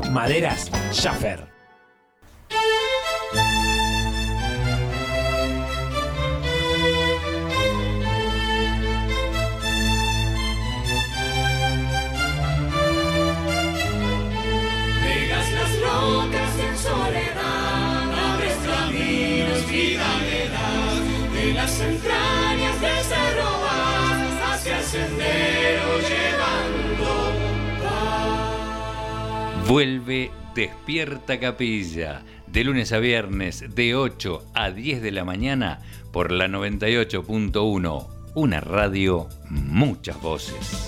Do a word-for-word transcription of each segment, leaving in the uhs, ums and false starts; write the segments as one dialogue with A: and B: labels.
A: Maderas Schaffer.
B: Pegas las rocas en soledad, abres caminos, vida me das, de las entrañas del cerro vas, hacia el sendero llevando paz.
C: Vuelve Despierta Capilla, de lunes a viernes de ocho a diez de la mañana por la noventa y ocho punto uno, una radio, muchas voces.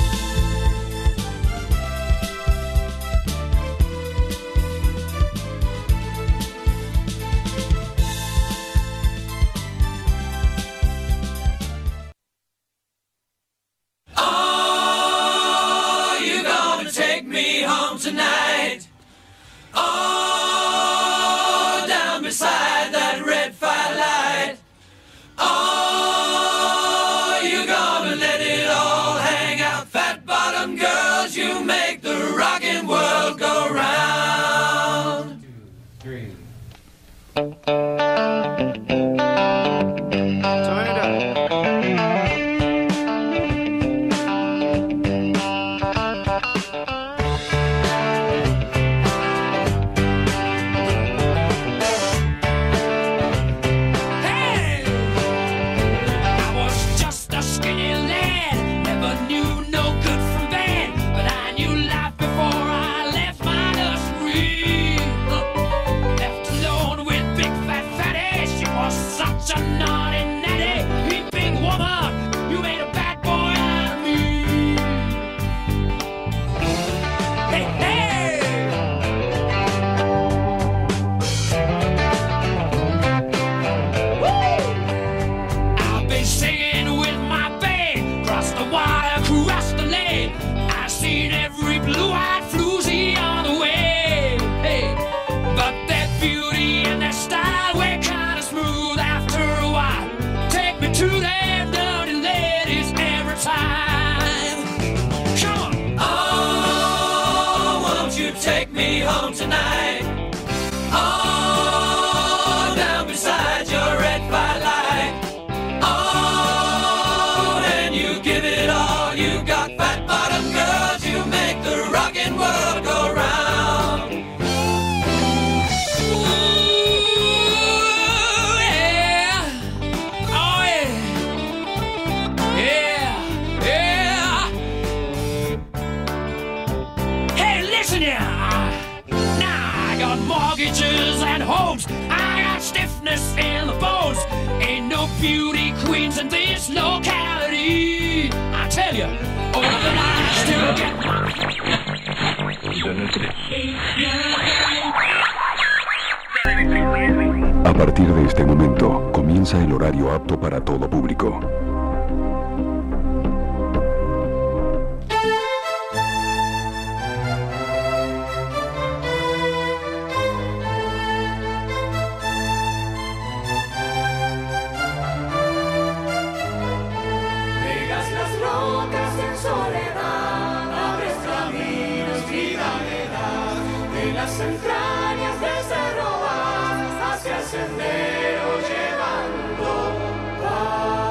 B: Tonight, oh, down beside that red firelight, oh, you're gonna let it all hang out, fat bottom girls, you make the rockin' world go round. Two, three. Turn it up. Home tonight, oh, down beside your red firelight, oh, and you give it all you got, fat bottom girls, you make the rockin' world go round. Ooh, yeah, oh yeah, yeah, yeah. Hey, listen here. Mortgages and homes, I got stiffness in the bones. Ain't no beauty queens in this locality. I tell you, oh, but I still get my...
D: A partir de este momento, comienza el horario apto para todo público.
B: Las entrañas del cerro vas, hacia el sendero llevando paz.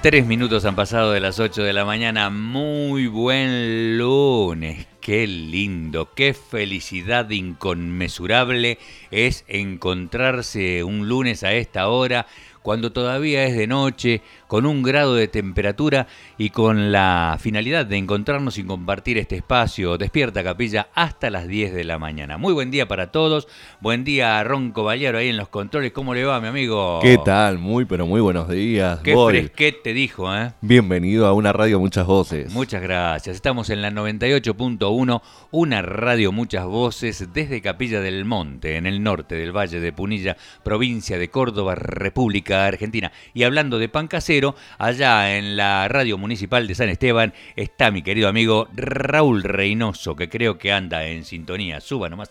C: Tres minutos han pasado de las ocho de la mañana. Muy buen lunes. Qué lindo, qué felicidad inconmensurable es encontrarse un lunes a esta hora, cuando todavía es de noche, con un grado de temperatura y con la finalidad de encontrarnos y compartir este espacio Despierta Capilla hasta las diez de la mañana. Muy buen día para todos. Buen día a Ronco Ballaro ahí en los controles. ¿Cómo le va, mi amigo?
A: ¿Qué tal? Muy, pero muy buenos días.
C: Qué
A: Voy.
C: fresquete dijo, ¿eh?
A: Bienvenido a una radio Muchas Voces.
C: Muchas gracias. Estamos en la noventa y ocho punto uno, una radio Muchas Voces desde Capilla del Monte, en el norte del Valle de Punilla, provincia de Córdoba, República Argentina. Y hablando de pan casero, allá en la radio municipal de San Esteban está mi querido amigo Raúl Reynoso, que creo que anda en sintonía. Suba nomás.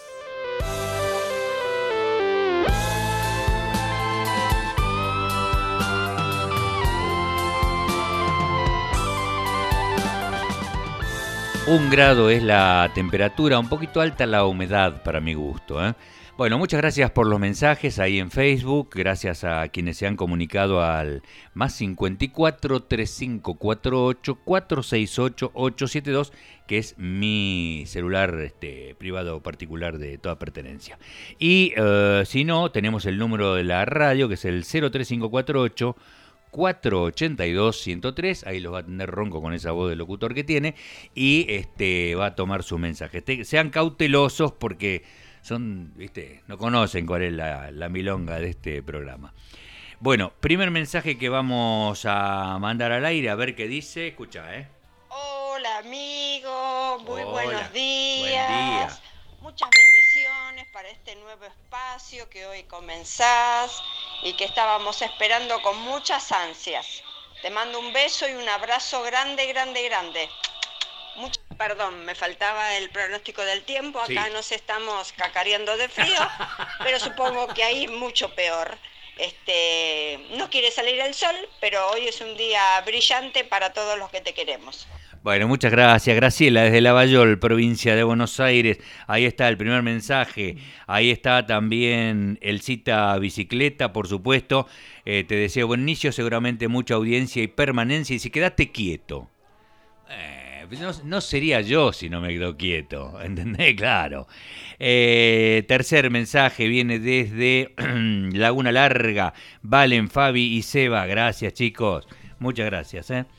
C: Un grado es la temperatura, un poquito alta la humedad para mi gusto, ¿eh? Bueno, muchas gracias por los mensajes ahí en Facebook, gracias a quienes se han comunicado al más cincuenta y cuatro, treinta y cinco, cuarenta y ocho, cuatrocientos sesenta y ocho, ochocientos setenta y dos, que es mi celular este, privado particular de toda pertenencia. Y uh, si no, tenemos el número de la radio, que es el cero tres cinco cuatro ocho, cuatrocientos ochenta y dos, ciento tres, ahí los va a tener Ronco con esa voz de locutor que tiene, y este va a tomar su mensaje. Este, sean cautelosos porque son, viste, no conocen cuál es la, la milonga de este programa. Bueno, primer mensaje que vamos a mandar al aire, a ver qué dice, escucha, ¿eh?
E: Hola amigo, muy
C: Hola,
E: buenos días.
C: buen día.
E: Muchas bendiciones para este nuevo espacio que hoy comenzás y que estábamos esperando con muchas ansias. Te mando un beso y un abrazo grande, grande, grande. Mucho, perdón, me faltaba el pronóstico del tiempo. Acá
C: Sí.
E: nos estamos cacareando de frío, pero supongo que ahí mucho peor. Este, no quiere salir el sol, pero hoy es un día brillante para todos los que te queremos.
C: Bueno, muchas gracias, Graciela, desde Lavallol, provincia de Buenos Aires. Ahí está el primer mensaje. Ahí está también el cita bicicleta, por supuesto. Eh, te deseo buen inicio, seguramente mucha audiencia y permanencia. Y si quedaste quieto, eh, no, no sería yo si no me quedo quieto, ¿entendés? Claro. Eh, tercer mensaje viene desde Laguna Larga. Valen, Fabi y Seba. Gracias, chicos. Muchas gracias, ¿eh?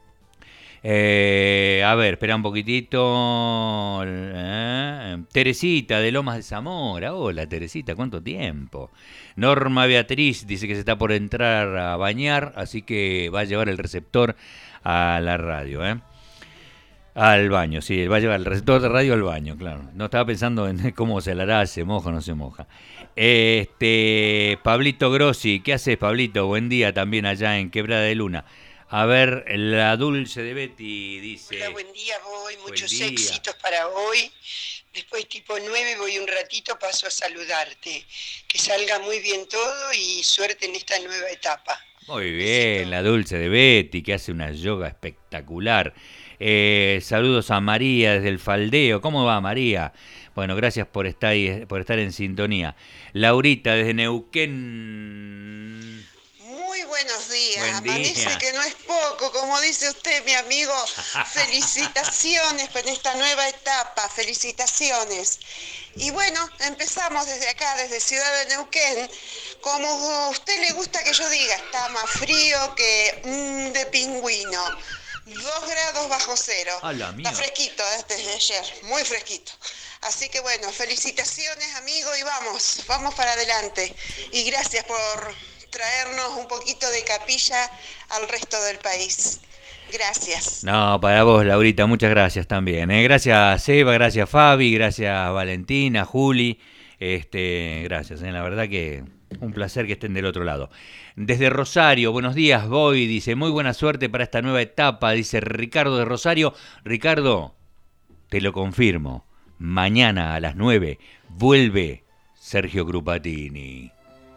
C: Eh, a ver, espera un poquitito. Eh, Teresita de Lomas de Zamora. Hola, Teresita, ¿cuánto tiempo? Norma Beatriz dice que se está por entrar a bañar, así que va a llevar el receptor a la radio, ¿eh? Al baño, sí, va a llevar el receptor de radio al baño, claro. No estaba pensando en cómo se la hará, se moja o no se moja. Este, Pablito Grossi, ¿qué haces, Pablito? Buen día también allá en Quebrada de Luna. A ver, la Dulce de Betty dice...
F: Hola, buen día, voy, muchos
C: día.
F: éxitos para hoy. Después tipo nueve voy un ratito, paso a saludarte. Que salga muy bien todo y suerte en esta nueva etapa.
C: Muy bien, la Dulce de Betty, que hace una yoga espectacular. Eh, saludos a María desde el Faldeo. ¿Cómo va, María? Bueno, gracias por estar, ahí, por estar en sintonía. Laurita desde Neuquén...
F: Muy buenos días,
C: Buen día.
F: amanece que no es poco, como dice usted, mi amigo. Felicitaciones por esta nueva etapa, felicitaciones. Y bueno, empezamos desde acá, desde Ciudad de Neuquén. Como a usted le gusta que yo diga, está más frío que mm, de pingüino. Dos grados bajo cero.
C: A la mía.
F: Está fresquito ¿eh? Desde ayer, muy fresquito. Así que bueno, felicitaciones, amigo, y vamos, vamos para adelante. Y gracias por traernos un poquito de capilla al resto del país. Gracias.
C: No, para vos, Laurita, muchas gracias también. ¿eh? Gracias, Seba, gracias, Fabi, gracias, Valentina, Juli. Este, gracias, ¿eh? La verdad que un placer que estén del otro lado. Desde Rosario, buenos días, voy, dice, muy buena suerte para esta nueva etapa, dice Ricardo de Rosario. Ricardo, te lo confirmo, mañana a las nueve vuelve Sergio Crupatini.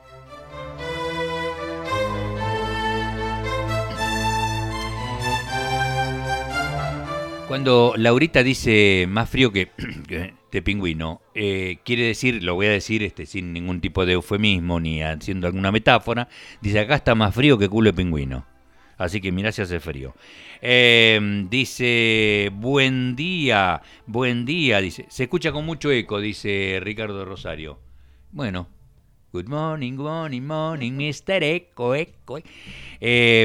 C: Cuando Laurita dice más frío que, que de pingüino, eh, quiere decir, lo voy a decir este, sin ningún tipo de eufemismo ni haciendo alguna metáfora, dice acá está más frío que culo de pingüino. Así que mirá si hace frío. Eh, dice, buen día, buen día, dice. Se escucha con mucho eco, dice Ricardo Rosario. Bueno, good morning, good morning, morning, mister Eco, Eco. Eh,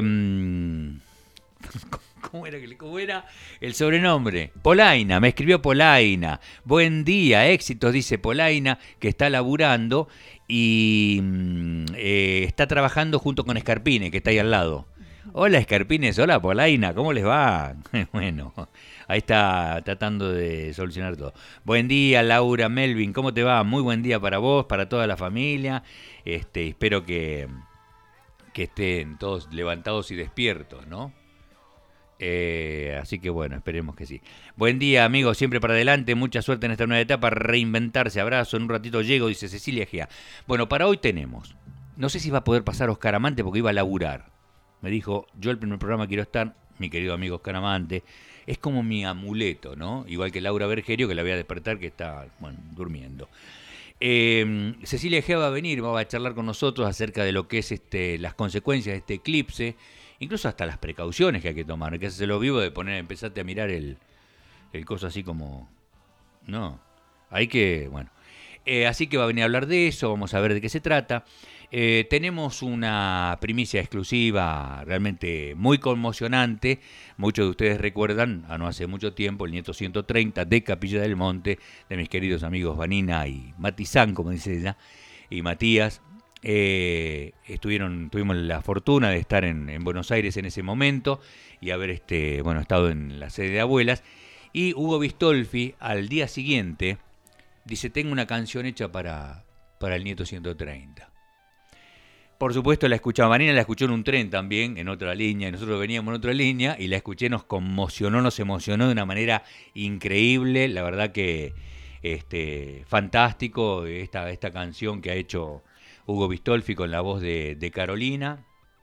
C: ¿Cómo era, ¿Cómo era el sobrenombre? Polaina, me escribió Polaina. Buen día, éxitos, dice Polaina, que está laburando y eh, está trabajando junto con Escarpine, que está ahí al lado. Hola Escarpines, hola Polaina, ¿cómo les va? Bueno, ahí está tratando de solucionar todo. Buen día Laura, Melvin, ¿cómo te va? Muy buen día para vos, para toda la familia. Este, espero que, que estén todos levantados y despiertos, ¿no? Eh, así que bueno, esperemos que sí. Buen día amigos, siempre para adelante, mucha suerte en esta nueva etapa, reinventarse, abrazo, en un ratito llego, dice Cecilia Gea. Bueno, para hoy tenemos, no sé si va a poder pasar Oscar Amante porque iba a laburar. Me dijo, yo el primer programa quiero estar, mi querido amigo Oscar Amante, es como mi amuleto, ¿no? Igual que Laura Bergerio, que la voy a despertar, que está, bueno, durmiendo. Eh, Cecilia Gea va a venir, va a charlar con nosotros acerca de lo que es este, las consecuencias de este eclipse, incluso hasta las precauciones que hay que tomar, que se lo vivo de poner, empezarte a mirar el, el coso así como, no, hay que, bueno, eh, así que va a venir a hablar de eso, vamos a ver de qué se trata. Eh, tenemos una primicia exclusiva realmente muy conmocionante. Muchos de ustedes recuerdan, a no hace mucho tiempo, el nieto ciento treinta de Capilla del Monte, de mis queridos amigos Vanina y Matizán, como dice ella, y Matías. Eh, estuvieron, tuvimos la fortuna de estar en, en Buenos Aires en ese momento y haber este, bueno, estado en la sede de Abuelas. Y Hugo Bistolfi, al día siguiente, dice, tengo una canción hecha para, para el nieto ciento treinta. Por supuesto la escuchaba, Marina la escuchó en un tren también, en otra línea, y nosotros veníamos en otra línea, y la escuché, nos conmocionó, nos emocionó de una manera increíble, la verdad que este, fantástico esta, esta canción que ha hecho Hugo Bistolfi con la voz de, de Carolina.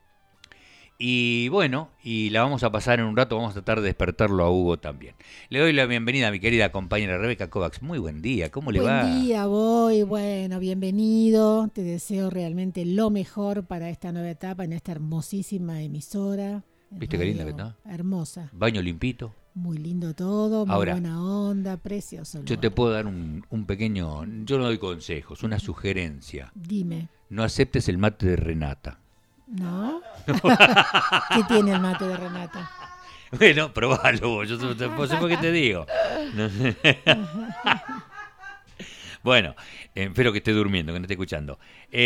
C: Y bueno, y la vamos a pasar en un rato, vamos a tratar de despertarlo a Hugo también. Le doy la bienvenida a mi querida compañera Rebeca Kovacs. Muy buen día, ¿cómo le va?
G: Buen día, voy, bueno, bienvenido. Te deseo realmente lo mejor para esta nueva etapa en esta hermosísima emisora.
C: ¿Viste qué linda que está?
G: Hermosa.
C: Baño limpito.
G: Muy lindo todo, muy
C: Ahora,
G: buena onda, precioso.
C: Yo te puedo dar un, un pequeño, yo no doy consejos, una sugerencia.
G: Dime.
C: No aceptes el mate de Renata.
G: ¿No? ¿Qué tiene el mate de Renata?
C: Bueno, probalo, yo no sé por qué te digo. No sé. Bueno, eh, espero que esté durmiendo, que no esté escuchando.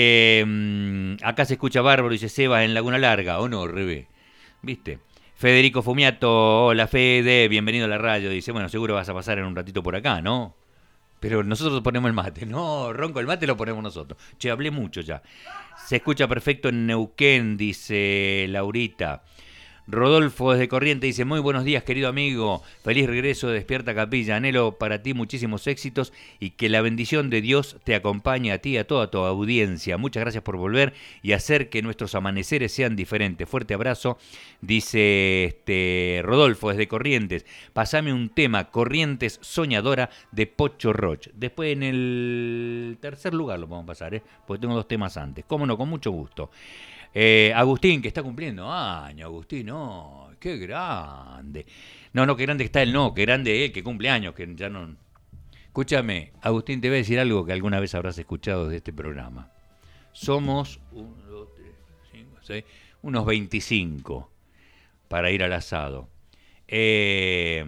C: Eh, acá se escucha bárbaro, dice Sebas en Laguna Larga, ¿o no, Rebe? ¿Viste? Federico Fumiato, hola Fede, bienvenido a la radio. Dice, bueno, seguro vas a pasar en un ratito por acá, ¿no? Pero nosotros ponemos el mate. No, Ronco, el mate lo ponemos nosotros. Che, hablé mucho ya. Se escucha perfecto en Neuquén, dice Laurita. Rodolfo desde Corrientes dice, muy buenos días querido amigo, feliz regreso de Despierta Capilla, anhelo para ti muchísimos éxitos y que la bendición de Dios te acompañe a ti y a toda tu audiencia. Muchas gracias por volver y hacer que nuestros amaneceres sean diferentes. Fuerte abrazo, dice este Rodolfo desde Corrientes. Pasame un tema, Corrientes Soñadora de Pocho Roch. Después en el tercer lugar lo vamos a pasar, ¿eh? Porque tengo dos temas antes. Cómo no, con mucho gusto. Eh, Agustín, que está cumpliendo años, Agustín, no, qué grande. No, no, qué grande está él, no, qué grande él, que cumple años, que ya no... Escúchame, Agustín, te voy a decir algo que alguna vez habrás escuchado de este programa. Somos, uno, dos, tres, cinco, seis, unos veinticinco para ir al asado. Eh,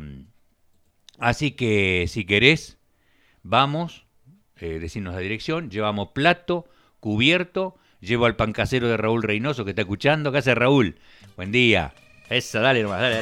C: así que, si querés, vamos, eh, decirnos la dirección, llevamos plato, cubierto... Llevo al pan casero de Raúl Reynoso que está escuchando. ¿Qué hace Raúl? Buen día. Esa, dale nomás, dale, dale.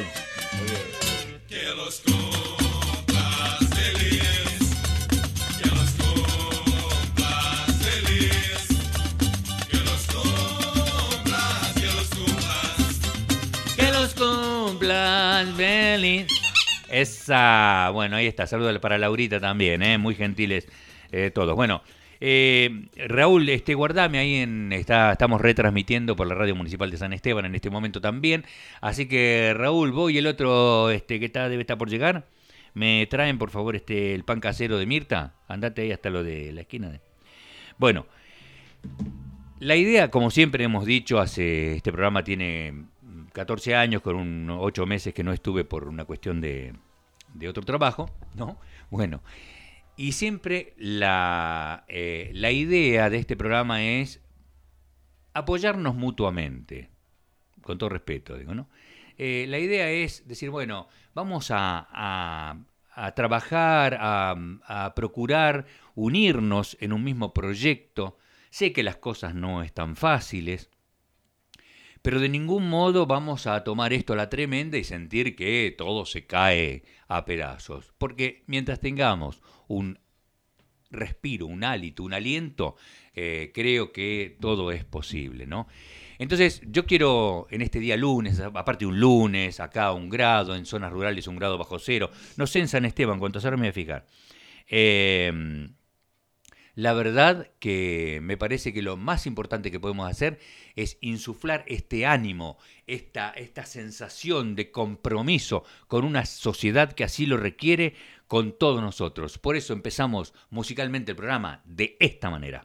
B: Que los cumplas feliz, que los cumplas feliz, que los cumplas, que los cumplas,
C: que los cumplas feliz. Esa, bueno, ahí está. Saludos para Laurita también, ¿eh? Muy gentiles eh, todos. Bueno. Eh, Raúl, este, guardame ahí en, está, estamos retransmitiendo por la radio municipal de San Esteban en este momento también, así que Raúl, vos y el otro este, que está, debe estar por llegar, me traen por favor este, el pan casero de Mirta, andate ahí hasta lo de la esquina de... Bueno, la idea, como siempre hemos dicho, hace, este programa tiene catorce años, con un ocho meses que no estuve por una cuestión de, de otro trabajo, ¿no? Bueno, y siempre la, eh, la idea de este programa es apoyarnos mutuamente, con todo respeto, digo, ¿no? Eh, la idea es decir, bueno, vamos a, a, a trabajar, a, a procurar unirnos en un mismo proyecto. Sé que las cosas no están fáciles, pero de ningún modo vamos a tomar esto a la tremenda y sentir que todo se cae a pedazos. Porque mientras tengamos un respiro, un hálito, un aliento, eh, creo que todo es posible, ¿no? Entonces, yo quiero en este día lunes, aparte un lunes, acá un grado, en zonas rurales un grado bajo cero, no sé en San Esteban, cuántos ahora me voy a fijar. Eh, la verdad que me parece que lo más importante que podemos hacer es insuflar este ánimo, esta, esta sensación de compromiso con una sociedad que así lo requiere, con todos nosotros. Por eso empezamos musicalmente el programa de esta manera.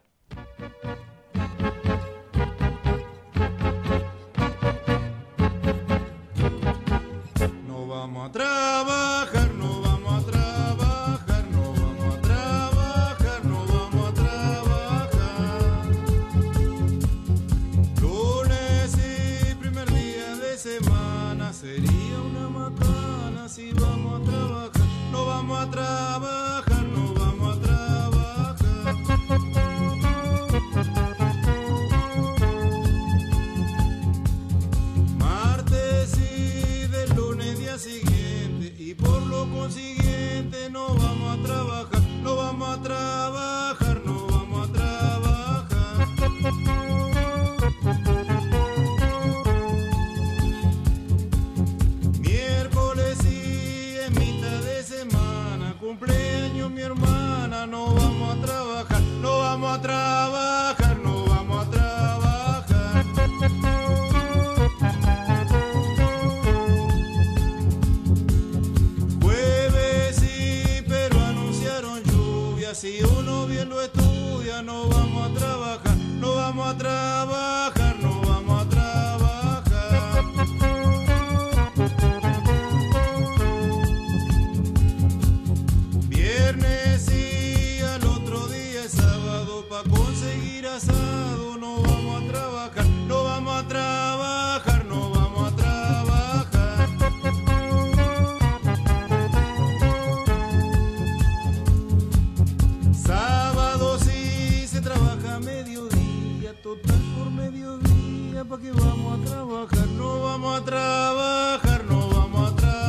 H: No vamos a trabajar, no vamos a trabajar, no vamos a trabajar, no vamos a trabajar. Lunes y primer día de semana sería una macana si vamos a trabajar. No vamos a trabajar, no vamos a trabajar. Martes y del lunes día siguiente, y por lo consiguiente no vamos a trabajar, no vamos a trabajar, no vamos a trabajar. Miércoles y en mitad de semana, cumpleaños mi hermana, no vamos a trabajar, no vamos a trabajar, no vamos a trabajar. Jueves y pero anunciaron lluvia, si uno bien lo estudia, no vamos a trabajar, no vamos a trabajar, no vamos a trabajar. Viernes y al otro día es sábado, pa' conseguir asado no vamos a trabajar, no vamos a trabajar, no vamos a trabajar. Sábado sí se trabaja a mediodía, total por mediodía, pa' que vamos a trabajar, no vamos a trabajar, no vamos a trabajar.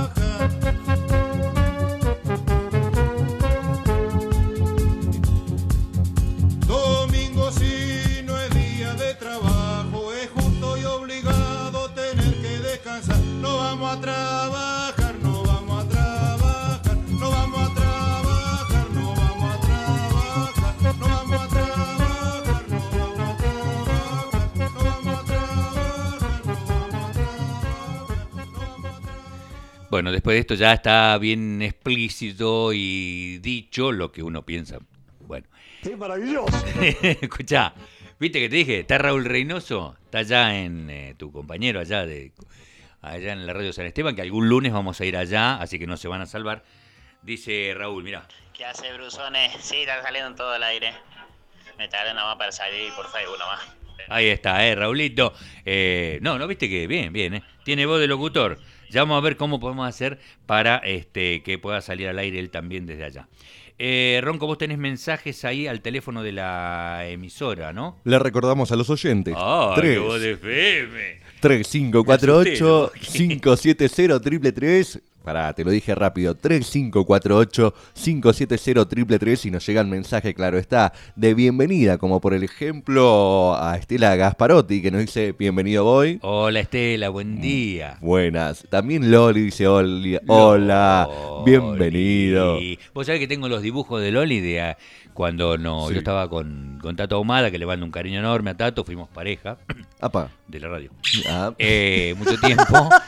H: Domingo si no es día de trabajo, es justo y obligado tener que descansar. No vamos a trabajar, no vamos a trabajar, no vamos a trabajar, no vamos a trabajar, no vamos a trabajar, no vamos a trabajar, no vamos a trabajar, no vamos a trabajar, no vamos a trabajar.
C: Bueno, después de esto ya está bien explícito y dicho lo que uno piensa. Bueno.
I: ¡Qué maravilloso!
C: Escuchá, ¿viste que te dije? Está Raúl Reynoso, está allá en eh, tu compañero allá de allá en la radio San Esteban, que algún lunes vamos a ir allá, así que no se van a salvar. Dice Raúl, mirá.
J: ¿Qué hace, Brusones? Sí, está saliendo en todo el aire. Me tarda nada más para salir por Facebook nomás.
C: Ahí está, eh, Raulito. Eh, no, ¿no viste que bien, bien, eh? Tiene voz de locutor. Ya vamos a ver cómo podemos hacer para este que pueda salir al aire él también desde allá. Eh, Ronco, vos tenés mensajes ahí al teléfono de la emisora, ¿no?
A: Le recordamos a los oyentes.
C: ¡Ah, qué voz de F M!
A: tres cinco cuatro ocho cinco siete cero tres tres tres. Pará, te lo dije rápido. tres cinco cuatro ocho cinco siete cero tres tres tres y nos llega el mensaje, claro está, de bienvenida, como por el ejemplo a Estela Gasparotti, que nos dice bienvenido Boy.
C: Hola Estela, buen día.
A: Buenas. También Loli dice Oli, hola,
C: Loli.
A: Bienvenido.
C: Vos sabés que tengo los dibujos de Loli de cuando no,
A: Sí.
C: yo estaba con, con Tato Ahumada, que le mando un cariño enorme a Tato, fuimos pareja
A: Apa.
C: de la radio.
A: Ah.
C: Eh, mucho tiempo.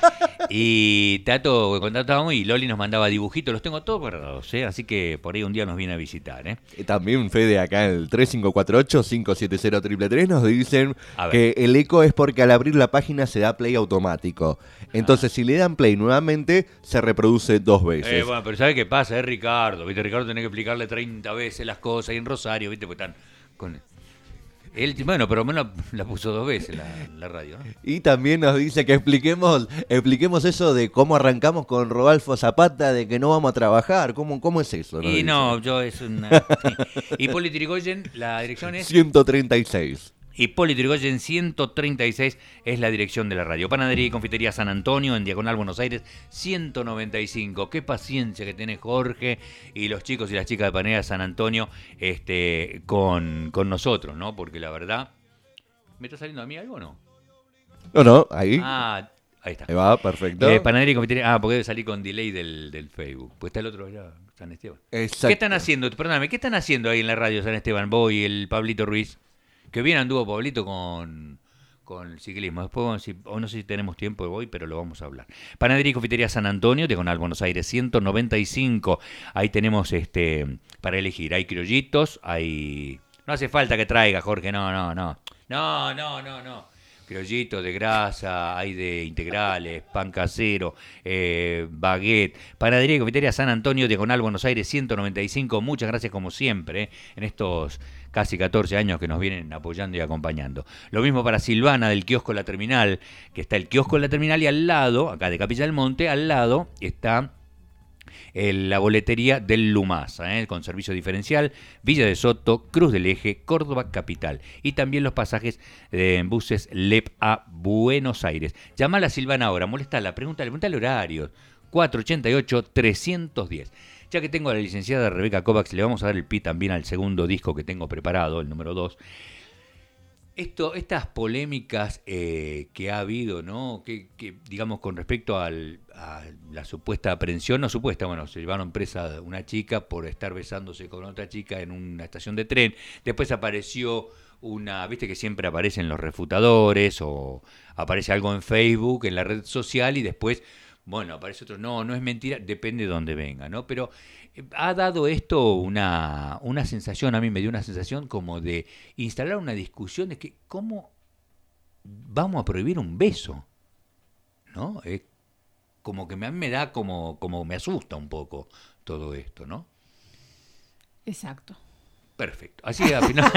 C: Y Tato contactábamos y Loli nos mandaba dibujitos, los tengo todos guardados, ¿eh? Así que por ahí un día nos viene a visitar, ¿eh?
A: También Fede acá en el tres cinco cuatro ocho, cinco siete cero, tres tres tres nos dicen que el eco es porque al abrir la página se da play automático. Entonces ah. si le dan play nuevamente se reproduce dos veces.
C: Eh, bueno, pero ¿sabe qué pasa? Es Ricardo, ¿viste? Ricardo tiene que explicarle treinta veces las cosas y en Rosario, ¿viste? Porque están con... Él, bueno, pero menos la puso dos veces la, la radio, ¿no?
A: Y también nos dice que expliquemos expliquemos eso de cómo arrancamos con Rodolfo Zapata, de que no vamos a trabajar. ¿Cómo, cómo es eso?
C: Y no, yo es una... Hipólito Yrigoyen, la dirección es...
A: ciento treinta y seis.
C: Hipólito Yrigoyen ciento treinta y seis es la dirección de la radio. Panadería y Confitería San Antonio, en Diagonal Buenos Aires, ciento noventa y cinco. Qué paciencia que tiene Jorge y los chicos y las chicas de Panadería San Antonio este, con, con nosotros, ¿no? Porque la verdad... ¿Me está saliendo a mí algo o no?
A: No, no, ahí.
C: Ah, ahí está.
A: Ahí va, perfecto.
C: Eh, Panadería y Confitería... Ah, porque debe salir con delay del, del Facebook. Pues está el otro allá, San Esteban.
A: Exacto.
C: ¿Qué están haciendo? Perdóname, ¿qué están haciendo ahí en la radio San Esteban? Vos y el Pablito Ruiz. Que bien anduvo Pablito con, con el ciclismo. Después, si, o no sé si tenemos tiempo de hoy, pero lo vamos a hablar. Panadería y Confitería San Antonio, Diagonal Buenos Aires, ciento noventa y cinco. Ahí tenemos este para elegir. Hay criollitos, hay... No hace falta que traiga, Jorge, no, no, no. No, no, no, no. Criollitos de grasa, hay de integrales, pan casero, eh, baguette. Panadería y Confitería San Antonio, Diagonal Buenos Aires, ciento noventa y cinco. Muchas gracias como siempre, eh, en estos... casi catorce años que nos vienen apoyando y acompañando. Lo mismo para Silvana del kiosco La Terminal, que está el kiosco La Terminal y al lado, acá de Capilla del Monte, al lado está el, la boletería del Lumasa, ¿eh? Con servicio diferencial, Villa de Soto, Cruz del Eje, Córdoba Capital. Y también los pasajes de buses L E P a Buenos Aires. Llamala a Silvana ahora, molestala, pregúntale, pregúntale horario. cuatro ocho ocho, tres uno cero. Ya que tengo a la licenciada Rebeca Kovacs, le vamos a dar el pi también al segundo disco que tengo preparado, el número dos. Esto, estas polémicas eh, que ha habido, ¿no? Que, que digamos, con respecto al, a la supuesta aprehensión, no supuesta, bueno, se llevaron presa una chica por estar besándose con otra chica en una estación de tren. Después apareció una, viste que siempre aparecen los refutadores o aparece algo en Facebook, en la red social y después... Bueno, aparece otro, no, no es mentira, depende de dónde venga, ¿no? Pero ha dado esto una, una sensación, a mí me dio una sensación como de instalar una discusión de que cómo vamos a prohibir un beso, ¿no? Es como que a mí me da como, como me asusta un poco todo esto, ¿no?
G: Exacto.
C: Perfecto, así al final...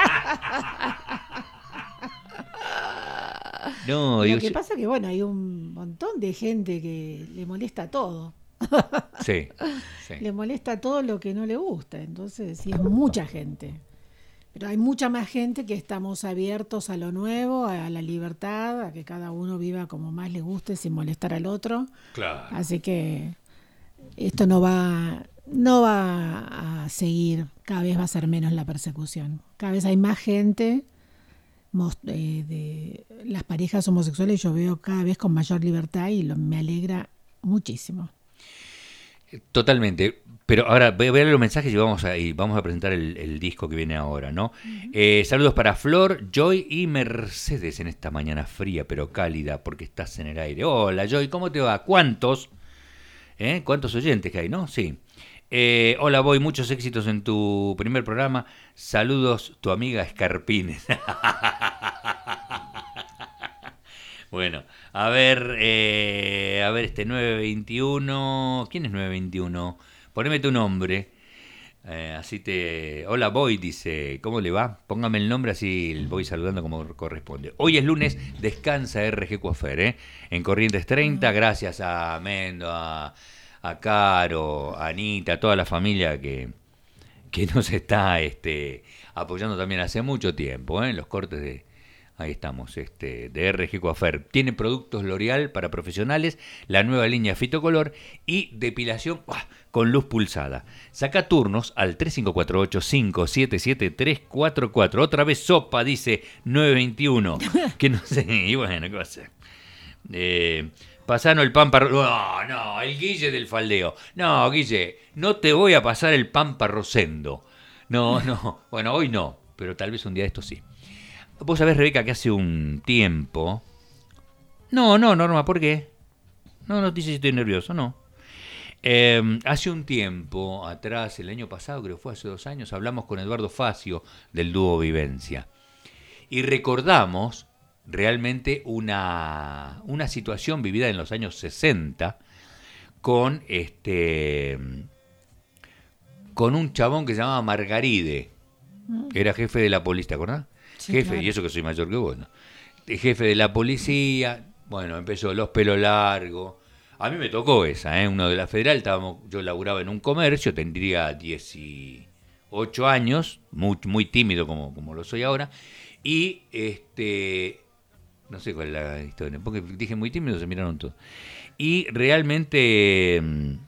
C: No,
G: Lo
C: digo,
G: que pasa es que, bueno, hay un montón de gente que le molesta todo.
C: Sí, sí.
G: Le molesta todo lo que no le gusta. Entonces, sí, es mucha gente. Pero hay mucha más gente que estamos abiertos a lo nuevo, a la libertad, a que cada uno viva como más le guste sin molestar al otro.
C: Claro.
G: Así que esto no va, no va a seguir. Cada vez va a ser menos la persecución. Cada vez hay más gente... De, de las parejas homosexuales yo veo cada vez con mayor libertad y lo, me alegra muchísimo.
C: Totalmente, pero ahora voy a ver los mensajes y vamos a, y vamos a presentar el, el disco que viene ahora, ¿no? Uh-huh. Eh, saludos para Flor, Joy y Mercedes en esta mañana fría pero cálida porque estás en el aire. Hola Joy, ¿cómo te va? ¿Cuántos? ¿Eh? ¿Cuántos oyentes que hay, no? Sí. Eh, hola Boy, muchos éxitos en tu primer programa. Saludos, tu amiga Escarpines. Bueno, a ver, eh, a ver este nueve veintiuno. ¿Quién es nueve veintiuno? Poneme tu nombre. Eh, así te... Hola Boy, dice, ¿cómo le va? Póngame el nombre así voy saludando como corresponde. Hoy es lunes, descansa R G Coafer, ¿eh? En Corrientes treinta, gracias a Mendo, a... a Caro, a Anita, a toda la familia que, que nos está este, apoyando también hace mucho tiempo, ¿eh? Los cortes de, ahí estamos, este, de R G Coafer. Tiene productos L'Oreal para profesionales, la nueva línea Fitocolor y depilación ¡buah! Con luz pulsada. Saca turnos al tres cinco cuatro ocho, cinco siete siete, tres cuatro cuatro. Otra vez sopa, dice nueve veintiuno. Que no sé, y bueno, ¿qué va a ser? Eh... Pasano el Pampa... No, no, el Guille del faldeo. No, Guille, no te voy a pasar el Pampa Rosendo. No, no. Bueno, hoy no, pero tal vez un día de esto sí. Vos sabés, Rebeca, que hace un tiempo... No, no, Norma, ¿por qué? No, no dice si estoy nervioso, no. Eh, hace un tiempo atrás, el año pasado, creo que fue hace dos años, hablamos con Eduardo Facio del dúo Vivencia. Y recordamos realmente una, una situación vivida en los años sesenta con este con un chabón que se llamaba Margaride, que era jefe de la policía, ¿te acordás?
G: Sí,
C: jefe,
G: claro.
C: y eso que soy mayor que vos, ¿no? Jefe de la policía, bueno, empezó los pelos largos. A mí me tocó esa, ¿eh? Uno de la Federal, estábamos, yo laburaba en un comercio, tendría dieciocho años, muy, muy tímido como, como lo soy ahora, y este, no sé cuál es la historia, porque dije muy tímido, se miraron todos. Y realmente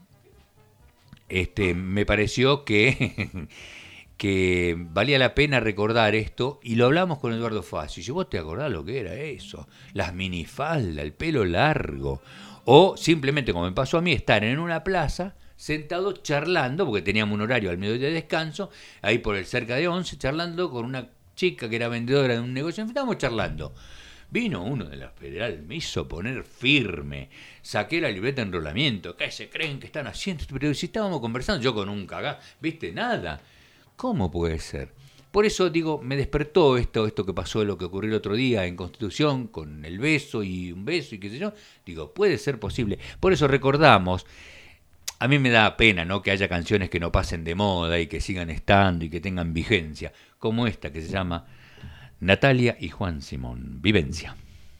C: este, me pareció que, que valía la pena recordar esto, y lo hablamos con Eduardo Facio. Y si vos te acordás lo que era eso, las minifaldas, el pelo largo, o simplemente, como me pasó a mí, estar en una plaza sentado charlando, porque teníamos un horario al mediodía de descanso, ahí por el cerca de once, charlando con una chica que era vendedora de un negocio, estábamos charlando. Vino uno de la Federal, me hizo poner firme, saqué la libreta de enrolamiento, ¿qué se creen que están haciendo? Pero si estábamos conversando, yo con un cagá, ¿viste? Nada. ¿Cómo puede ser? Por eso digo, me despertó esto, esto que pasó, lo que ocurrió el otro día en Constitución, con el beso y un beso y qué sé yo. Digo, puede ser posible. Por eso recordamos, a mí me da pena, ¿no?, que haya canciones que no pasen de moda y que sigan estando y que tengan vigencia, como esta que se llama Natalia y Juan Simón, Vivencia.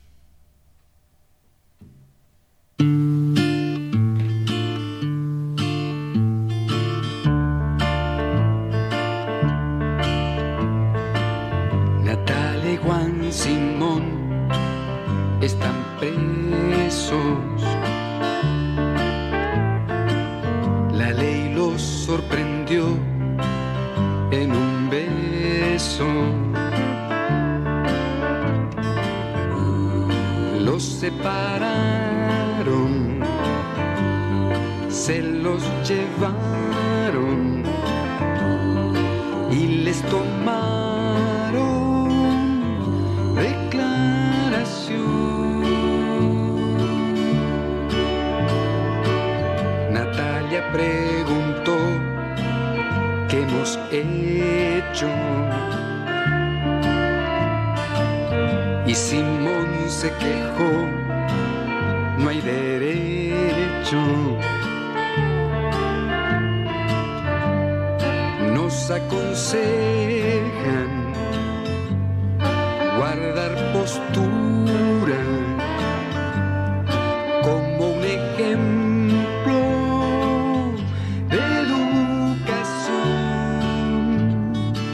I: Natalia y Juan Simón están presos. La ley los sorprendió en un beso. Los separaron, se los llevaron y les tomaron declaración. Natalia preguntó qué hemos hecho y Simón se quejó, no hay derecho. Nos aconsejan guardar postura como un ejemplo de educación.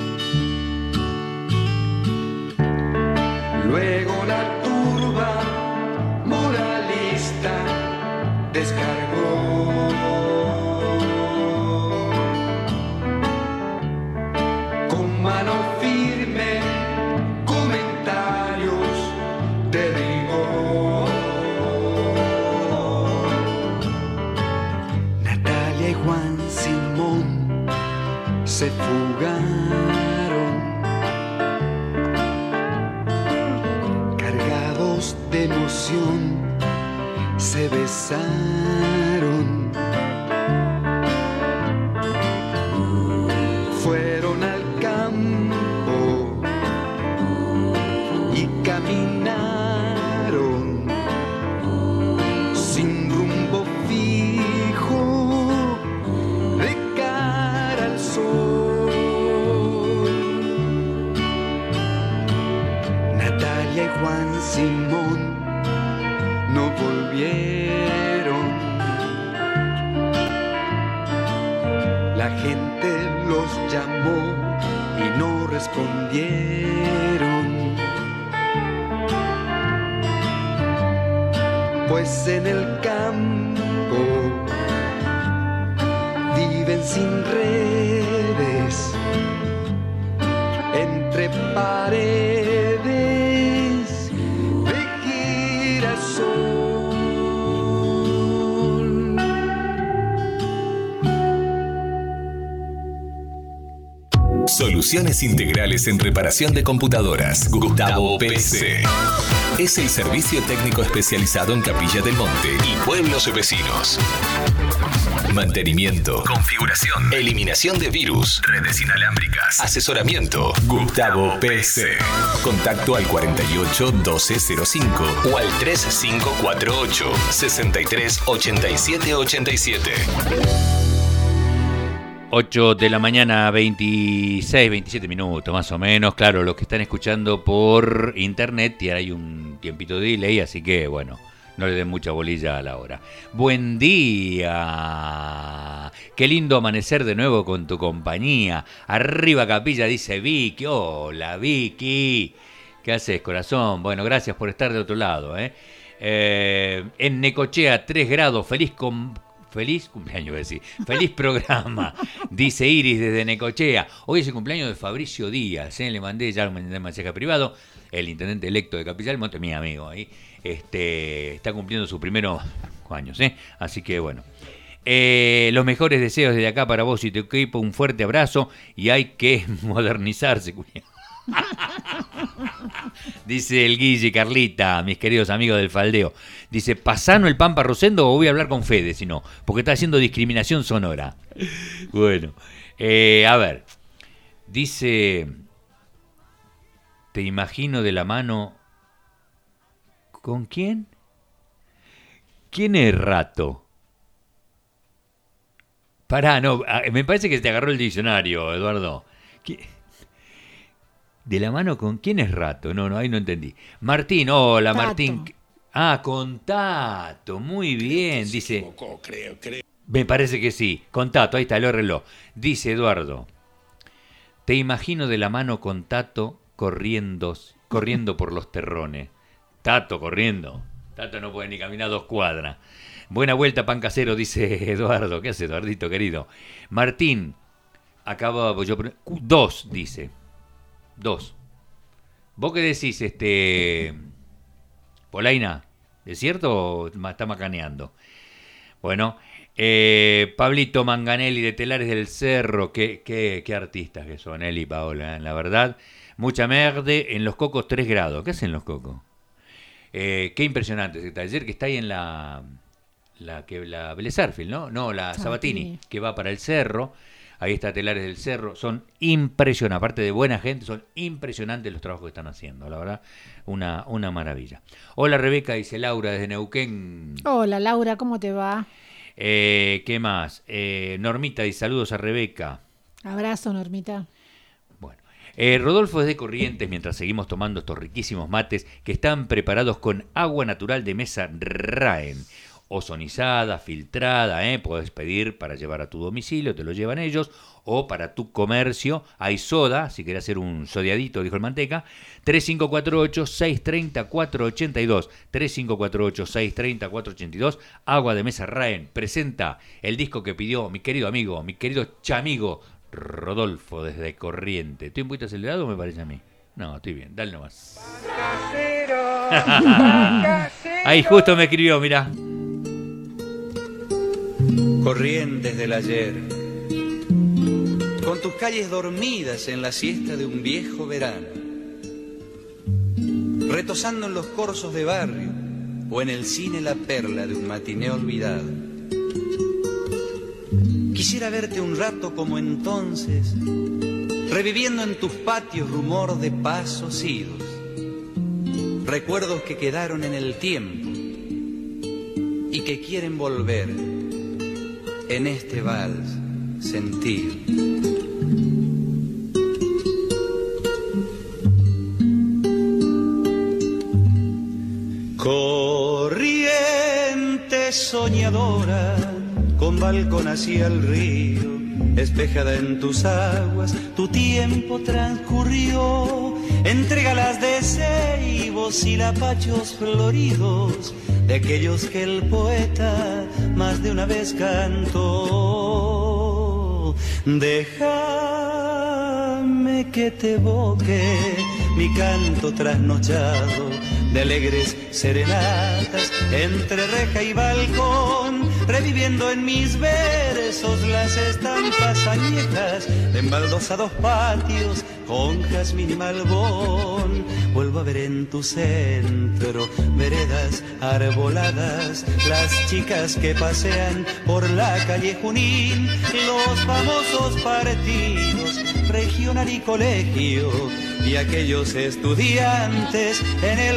I: Luego la turba moralista descargó con mano firme comentarios de rigor. Natalia y Juan Simón se fugaron, cargados de emoción, se besaron. Fueron al campo y caminaron sin rumbo fijo de cara al sol. Natalia y Juan Simón no volvieron. La gente los llamó y no respondieron, pues en el campo viven sin redes, entre paredes de girasol.
K: Soluciones integrales en reparación de computadoras. Gustavo P C. es el servicio técnico especializado en Capilla del Monte y pueblos vecinos. Mantenimiento, configuración, eliminación de virus, redes inalámbricas, asesoramiento. Gustavo P C. Contacto al cuarenta y ocho doce cero cinco o al treinta y cinco cuarenta y ocho sesenta y tres ochenta y siete ochenta y siete.
C: ocho de la mañana, veintiséis, veintisiete minutos más o menos. Claro, los que están escuchando por internet, y hay un tiempito de delay, así que bueno, no le den mucha bolilla a la hora. Buen día. Qué lindo amanecer de nuevo con tu compañía. Arriba Capilla, dice Vicky. Hola Vicky. ¿Qué haces, corazón? Bueno, gracias por estar de otro lado. ¿eh? Eh, en Necochea, tres grados. Feliz con... Feliz cumpleaños, voy a decir. Feliz programa, dice Iris desde Necochea. Hoy es el cumpleaños de Fabricio Díaz. ¿eh? Le mandé ya un mensaje privado. El intendente electo de Capilla del Monte, mi amigo ahí. Este, está cumpliendo sus primeros años. ¿eh? Así que bueno. Eh, los mejores deseos desde acá para vos y tu equipo. Un fuerte abrazo. Y hay que modernizarse, cuñado. Dice el Guille, Carlita, mis queridos amigos del faldeo. Dice, ¿pasano el Pampa Rosendo o voy a hablar con Fede? Si no, porque está haciendo discriminación sonora. Bueno, eh, a ver. Dice, te imagino de la mano. ¿Con quién? ¿Quién es Rato? Pará, no, me parece que te agarró el diccionario, Eduardo. ¿Qué? ¿De la mano con quién es Rato? No, no, ahí no entendí. Martín, hola Tato. Martín. Ah, con Tato, muy bien. Se dice. Equivocó, creo, creo. Me parece que sí. Con Tato, ahí está, el reloj. Dice Eduardo. Te imagino de la mano con Tato corriendo, corriendo por los terrones. Tato corriendo. Tato no puede ni caminar dos cuadras. Buena vuelta, pan casero, dice Eduardo. ¿Qué hace, Eduardito, querido? Martín, acaba yo. Dos, dice. Dos. ¿Vos qué decís, este Polaina? ¿Es cierto o está macaneando? Bueno, eh, Pablito Manganelli de Telares del Cerro. Qué, qué, qué artistas que son él y Paola, ¿eh? La verdad. Mucha merde. En Los Cocos, tres grados. ¿Qué hacen Los Cocos? Eh, qué impresionante ese taller que está ahí en la la que la Vélez Sarsfield, ¿no? No, la Sabatini, Sabatini, que va para el cerro. Ahí está Telares del Cerro, son impresionantes, aparte de buena gente, son impresionantes los trabajos que están haciendo, la verdad, una, una maravilla. Hola Rebeca, dice Laura desde Neuquén.
G: Hola Laura, ¿cómo te va?
C: Eh, ¿Qué más? Eh, Normita dice saludos a Rebeca.
G: Abrazo, Normita.
C: Bueno, eh, Rodolfo desde Corrientes, mientras seguimos tomando estos riquísimos mates que están preparados con agua natural de mesa Raen. Ozonizada, filtrada, ¿eh? Puedes pedir para llevar a tu domicilio, te lo llevan ellos, o para tu comercio. Hay soda, si querés hacer un sodiadito, dijo el Manteca. tres cinco cuatro ocho, seis tres cero, cuatro ocho dos. tres cinco cuatro ocho, seis tres cero, cuatro ocho dos. Agua de mesa Raen presenta el disco que pidió mi querido amigo, mi querido chamigo Rodolfo desde Corriente. ¿Estoy un poquito acelerado o me parece a mí? No, estoy bien, dale nomás. Ahí justo me escribió, mirá.
L: Corrientes del ayer, con tus calles dormidas en la siesta de un viejo verano, retosando en los corsos de barrio o en el cine la perla de un matiné olvidado. Quisiera verte un rato como entonces, reviviendo en tus patios rumor de pasos idos, recuerdos que quedaron en el tiempo y que quieren volver en este vals sentido. Corriente soñadora, con balcón hacia el río, espejada en tus aguas, tu tiempo transcurrió entre galas de ceibos y lapachos floridos, de aquellos que el poeta más de una vez cantó. Déjame que te evoque mi canto trasnochado de alegres serenatas entre reja y balcón, reviviendo en mis versos las estampas añejas de embaldosados patios con jazmín y malbón. Vuelvo a ver en tu centro veredas arboladas, las chicas que pasean por la calle Junín, los famosos partidos regional y colegio y aquellos estudiantes en el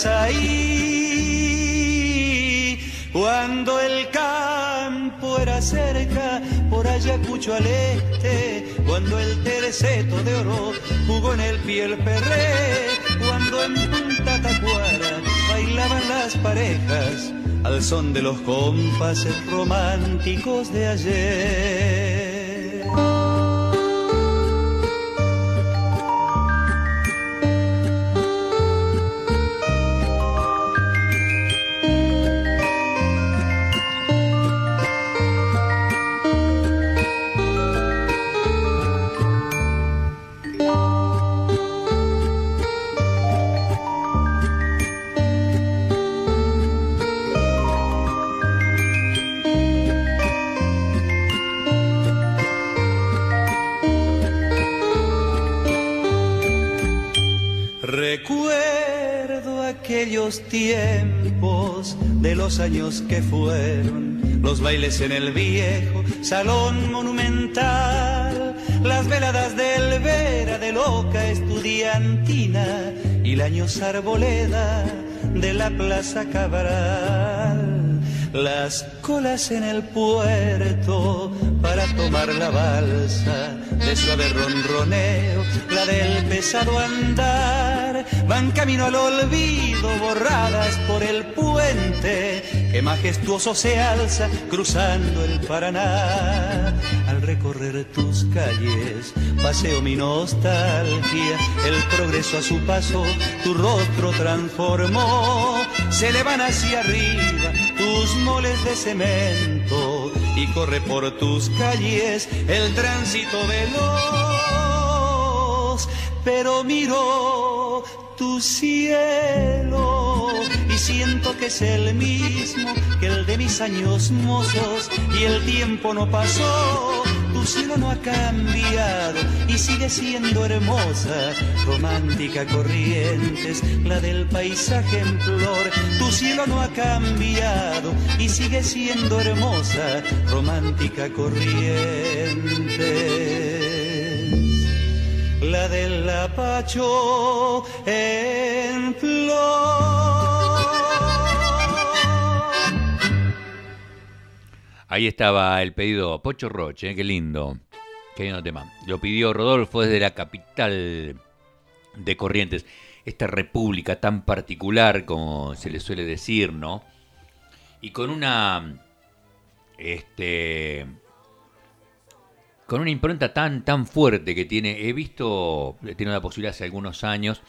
L: Barazaí. Cuando el campo era cerca, por Ayacucho al este, cuando el terceto de oro jugó en el Piel Ferré, cuando en Punta Tacuara bailaban las parejas al son de los compases románticos de ayer. Recuerdo aquellos tiempos de los años que fueron, los bailes en el viejo salón monumental, las veladas del Vera de loca estudiantina y la añosa arboleda de la Plaza Cabral, las colas en el puerto para tomar la balsa de suave ronroneo, la del pesado andar, van camino al olvido borradas por el puente que majestuoso se alza cruzando el Paraná. Al recorrer tus calles paseo mi nostalgia, el progreso a su paso tu rostro transformó, se elevan hacia arriba tus moles de cemento y corre por tus calles el tránsito veloz, pero miro tu cielo y siento que es el mismo que el de mis años mozos y el tiempo no pasó. Tu cielo no ha cambiado y sigue siendo hermosa, romántica Corrientes, la del paisaje en flor. Tu cielo no ha cambiado y sigue siendo hermosa, romántica Corrientes, la del Apacho en flor.
C: Ahí estaba el pedido, Pocho Roche, ¿eh? Qué lindo, qué lindo tema. Lo pidió Rodolfo desde la capital de Corrientes, esta república tan particular como se le suele decir, ¿no? Y con una, este, con una impronta tan, tan fuerte que tiene. He visto, he tenido la posibilidad hace algunos años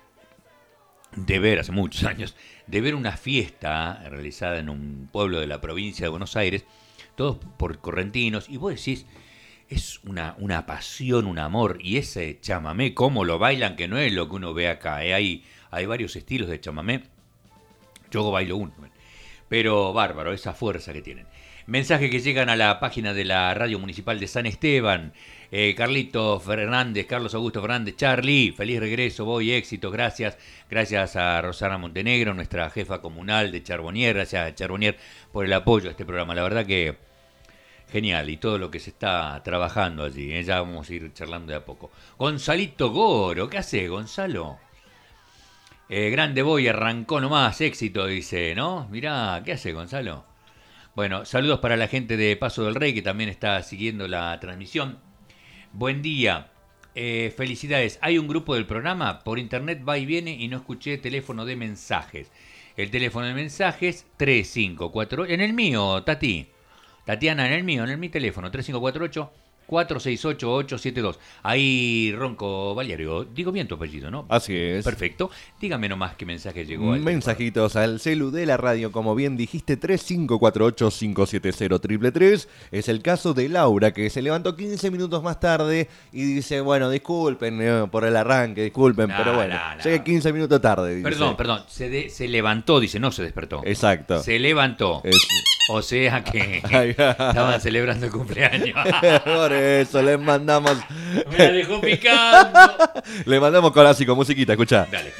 C: de ver, hace muchos años, de ver una fiesta realizada en un pueblo de la provincia de Buenos Aires, todos por correntinos, y vos decís, es una, una pasión, un amor, y ese chamamé, cómo lo bailan, que no es lo que uno ve acá, ¿eh? hay, hay varios estilos de chamamé, yo bailo uno, pero bárbaro, esa fuerza que tienen. Mensajes que llegan a la página de la Radio Municipal de San Esteban. Eh, Carlito Fernández, Carlos Augusto Fernández, Charlie, feliz regreso, voy, éxito, gracias. Gracias a Rosana Montenegro, nuestra jefa comunal de Charbonnier, gracias a Charbonnier por el apoyo a este programa. La verdad que genial, y todo lo que se está trabajando allí, ¿eh? Ya vamos a ir charlando de a poco. Gonzalito Goro, ¿qué hace, Gonzalo? Eh, grande voy, arrancó nomás, éxito, dice, ¿no? Mirá, ¿qué hace, Gonzalo? Bueno, saludos para la gente de Paso del Rey que también está siguiendo la transmisión. Buen día, eh, felicidades. Hay un grupo del programa, por internet va y viene y no escuché teléfono de mensajes. El teléfono de mensajes tres cinco cuatro ocho, en el mío, Tati. Tatiana, en el mío, en el mi teléfono, tres cinco cuatro ocho, cuatro seis ocho, ocho siete dos. Ahí, Ronco Valerio, digo bien tu apellido, ¿no?
A: Así es.
C: Perfecto. Dígame nomás qué mensaje llegó. Al
A: Mensajitos al celu de la radio, como bien dijiste, tres cinco cuatro ocho, cinco siete cero, tres tres tres. Es el caso de Laura, que se levantó quince minutos más tarde y dice, bueno, disculpen eh, por el arranque, disculpen, no, pero bueno, no, no. Llegué quince minutos tarde. Dice.
C: Perdón, perdón, se, de, se levantó, dice, no se despertó.
A: Exacto.
C: Se levantó.
A: Es...
C: O sea que estaban celebrando el cumpleaños.
A: Por eso les mandamos.
C: Me la dejó picando.
A: Le mandamos clásico, musiquita, escuchá.
C: Dale.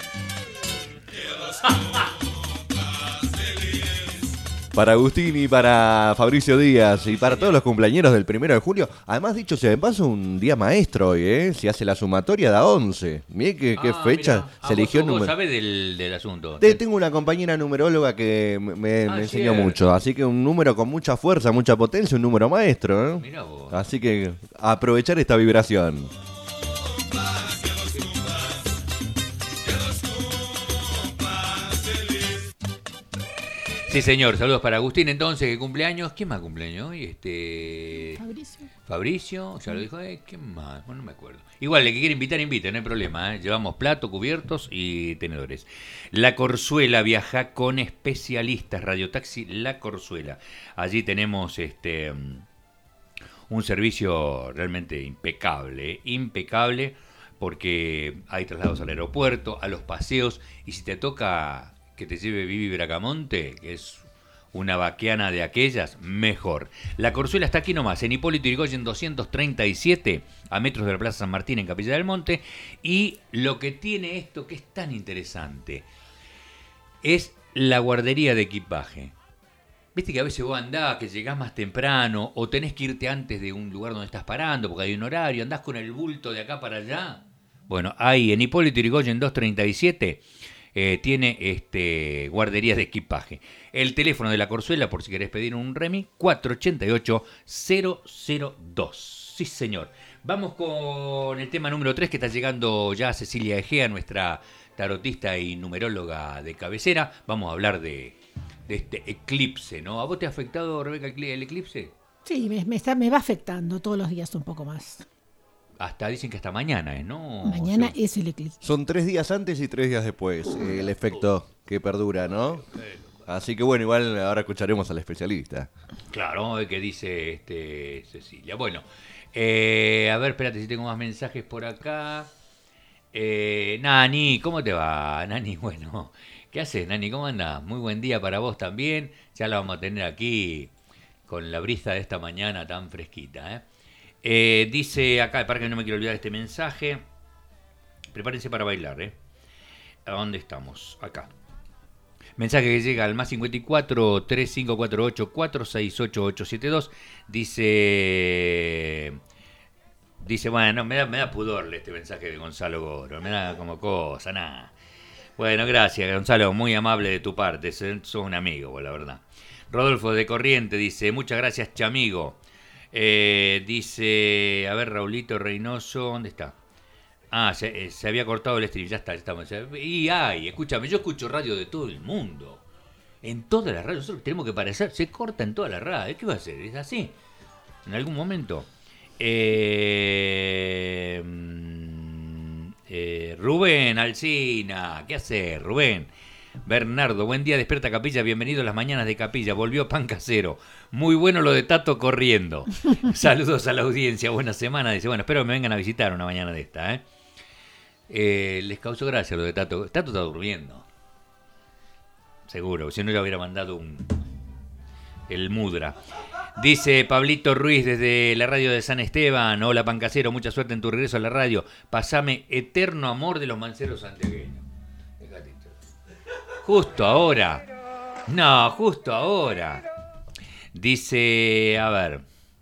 A: Para Agustín y para Fabricio Díaz y para todos los cumpleañeros del primero de julio. Además, dicho sea de paso, un día maestro hoy, ¿eh? Si hace la sumatoria da once. Mirá qué, qué
C: Ah,
A: fecha
C: mirá.
A: se
C: Ah,
A: eligió el
C: vos, vos
A: número.
C: sabés del, del asunto.
A: Te- Tengo una compañera numeróloga que me, me
C: Ah,
A: enseñó
C: cierto.
A: mucho. Así que un número con mucha fuerza, mucha potencia, un número maestro, ¿eh?
C: Mirá vos.
A: Así que aprovechar esta vibración.
C: Sí, señor. Saludos para Agustín, entonces, que cumpleaños. ¿Quién más cumpleaños hoy? Este...
G: Fabricio.
C: Fabricio, ya lo dijo. Eh, ¿Quién más? Bueno, no me acuerdo. Igual, el que quiere invitar, invite, no hay problema. ¿eh? Llevamos plato, cubiertos y tenedores. La Corzuela viaja con especialistas. Radiotaxi La Corzuela. Allí tenemos este un servicio realmente impecable. ¿eh? Impecable, porque hay traslados al aeropuerto, a los paseos. Y si te toca que te lleve Vivi Bracamonte, que es una vaquiana de aquellas, mejor. La Corzuela está aquí nomás, en Hipólito Yrigoyen doscientos treinta y siete, a metros de la Plaza San Martín, en Capilla del Monte. Y lo que tiene esto, que es tan interesante, es la guardería de equipaje. Viste que a veces vos andás, que llegás más temprano, o tenés que irte antes de un lugar donde estás parando, porque hay un horario, andás con el bulto de acá para allá. Bueno, ahí en Hipólito Yrigoyen doscientos treinta y siete... Eh, tiene este guardería de equipaje. El teléfono de La Corzuela, por si querés pedir un Remi, cuatro ocho ocho, cero cero dos. Sí, señor. Vamos con el tema número tres, que está llegando ya Cecilia Egea, nuestra tarotista y numeróloga de cabecera. Vamos a hablar de, de este eclipse, ¿no? ¿A vos te ha afectado, Rebeca, el eclipse?
G: Sí, me, me, está, me va afectando todos los días un poco más.
C: Hasta dicen que hasta mañana, ¿eh? ¿No?
G: Mañana
C: Sí.
G: es el eclipse.
A: Son tres días antes y tres días después eh, el efecto que perdura, ¿no? Así que bueno, igual ahora escucharemos al especialista.
C: Claro, que dice este Cecilia. Bueno, eh, a ver, espérate si tengo más mensajes por acá. Eh, Nani, ¿cómo te va, Nani? Bueno, ¿qué haces, Nani? ¿Cómo andás? Muy buen día para vos también. Ya la vamos a tener aquí con la brisa de esta mañana tan fresquita, ¿eh? Eh, dice acá, para que no me quiero olvidar este mensaje. Prepárense para bailar, ¿eh? ¿A dónde estamos? Acá. Mensaje que llega al más cincuenta y cuatro, tres cinco cuatro ocho, cuatro seis ocho, ocho siete dos. Dice... Dice, bueno, me da, me da pudor este mensaje de Gonzalo Goro. Me da como cosa, nada. Bueno, gracias, Gonzalo. Muy amable de tu parte. Sos un amigo, vos, la verdad. Rodolfo de Corriente dice, muchas gracias, chamigo. Eh, dice, a ver, Raulito Reynoso, ¿dónde está? Ah, se, se había cortado el stream, ya está, ya estamos. Y ay, escúchame, yo escucho radio de todo el mundo. En todas las radios, nosotros tenemos que parecer, se corta en todas las radios. ¿Qué va a hacer? ¿Es así? En algún momento. Eh, eh, Rubén Alsina, ¿qué hace, Rubén? Bernardo, buen día, despierta Capilla, bienvenido a las mañanas de Capilla, volvió pan casero, muy bueno lo de Tato corriendo, saludos a la audiencia, buena semana, dice, bueno, espero que me vengan a visitar una mañana de esta, ¿eh? Eh, les causó gracia lo de Tato, Tato está durmiendo, seguro, si no le hubiera mandado un el mudra. Dice Pablito Ruiz desde la radio de San Esteban, hola pan casero, mucha suerte en tu regreso a la radio, pasame Eterno Amor de los Manceros Santiagueños. Justo ahora. No, justo ahora. Dice, a ver.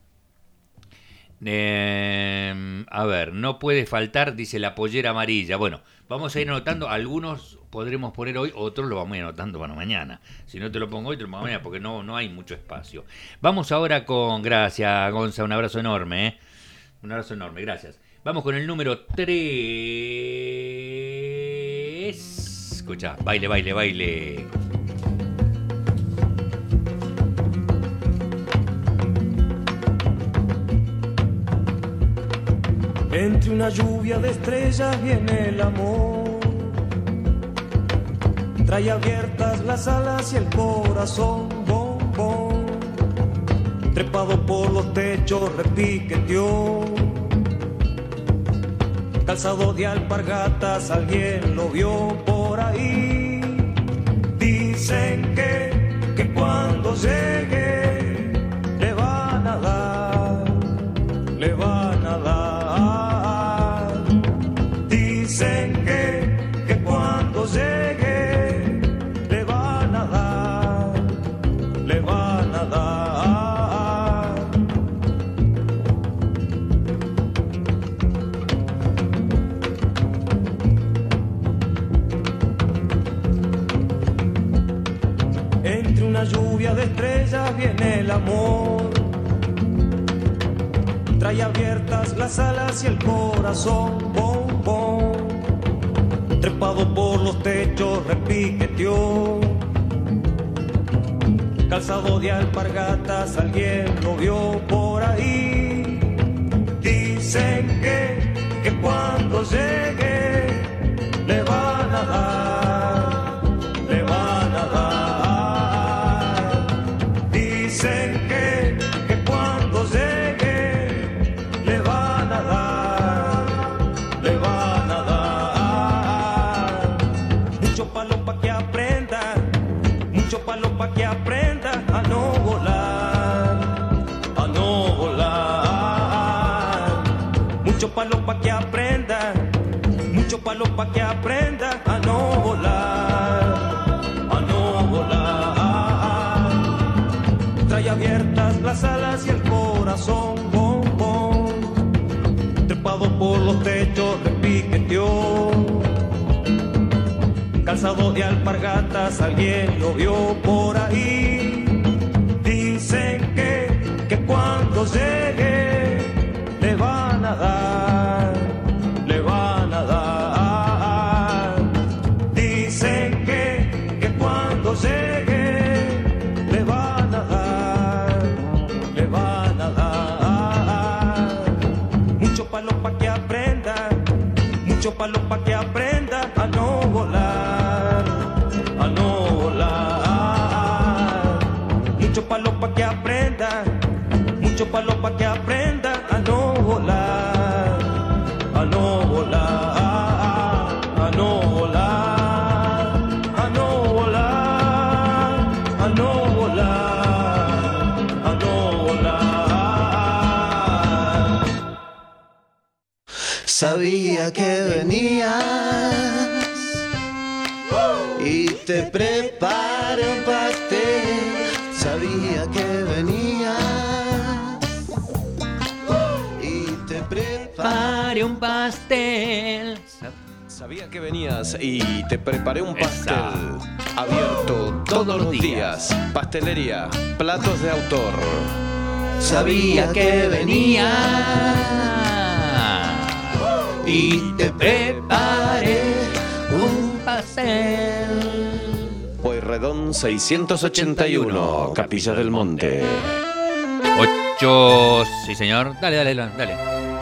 C: Eh, a ver, no puede faltar, dice la pollera amarilla. Bueno, vamos a ir anotando. Algunos podremos poner hoy, otros lo vamos a ir anotando para mañana. Si no te lo pongo hoy, te lo pongo mañana, porque no, no hay mucho espacio. Vamos ahora con, gracias, Gonza, un abrazo enorme, ¿eh? Un abrazo enorme, gracias. Vamos con el número tres. Escucha, baile, baile, baile.
I: Entre una lluvia de estrellas viene el amor. Trae abiertas las alas y el corazón, bom, bom. Trepado por los techos repiqueteó. Calzado de alpargatas, alguien lo vio por ahí. Dicen que, que cuando llegue le van a dar, le van a dar. Dicen que, que cuando llegue le van a dar, le van a dar. Entre una lluvia de estrellas viene el amor, trae abiertas las alas y el corazón, bom, bom. Trepado por los techos repiqueteó, calzado de alpargatas, alguien lo vio por ahí. Dicen que, que cuando llegue le van a dar, le van a dar. Dicen que, que cuando llegue le van a dar, le van a dar. Mucho palo pa' que aprenda, mucho palo pa' que aprenda a no volar, a no volar. Mucho palo pa' que aprenda, mucho palo pa' que aprenda a no volar, a no volar. Trae abiertas las alas y el corazón, bom, bom. Trepado por los techos repiqueteó, calzado de alpargatas, alguien lo vio por ahí. Dicen que, que cuando llegue le van a dar, le van a dar. Dicen que, que cuando llegue le van a dar, le van a dar. Mucho palo pa' que aprenda, mucho palo pa' que aprenda a no volar, a no volar. Mucho palo pa' que aprenda, mucho palo pa' que aprenda a no volar, a no volar, a no volar, a no volar, a no volar, a no volar.
M: Sabía que venías y te preparé un pastel. Sabía que venías y te preparé un pastel.
N: Sabía que venías y te preparé un pastel. Abierto todos los días. Pastelería, platos de autor.
M: Sabía que venías y te preparé un pastel.
N: Pueyrredón seiscientos ochenta y uno, Capilla del Monte.
C: Ocho, sí señor. Dale, dale, dale.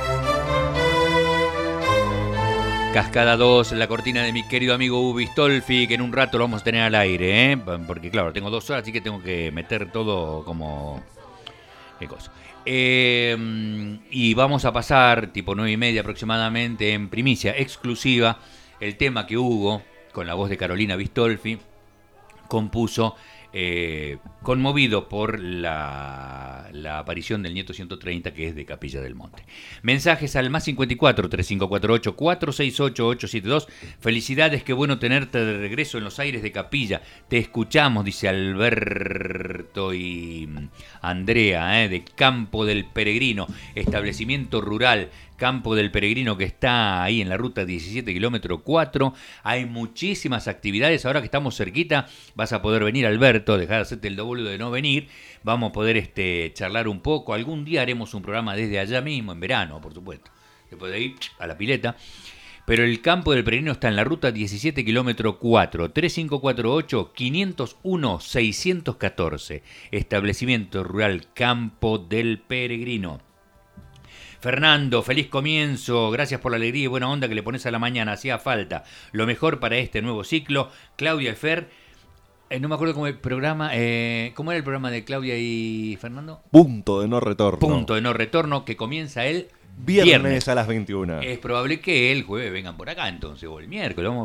C: Cascada dos, la cortina de mi querido amigo Ubi Stolfi, que en un rato lo vamos a tener al aire, ¿eh? Porque claro, tengo dos horas, así que tengo que meter todo como... ¿Qué cosa? Eh, y vamos a pasar, tipo nueve y media aproximadamente, en primicia exclusiva, el tema que Hugo, con la voz de Carolina Bistolfi, compuso, eh, conmovido por la, la aparición del nieto ciento treinta, que es de Capilla del Monte. Mensajes al más cincuenta y cuatro, treinta y cinco cuarenta y ocho, cuatrocientos sesenta y ocho, ochocientos setenta y dos. Felicidades, qué bueno tenerte de regreso en los aires de Capilla. Te escuchamos, dice Alberto y Andrea, eh, de Campo del Peregrino, establecimiento rural Campo del Peregrino, que está ahí en la ruta diecisiete, kilómetro cuatro. Hay muchísimas actividades. Ahora que estamos cerquita, vas a poder venir, Alberto, dejar de hacerte el doble de no venir. Vamos a poder este, charlar un poco. Algún día haremos un programa desde allá mismo, en verano, por supuesto. Después de ir a la pileta. Pero el Campo del Peregrino está en la ruta diecisiete, kilómetro cuatro. treinta y cinco cuarenta y ocho, quinientos uno, seiscientos catorce. Establecimiento rural Campo del Peregrino. Fernando, feliz comienzo, gracias por la alegría y buena onda que le pones a la mañana, hacía falta. Lo mejor para este nuevo ciclo. Claudia y Fer, eh, no me acuerdo cómo el programa, eh, ¿cómo era el programa de Claudia y Fernando?
A: Punto de no retorno.
C: Punto de no retorno, que comienza el
A: viernes,
C: viernes
A: a las veintiuna.
C: Es probable que el jueves vengan por acá entonces, o el miércoles, vamos a ver.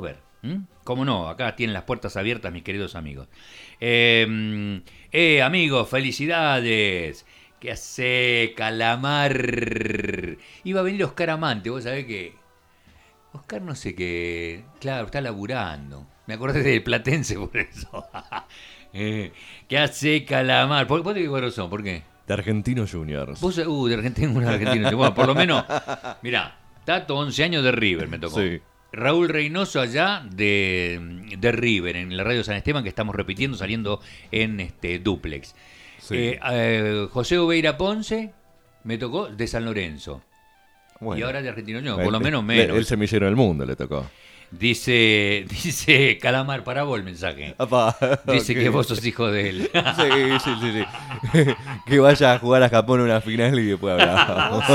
C: ¿Mm? ¿Cómo no? Acá tienen las puertas abiertas, mis queridos amigos. Eh, eh amigos, felicidades. ¿Qué hace, Calamar? Iba a venir Oscar Amante, vos sabés que... Oscar no sé qué... Claro, está laburando. Me acordé del Platense por eso. eh, ¿Qué hace, Calamar? ¿Vos de qué cuadros son? ¿Por qué?
A: De Argentinos Juniors.
C: ¿Vos? Uh, de Argentinos, una Argentinos. Bueno, por lo menos... Mirá, Tato, once años de River me tocó. Sí. Raúl Reynoso allá de, de River, en la radio San Esteban, que estamos repitiendo, saliendo en este duplex. Sí. Eh, eh, José Oveira Ponce me tocó de San Lorenzo. Bueno, y ahora de Argentino no, por lo menos menos.
A: El semillero del mundo le tocó.
C: Dice, dice Calamar, para vos el mensaje.
A: Apá,
C: dice
A: okay.
C: que vos sos hijo de él.
A: Sí, sí, sí, sí. Que vaya a jugar a Japón una final y después hablamos.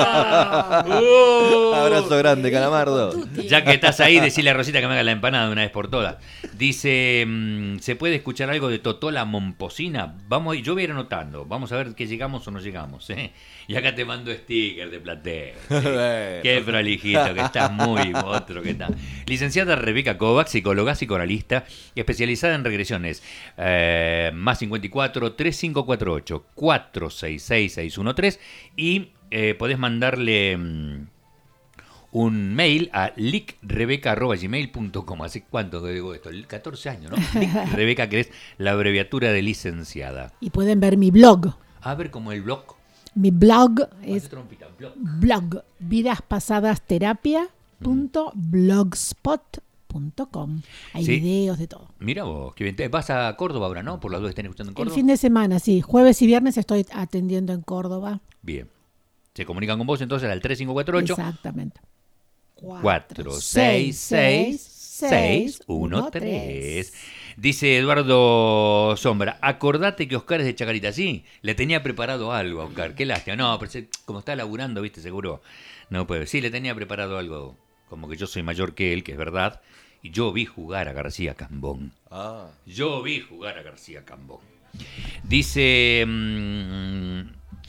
A: uh, Abrazo grande, Calamardo.
C: Ya que estás ahí, decirle a Rosita que me haga la empanada de una vez por todas. Dice, ¿se puede escuchar algo de Totola Momposina? Vamos, yo voy a ir anotando. Vamos a ver que llegamos o no llegamos. ¿eh? Y acá te mando sticker de plateo. ¿sí? Qué prolijito, que estás muy otro que está. Licenciada Rebeca Kovac, psicóloga, psicoanalista, especializada en regresiones. Eh, más cincuenta y cuatro, treinta y cinco cuarenta y ocho, cuatrocientos sesenta y seis, seiscientos trece y eh, podés mandarle um, un mail a licrebeca arroba gmail punto com. ¿Hace cuánto que digo esto? catorce años, ¿no? Rebeca, que es la abreviatura de licenciada.
G: Y pueden ver mi blog.
C: A ver, como el blog.
G: Mi blog es
C: trompita, blog.
G: blog vidaspasadas-terapia punto blogspot punto com. Hay
C: sí.
G: videos de todo.
C: Mira vos, que bien. Vas a Córdoba ahora, ¿no? Por las dudas están escuchando en Córdoba.
G: El fin de semana, sí. Jueves y viernes estoy atendiendo en Córdoba.
C: Bien. Se comunican con vos entonces al tres cinco cuatro ocho.
G: Exactamente.
C: cuatro seis seis seis uno tres. Dice Eduardo Sombra, acordate que Oscar es de Chacarita. Sí, le tenía preparado algo a Oscar. Qué lástima. No, pero se, como está laburando, viste, seguro. No puede. Sí, le tenía preparado algo. Como que yo soy mayor que él, que es verdad. Y yo vi jugar a García Cambón.
A: Ah.
C: Yo vi jugar a García Cambón. Dice... Mmm,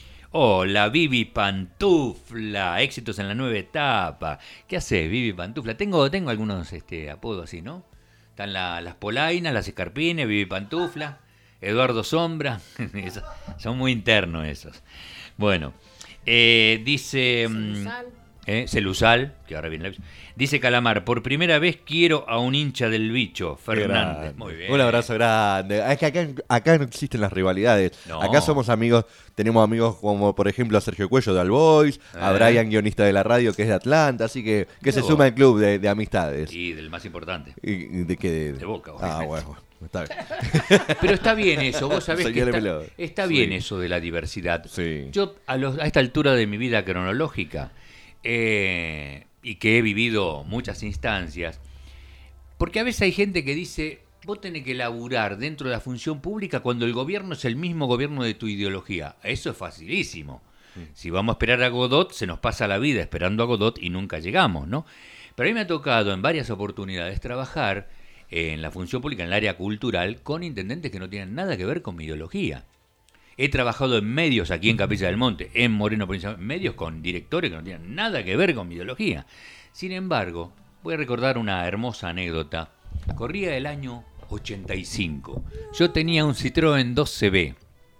C: hola, Vivi Pantufla. Éxitos en la nueva etapa. ¿Qué haces, Vivi Pantufla? Tengo, tengo algunos este, apodos así, ¿no? Están la, las polainas, las escarpines, Vivi Pantufla, Eduardo Sombra. Esos, son muy internos esos. Bueno, eh, dice... Celusal. Eh, Celusal, que ahora viene la... Dice Calamar, por primera vez quiero a un hincha del bicho, Fernández. Muy bien.
A: Un abrazo grande. Es que acá, acá no existen las rivalidades.
C: No.
A: Acá somos amigos, tenemos amigos como por ejemplo a Sergio Cuello de All Boys, eh. a Brian, guionista de la radio, que es de Atlanta, así que, que se suma al club de, de amistades.
C: Y del más importante.
A: ¿Y de qué? De,
C: de Boca.
A: Ah, bueno. Está bien.
C: Pero está bien eso, vos sabés que está, está bien
A: sí.
C: eso de la diversidad.
A: Sí.
C: Yo a, los, a esta altura de mi vida cronológica, eh, y que he vivido muchas instancias, porque a veces hay gente que dice, vos tenés que laburar dentro de la función pública cuando el gobierno es el mismo gobierno de tu ideología. Eso es facilísimo. Sí. Si vamos a esperar a Godot, se nos pasa la vida esperando a Godot y nunca llegamos, ¿no? Pero a mí me ha tocado en varias oportunidades trabajar en la función pública, en el área cultural, con intendentes que no tienen nada que ver con mi ideología. He trabajado en medios aquí en Capilla del Monte, en Moreno Provincia, medios con directores que no tienen nada que ver con mi ideología. Sin embargo, voy a recordar una hermosa anécdota. Corría el año ochenta y cinco. Yo tenía un Citroën dos C B.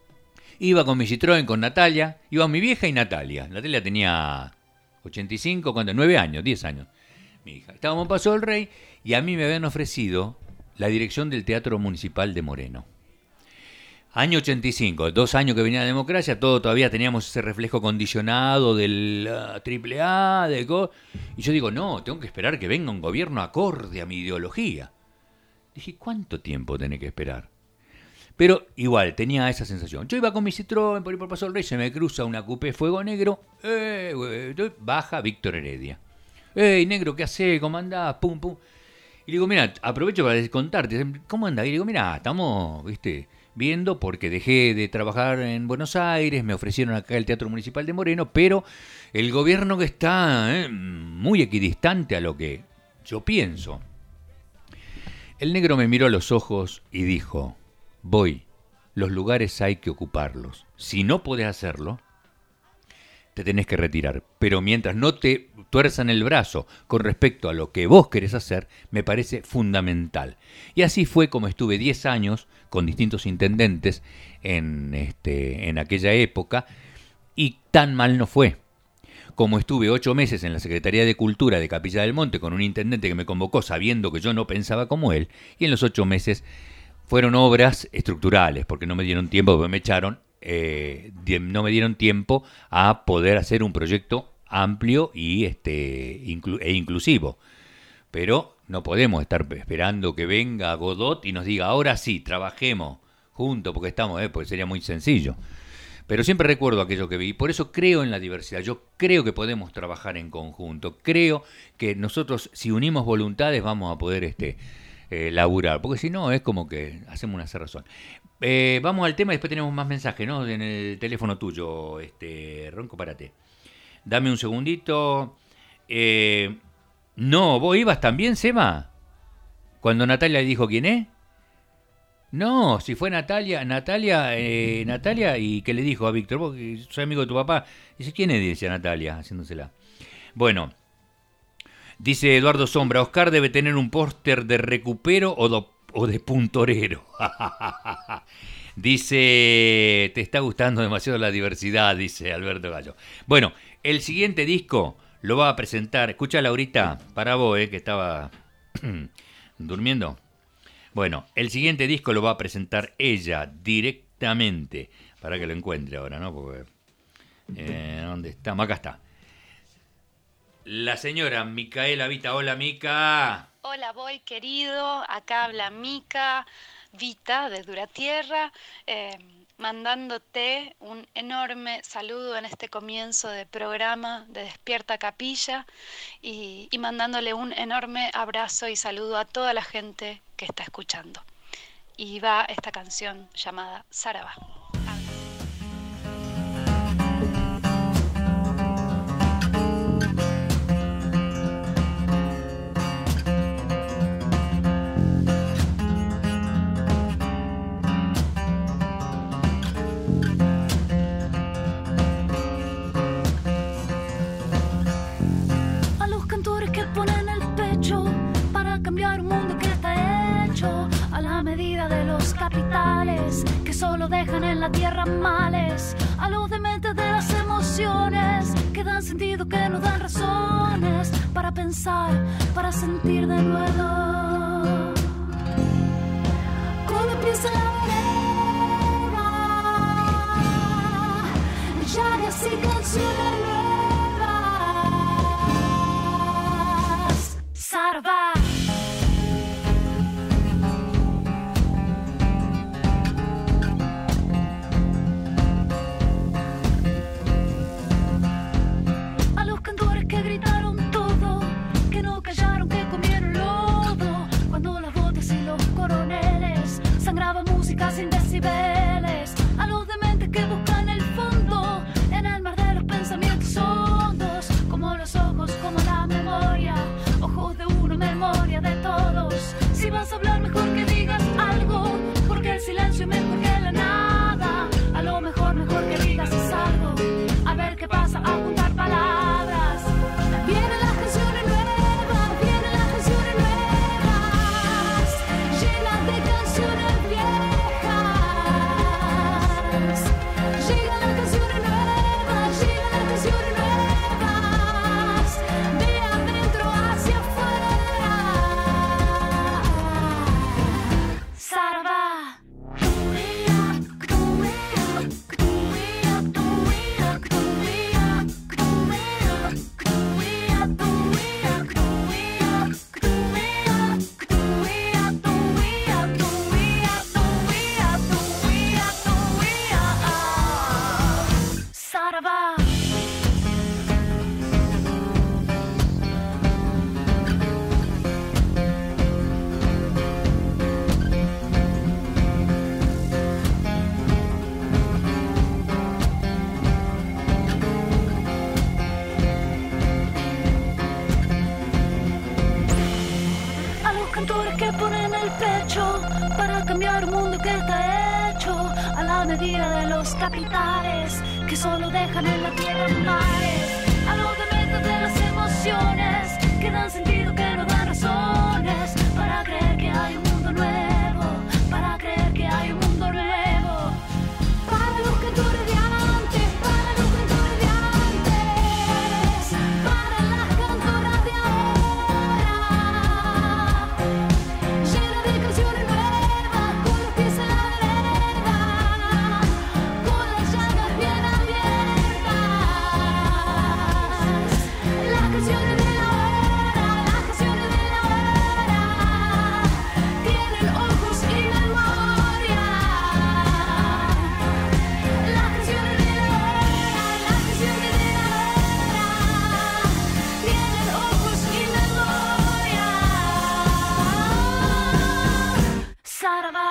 C: Iba con mi Citroën con Natalia, iba mi vieja y Natalia. Natalia tenía ochenta y cinco, ¿cuánto? nueve años, diez años. Mi hija. Estábamos en Paso del Rey y a mí me habían ofrecido la dirección del Teatro Municipal de Moreno. Año ochenta y cinco, dos años que venía la democracia, todo todavía teníamos ese reflejo condicionado del uh, triple A, de go- y yo digo, no, tengo que esperar que venga un gobierno acorde a mi ideología. Dije, ¿cuánto tiempo tenés que esperar? Pero igual, tenía esa sensación. Yo iba con mi Citroën por ir por Paso del Rey, se me cruza una coupé Fuego Negro, eh, eh, baja Víctor Heredia. ¡Ey, negro, qué hace? ¿Cómo andás? Pum, pum. Y le digo, mira, aprovecho para contarte, ¿cómo andás? Y le digo, mira, estamos, viste, viendo porque dejé de trabajar en Buenos Aires, me ofrecieron acá el Teatro Municipal de Moreno, pero el gobierno que está eh, muy equidistante a lo que yo pienso. El negro me miró a los ojos y dijo, voy, los lugares hay que ocuparlos. Si no podés hacerlo, te tenés que retirar. Pero mientras no te tuerzan el brazo con respecto a lo que vos querés hacer, me parece fundamental. Y así fue como estuve diez años con distintos intendentes en, este, en aquella época, y tan mal no fue. Como estuve ocho meses en la Secretaría de Cultura de Capilla del Monte con un intendente que me convocó sabiendo que yo no pensaba como él, y en los ocho meses fueron obras estructurales, porque no me dieron tiempo, porque me echaron, eh, no me dieron tiempo a poder hacer un proyecto amplio y este, inclu- e inclusivo. Pero no podemos estar esperando que venga Godot y nos diga, ahora sí, trabajemos juntos, porque estamos, eh, porque sería muy sencillo. Pero siempre recuerdo aquello que vi, por eso creo en la diversidad, yo creo que podemos trabajar en conjunto, creo que nosotros si unimos voluntades vamos a poder este, eh, laburar, porque si no es como que hacemos una cerrazón. Eh, vamos al tema y después tenemos más mensajes, ¿no? En el teléfono tuyo, este, Ronco, párate. Dame un segundito. Eh, no, ¿vos ibas también, Seba? Cuando Natalia dijo quién es. No, si fue Natalia, Natalia, eh, Natalia, y que le dijo a Víctor, vos que soy amigo de tu papá, dice, ¿quién es? Dice Natalia, haciéndosela. Bueno, dice Eduardo Sombra, Oscar debe tener un póster de recupero o, do, o de puntorero. Dice, te está gustando demasiado la diversidad, dice Alberto Gallo. Bueno, el siguiente disco lo va a presentar, escucha Laurita, para vos, eh, que estaba durmiendo. Bueno, el siguiente disco lo va a presentar ella directamente. Para que lo encuentre ahora, ¿no? Porque, eh, ¿dónde está? Acá está. La señora Micaela Vita. Hola, Mica.
O: Hola, Boy, querido. Acá habla Mica Vita, de Duratierra, eh, mandándote un enorme saludo en este comienzo de programa de Despierta Capilla y, y mandándole un enorme abrazo y saludo a toda la gente que está escuchando. Y va esta canción llamada Sarabá.
P: Cambiar un mundo que está hecho a la medida de los capitales que solo dejan en la tierra males, a los dementes de las emociones que dan sentido, que nos dan razones para pensar, para sentir de nuevo. Cuando empieza la vereda, llagas y canciones nuevas. Sarva. Sin decibeles, a los dementes que buscan el fondo en el mar de los pensamientos hondos, como los ojos, como la memoria, ojos de uno, memoria de todos. Si vas a hablar, mejor que digas algo, porque el silencio es mejor que la nada. A lo mejor, mejor que digas es algo, a ver qué pasa, a juntar palabras. Vienen las canciones nuevas, vienen las canciones nuevas, llenas de canciones viejas. Llegan las canciones nuevas, llegan las canciones nuevas, de adentro hacia afuera. la medida de los capitales que solo dejan en la tierra mares. A los dementos de las emociones que dan sentido, que nos dan razones para creer que hay un mundo nuevo, para creer que hay un mundo nuevo. Para los cantores de antes, para los cantores de antes, para las cantoras de ahora, llena de canciones nuevas, con los pies en la vereda, con las llagas bien abiertas. Las canciones de la hora, las canciones de la hora, tienen ojos y memoria. Las canciones de la hora, las canciones de la hora, tienen ojos y memoria. Sarabá.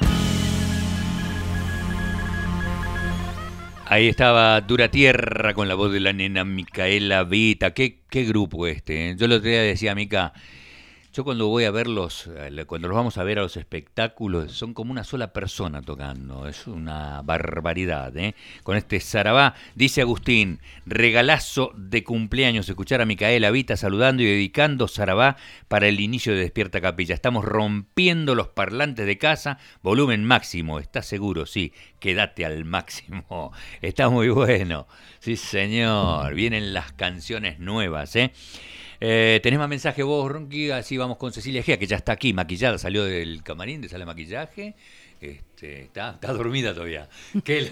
C: Ahí estaba Dura Tierra con la voz de la nena Micaela Vita. Qué, qué grupo este, ¿eh? Yo el otro día decía a Mica, yo cuando voy a verlos, eh, cuando los vamos a ver a los espectáculos, son como una sola persona tocando. Es una barbaridad, ¿eh? Con este Sarabá, dice Agustín, regalazo de cumpleaños escuchar a Micaela Vita saludando y dedicando Sarabá para el inicio de Despierta Capilla. Estamos rompiendo los parlantes de casa, volumen máximo, ¿estás seguro? Sí, quédate al máximo. Está muy bueno. Sí, señor. Vienen las canciones nuevas, ¿eh? Eh, ¿Tenés más mensaje vos, Ronqui? Así vamos con Cecilia Gea, que ya está aquí, maquillada, salió del camarín de sala de maquillaje. Este, está, está dormida todavía. ¿Qué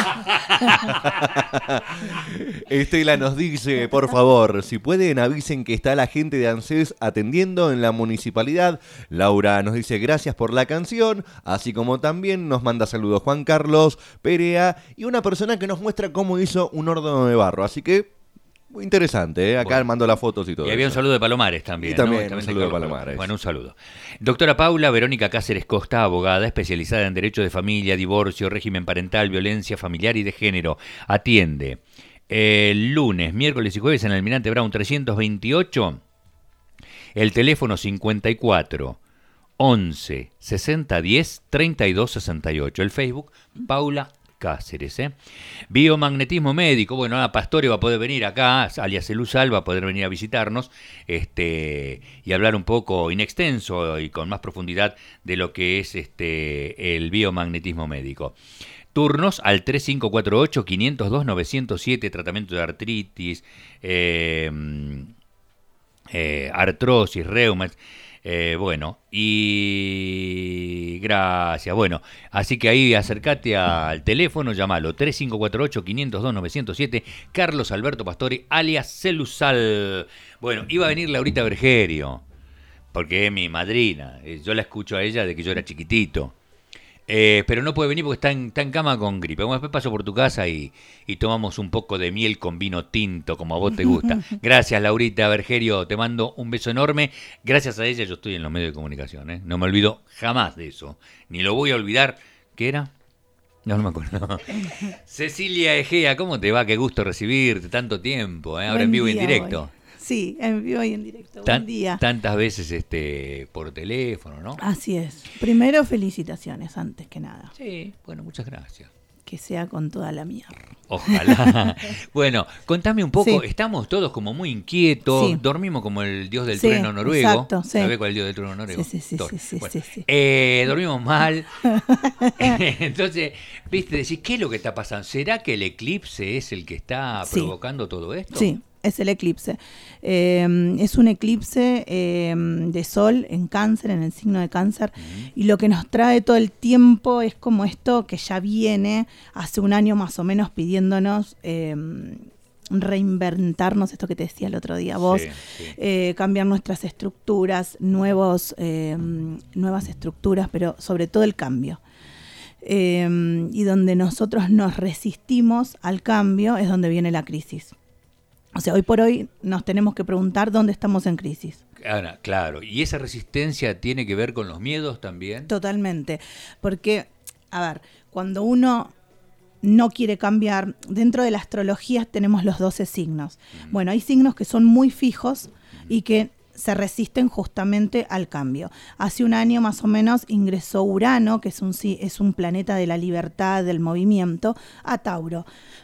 C: la...
A: Estela nos dice, por favor, si pueden avisen que está la gente de ANSES atendiendo en la municipalidad. Laura nos dice gracias por la canción, así como también nos manda saludos Juan Carlos Perea y una persona que nos muestra cómo hizo un horno de barro, así que muy interesante, ¿eh? Acá bueno, mando las fotos y todo.
C: Y había
A: eso.
C: Un saludo de Palomares también.
A: Y también,
C: ¿no? también
A: un saludo de Palomares.
C: Bueno, un saludo. Doctora Paula Verónica Cáceres Costa, abogada especializada en Derecho de Familia, Divorcio, Régimen Parental, Violencia Familiar y de Género. Atiende el lunes, miércoles y jueves en Almirante Brown trescientos veintiocho. El teléfono cincuenta y cuatro, once, sesenta, diez, treinta y dos, sesenta y ocho. El Facebook, Paula Cáceres, ¿eh? Biomagnetismo médico, bueno, Ana Pastore va a poder venir acá, alias Celuzal, va a poder venir a visitarnos este, y hablar un poco in extenso y con más profundidad de lo que es este, el biomagnetismo médico. Turnos al tres cinco cuatro ocho, cinco cero dos, nueve cero siete, tratamiento de artritis, eh, eh, artrosis, reumas. Eh, bueno, y gracias. Bueno, así que ahí acércate al teléfono, llamalo tres cinco cuatro ocho, cinco cero dos, nueve cero siete, Carlos Alberto Pastore, alias Celuzal. Bueno, iba a venir Laurita Bergerio, porque es mi madrina. Yo la escucho a ella de que yo era chiquitito. Eh, pero no puede venir porque está en, está en cama con gripe. Bueno, después paso por tu casa y, y tomamos un poco de miel con vino tinto, como a vos te gusta. Gracias, Laurita Bergerio, te mando un beso enorme. Gracias a ella yo estoy en los medios de comunicación, ¿eh? No me olvido jamás de eso. Ni lo voy a olvidar. ¿Qué era? No, no me acuerdo. Cecilia Egea, ¿cómo te va? Qué gusto recibirte tanto tiempo, ¿eh? Ahora Buen en vivo y en directo. Hoy.
Q: Sí, en vivo y en directo.
C: Tan,
Q: Buen día.
C: Tantas veces este por teléfono, ¿no?
Q: Así es. Primero, felicitaciones, antes que nada.
C: Sí, bueno, muchas gracias.
Q: Que sea con toda la mierda.
C: Ojalá. Bueno, contame un poco. Sí. Estamos todos como muy inquietos. Sí. Dormimos como el dios del
Q: sí,
C: trueno noruego.
Q: Exacto, sí.
C: ¿Sabés cuál es el dios del trueno noruego?
Q: Sí, sí, sí. sí, sí,
C: bueno,
Q: sí, sí.
C: Eh, dormimos mal. Entonces, viste, decís, ¿qué es lo que está pasando? ¿Será que el eclipse es el que está
Q: sí.
C: provocando todo esto?
Q: Sí. Es el eclipse. Eh, es un eclipse eh, de sol en Cáncer, en el signo de Cáncer, uh-huh. y lo que nos trae todo el tiempo es como esto que ya viene hace un año más o menos pidiéndonos eh, reinventarnos, esto que te decía el otro día vos, sí, sí. Eh, cambiar nuestras estructuras, nuevos, eh, nuevas estructuras, pero sobre todo el cambio. Eh, y donde nosotros nos resistimos al cambio es donde viene la crisis. O sea, hoy por hoy nos tenemos que preguntar dónde estamos en crisis.
C: Ana, claro, ¿y esa resistencia tiene que ver con los miedos también?
Q: Totalmente, porque, a ver, cuando uno no quiere cambiar, dentro de la astrología tenemos los doce signos. Mm. Bueno, hay signos que son muy fijos mm. y que se resisten justamente al cambio. Hace un año más o menos ingresó Urano, que es un, es un planeta de la libertad, del movimiento, a Tauro.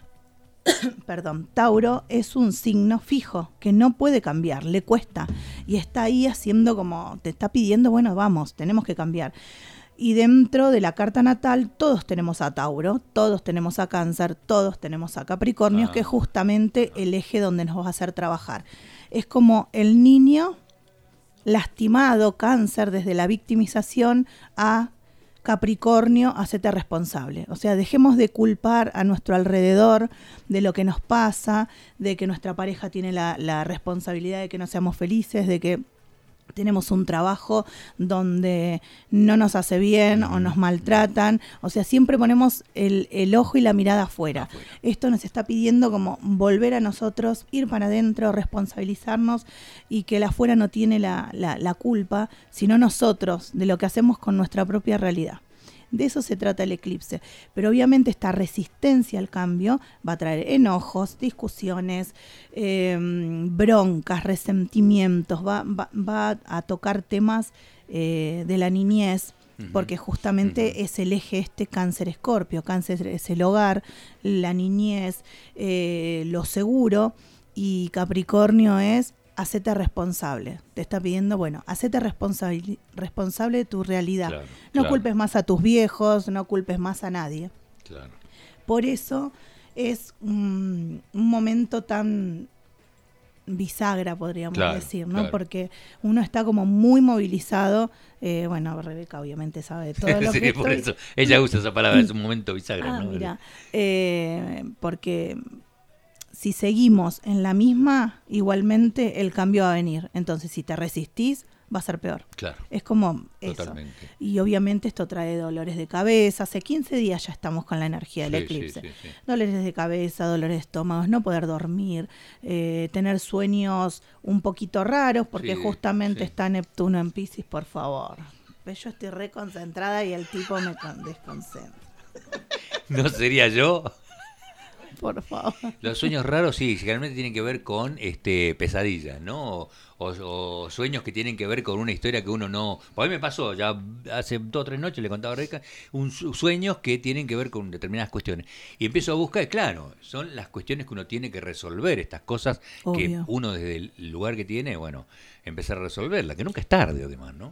Q: Perdón, Tauro es un signo fijo que no puede cambiar, le cuesta y está ahí haciendo como, te está pidiendo, bueno, vamos, tenemos que cambiar. Y dentro de la carta natal todos tenemos a Tauro, todos tenemos a Cáncer, todos tenemos a Capricornio, ah. que es justamente el eje donde nos va a hacer trabajar. Es como el niño lastimado, Cáncer, desde la victimización a Capricornio, hacete responsable. O sea, dejemos de culpar a nuestro alrededor de lo que nos pasa, de que nuestra pareja tiene la, la responsabilidad de que no seamos felices, de que tenemos un trabajo donde no nos hace bien o nos maltratan. O sea, siempre ponemos el, el ojo y la mirada afuera. afuera. Esto nos está pidiendo como volver a nosotros, ir para adentro, responsabilizarnos y que el afuera no tiene la, la, la culpa, sino nosotros, de lo que hacemos con nuestra propia realidad. De eso se trata el eclipse. Pero obviamente esta resistencia al cambio va a traer enojos, discusiones, eh, broncas, resentimientos, va, va, va a tocar temas eh, de la niñez, uh-huh. porque justamente uh-huh. es el eje este Cáncer-Escorpio. Cáncer es el hogar, la niñez, eh, lo seguro, y Capricornio es hacete responsable. Te está pidiendo, bueno, hacete responsable, responsable de tu realidad. Claro, no claro. culpes más a tus viejos, no culpes más a nadie.
C: Claro.
Q: Por eso es un, un momento tan bisagra, podríamos claro, decir, ¿no? Claro. Porque uno está como muy movilizado. Eh, bueno, Rebeca obviamente sabe de todo lo
C: sí,
Q: que
C: por
Q: estoy...
C: eso. Ella usa esa palabra, es un momento bisagra,
Q: ah,
C: ¿no?
Q: Mira, eh, porque... si seguimos en la misma, igualmente el cambio va a venir. Entonces, si te resistís, va a ser peor.
C: Claro.
Q: Es como
C: Totalmente.
Q: Eso. Y obviamente esto trae dolores de cabeza. Hace quince días ya estamos con la energía del sí, eclipse. Sí, sí, sí. Dolores de cabeza, dolores de estómago, no poder dormir, eh, tener sueños un poquito raros, porque sí, justamente sí. está Neptuno en Piscis, por favor. Yo estoy re concentrada y el tipo me desconcentra.
C: ¿No sería yo?
Q: Por favor.
C: Los sueños raros sí, generalmente tienen que ver con este pesadillas, ¿no? O, o sueños que tienen que ver con una historia que uno no... Pues a mí me pasó, ya hace dos o tres noches le contaba a Rebeca, un, sueños que tienen que ver con determinadas cuestiones. Y empiezo a buscar, claro, son las cuestiones que uno tiene que resolver, estas cosas Obvio. que uno desde el lugar que tiene, bueno, empezar a resolverlas, que nunca es tarde además, ¿no?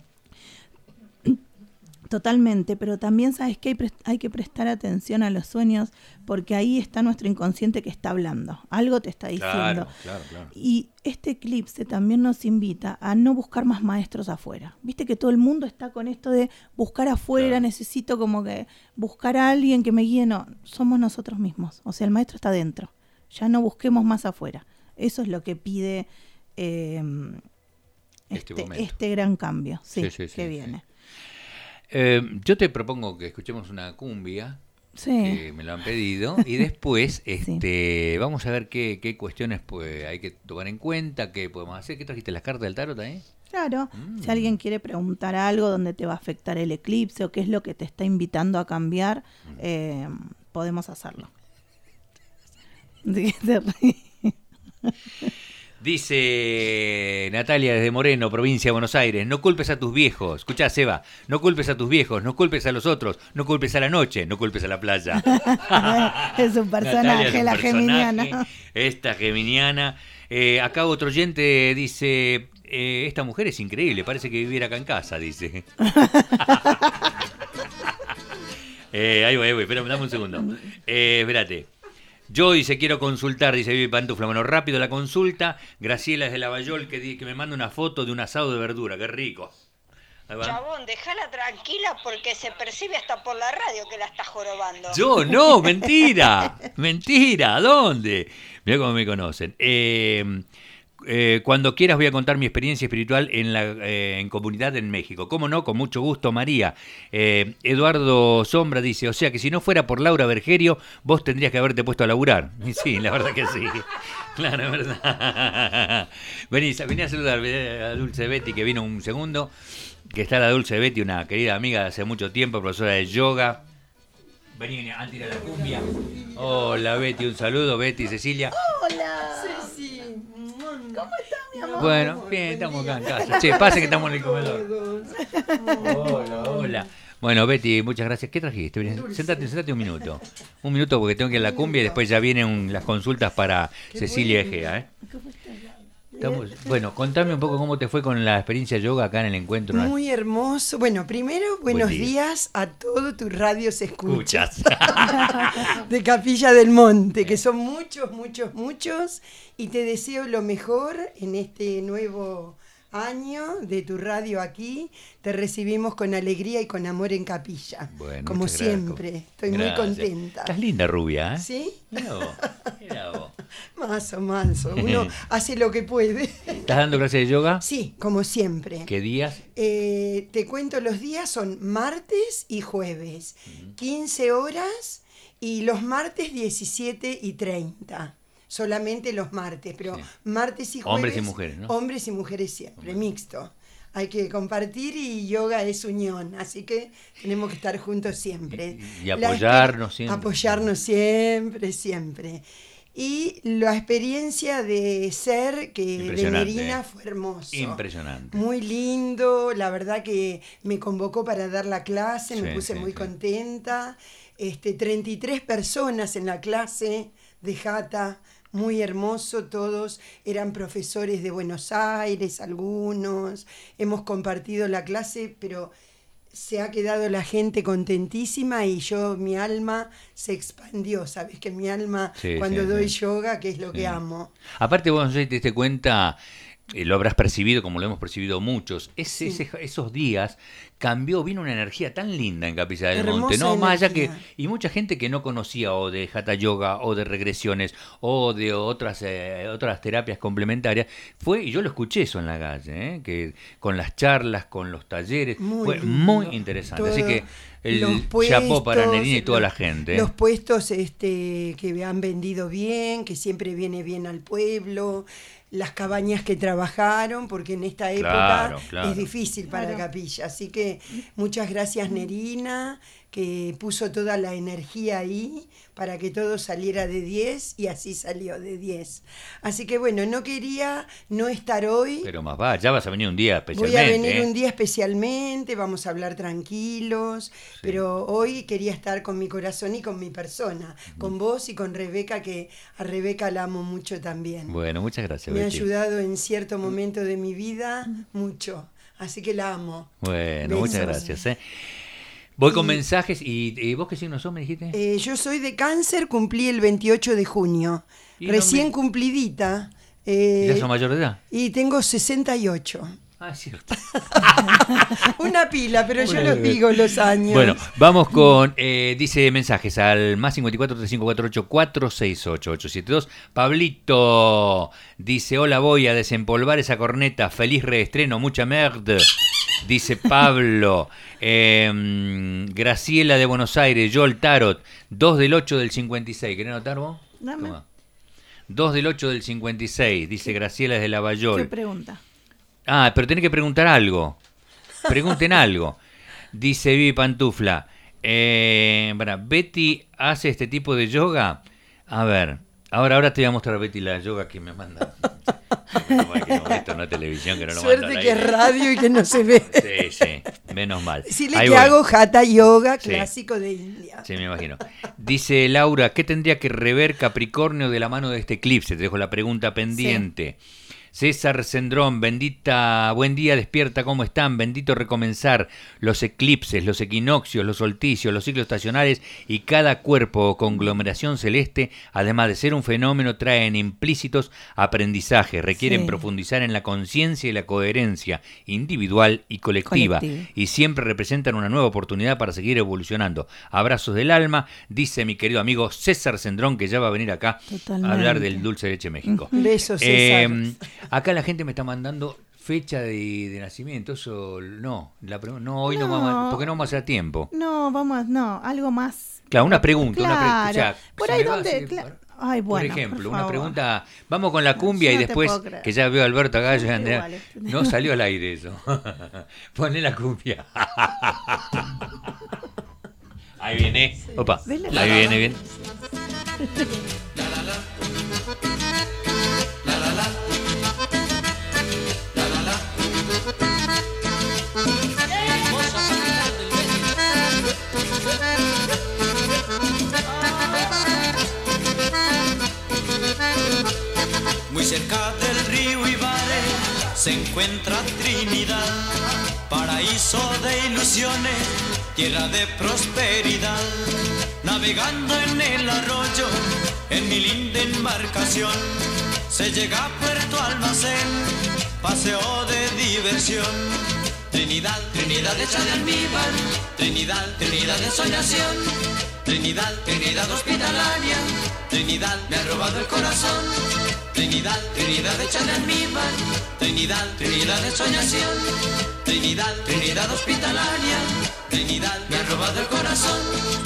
Q: Totalmente, pero también sabes que hay, pre- hay que prestar atención a los sueños, porque ahí está nuestro inconsciente que está hablando, algo te está diciendo.
C: Claro, claro, claro.
Q: Y este eclipse también nos invita a no buscar más maestros afuera. Viste que todo el mundo está con esto de buscar afuera, claro. necesito como que buscar a alguien que me guíe. No, somos nosotros mismos, o sea, el maestro está dentro, ya no busquemos más afuera. Eso es lo que pide eh, este, este, este gran cambio sí, sí, sí, que sí, viene. Sí.
C: Eh, yo te propongo que escuchemos una cumbia, sí. que me lo han pedido, y después este, sí. vamos a ver qué, qué cuestiones pues, hay que tomar en cuenta, qué podemos hacer. ¿Qué trajiste, las cartas del tarot ahí?
Q: Claro, mm. si alguien quiere preguntar algo donde te va a afectar el eclipse o qué es lo que te está invitando a cambiar, mm. eh, podemos hacerlo.
C: Dice Natalia desde Moreno, provincia de Buenos Aires, no culpes a tus viejos. Escuchá, Seba, no culpes a tus viejos, no culpes a los otros, no culpes a la noche, no culpes a la playa.
Q: Es un personaje, es un la personaje, geminiana.
C: Esta geminiana. Eh, acá otro oyente dice, eh, esta mujer es increíble, parece que viviera acá en casa, dice. eh, ahí voy, ahí voy, espérame, dame un segundo. Eh, espérate. Yo dice, quiero consultar, dice Vivi Pantufla. Bueno, rápido la consulta. Graciela es de Lavallol que, di, que me manda una foto de un asado de verdura. Qué rico.
E: Chabón, déjala tranquila porque se percibe hasta por la radio que la está jorobando.
C: Yo no, mentira. Mentira, ¿a dónde? Mirá cómo me conocen. Eh... Eh, cuando quieras voy a contar mi experiencia espiritual en la eh, en comunidad en México. ¿Cómo no? Con mucho gusto, María. Eh, Eduardo Sombra dice, o sea que si no fuera por Laura Bergerio, vos tendrías que haberte puesto a laburar. Y sí, la verdad que sí. Claro, es verdad. Vení, vení a saludar a Dulce Betty, que vino un segundo. Que está la Dulce Betty, una querida amiga de hace mucho tiempo, profesora de yoga. Vení, vení, a tirar la cumbia. Hola, Betty, un saludo. Betty, Cecilia.
R: Hola. Ceci.
Q: ¿Cómo estás, mi amor?
C: Bueno, bien, estamos acá en casa. Che, pase que estamos en el comedor. Hola, hola. Bueno, Betty, muchas gracias. ¿Qué trajiste? Sentate, sentate un minuto. Un minuto porque tengo que ir a la cumbia y después ya vienen las consultas para Cecilia Egea, ¿eh? Estamos, bueno, contame un poco cómo te fue con la experiencia yoga acá en el encuentro.
R: Muy hermoso. Bueno, primero, buenos Buen día. días a todo tu radio se escucha. De Capilla del Monte, que son muchos, muchos, muchos. Y te deseo lo mejor en este nuevo año de tu radio aquí. Te recibimos con alegría y con amor en Capilla. Bueno, como siempre. Gracias. Estoy gracias. muy contenta.
C: Estás linda, rubia, ¿eh?
R: ¿Sí?
C: Mira vos, mira vos.
R: Mazo, manso. Uno hace lo que puede.
C: ¿Estás dando clases de yoga?
R: Sí, como siempre.
C: ¿Qué días?
R: Eh, te cuento, los días son martes y jueves. Uh-huh. quince horas y los martes diecisiete y treinta. Solamente los martes, pero sí. martes y jueves.
C: Hombres y mujeres, ¿no?
R: Hombres y mujeres siempre, Hombre. mixto. Hay que compartir y yoga es unión, así que tenemos que estar juntos siempre.
C: Y, y apoyarnos La, siempre.
R: Apoyarnos siempre, siempre. Y la experiencia de ser que de Nerina fue hermoso.
C: Impresionante.
R: Muy lindo, la verdad que me convocó para dar la clase, me sí, puse sí, muy sí. contenta. Este, treinta y tres personas en la clase de Hatha. Muy hermoso, todos eran profesores de Buenos Aires, algunos, hemos compartido la clase, pero se ha quedado la gente contentísima y yo, mi alma se expandió, sabes que mi alma sí, cuando sí, doy sí. yoga, que es lo sí. que amo.
C: Aparte vos no sé si te diste cuenta, eh, lo habrás percibido como lo hemos percibido muchos, ese, sí. ese, esos días cambió, vino una energía tan linda en Capilla del
R: Hermosa
C: Monte, no
R: energía.
C: más allá que y mucha gente que no conocía o de Hatha Yoga o de regresiones o de otras eh, otras terapias complementarias, fue y yo lo escuché eso en la calle, ¿eh? Que con las charlas, con los talleres, muy fue lindo. muy interesante, Todo, así que el chapó para Nerina y toda
R: los,
C: la gente.
R: Los puestos este que han vendido bien, que siempre viene bien al pueblo. Las cabañas que trabajaron, porque en esta época
C: claro, claro.
R: es difícil para
G: claro.
R: Capilla. Así que muchas gracias, Nerina, que puso toda la energía ahí para que todo saliera de diez y así salió de diez. Así que bueno, no quería no estar hoy.
C: Pero más va, ya vas a venir un día especialmente.
R: Voy a venir
C: ¿eh?
R: un día especialmente, vamos a hablar tranquilos, sí. pero hoy quería estar con mi corazón y con mi persona, uh-huh. con vos y con Rebeca, que a Rebeca la amo mucho también.
C: Bueno, muchas gracias.
R: Me
C: Betty.
R: ha ayudado en cierto momento de mi vida mucho, así que la amo.
C: Bueno,
R: Besos.
C: muchas gracias. ¿eh? Voy con y, mensajes y, y ¿vos qué signo sos, me dijiste?
R: Eh, yo soy de Cáncer, cumplí el veintiocho de junio, recién no me... cumplidita. Eh,
C: ¿Ya sos mayor de edad?
R: Y tengo sesenta y ocho.
C: Ah, es cierto.
R: Una pila, pero yo los digo los años.
C: Bueno, vamos con, eh, dice mensajes al más cincuenta y cuatro, treinta y cinco cuarenta y ocho, cuatrocientos sesenta y ocho, ochocientos setenta y dos. Pablito dice, hola, voy a desempolvar esa corneta, feliz reestreno, mucha merda. Dice Pablo, eh, Graciela de Buenos Aires, yo el tarot, dos del ocho del cincuenta y seis. ¿Querés anotar vos?
Q: Dame.
C: dos del ocho del cincuenta y seis, dice ¿Qué? Graciela desde Lavallol.
Q: ¿Qué pregunta?
C: Ah, pero tenés que preguntar algo. Pregunten algo. Dice Vivi Pantufla, eh, para, ¿Betty hace este tipo de yoga? A ver, ahora, ahora te voy a mostrar, Betty, la yoga que me manda. Menos mal que no, esto no es televisión, que no lo
R: Suerte
C: manda
R: que es radio y que no se ve.
C: Sí, sí, menos mal.
R: Decirle
C: Ahí
R: que
C: voy.
R: hago Hatha Yoga,
C: Sí.
R: clásico de India.
C: Sí, me imagino. Dice Laura, ¿qué tendría que rever Capricornio de la mano de este eclipse? Te dejo la pregunta pendiente. Sí. César Sendrón, bendita, buen día, despierta, ¿cómo están? Bendito recomenzar los eclipses, los equinoccios, los solsticios, los ciclos estacionales y cada cuerpo o conglomeración celeste, además de ser un fenómeno, traen implícitos aprendizajes, requieren sí. profundizar en la conciencia y la coherencia individual y colectiva, colectiva y siempre representan una nueva oportunidad para seguir evolucionando. Abrazos del alma, dice mi querido amigo César Sendrón, que ya va a venir acá Totalmente. a hablar del dulce de leche México.
R: Besos, César.
C: Eh, Acá la gente me está mandando fecha de, de nacimiento, eso no, la, no hoy no. no vamos, porque no vamos a hacer tiempo.
Q: No, vamos, no, algo más.
C: Claro, una pregunta,
Q: claro.
C: una pregunta. O sea,
Q: por ahí donde, cla- ay, bueno,
C: por ejemplo,
Q: por
C: una pregunta, vamos con la cumbia
Q: no
C: y después, que ya veo a Alberto acá, ya Andrea, no salió al aire eso. Poné la cumbia. Ahí viene, opa, ahí viene, bien.
L: Cerca del río Ibarre se encuentra Trinidad, paraíso de ilusiones, tierra de prosperidad. Navegando en el arroyo, en mi linda embarcación, se llega a Puerto Almacén, paseo de diversión. Trinidad, Trinidad hecha de almíbar, Trinidad, Trinidad de soñación, Trinidad, Trinidad hospitalaria, Trinidad me ha robado el corazón. Trinidad, Trinidad hecha de almíbar, Trinidad, Trinidad de soñación, Trinidad, Trinidad hospitalaria, Trinidad me ha robado el corazón.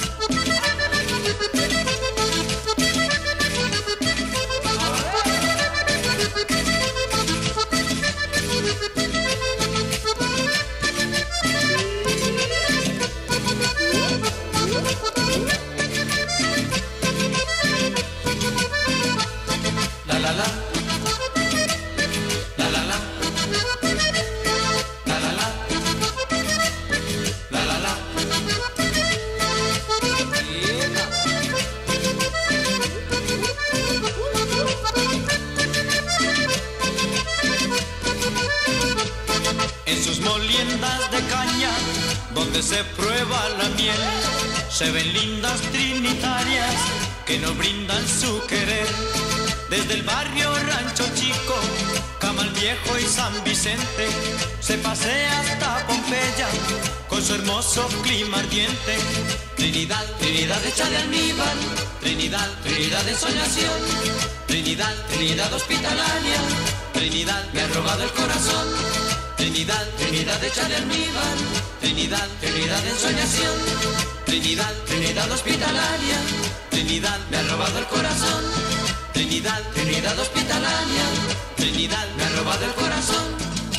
L: Donde se prueba la miel, se ven lindas trinitarias que nos brindan su querer. Desde el barrio Rancho Chico, Camal Viejo y San Vicente, se pasea hasta Pompeya con su hermoso clima ardiente. Trinidad, Trinidad hecha de almíbar, Trinidad, Trinidad de soñación, Trinidad, Trinidad hospitalaria, Trinidad me ha robado el corazón. Trinidad, Trinidad hecha de almíbar, Trinidad, Trinidad de ensoñación, Trinidad, Trinidad hospitalaria, Trinidad me ha robado el corazón. Trinidad, Trinidad hospitalaria, Trinidad me ha robado el corazón.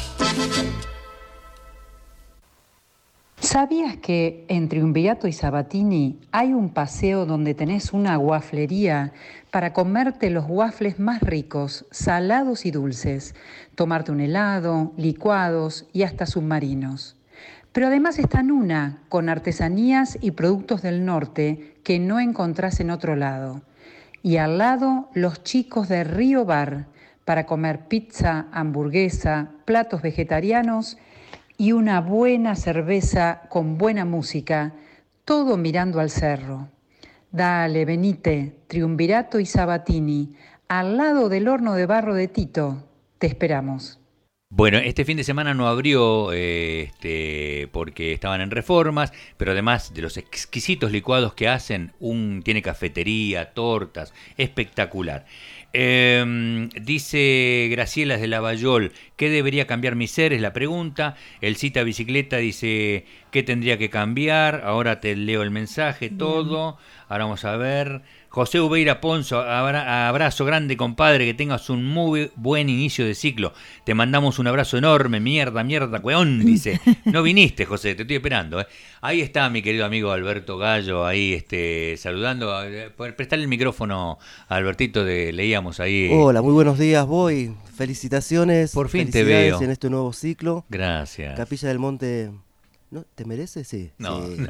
S: ¿Sabías que en Triunvirato y Sabatini hay un paseo donde tenés una guaflería para comerte los waffles más ricos, salados y dulces, tomarte un helado, licuados y hasta submarinos? Pero además está Nuna, con artesanías y productos del norte que no encontrás en otro lado. Y al lado, los chicos de Río Bar, para comer pizza, hamburguesa, platos vegetarianos y una buena cerveza con buena música, todo mirando al cerro. Dale, venite, Triunvirato y Sabatini, al lado del horno de barro de Tito. Te esperamos.
C: Bueno, este fin de semana no abrió eh, este, porque estaban en reformas, pero además de los exquisitos licuados que hacen, un, tiene cafetería, tortas, espectacular. Eh, dice Graciela de Lavallol, ¿qué debería cambiar mi ser? Es la pregunta. El Cita Bicicleta dice, ¿qué tendría que cambiar? Ahora te leo el mensaje, todo. Ahora vamos a ver. José Ubeira Ponzo, abra, abrazo grande, compadre, que tengas un muy buen inicio de ciclo. Te mandamos un abrazo enorme, mierda, mierda, cueón, dice. No viniste, José, te estoy esperando. ¿eh? Ahí está mi querido amigo Alberto Gallo, ahí este, saludando. Prestarle el micrófono a Albertito, de, leíamos ahí.
T: Hola, muy buenos días, voy. Felicitaciones.
C: Por fin te veo.
T: En este nuevo ciclo.
C: Gracias.
T: Capilla del Monte... ¿No? ¿Te mereces? Sí.
C: No.
T: Sí.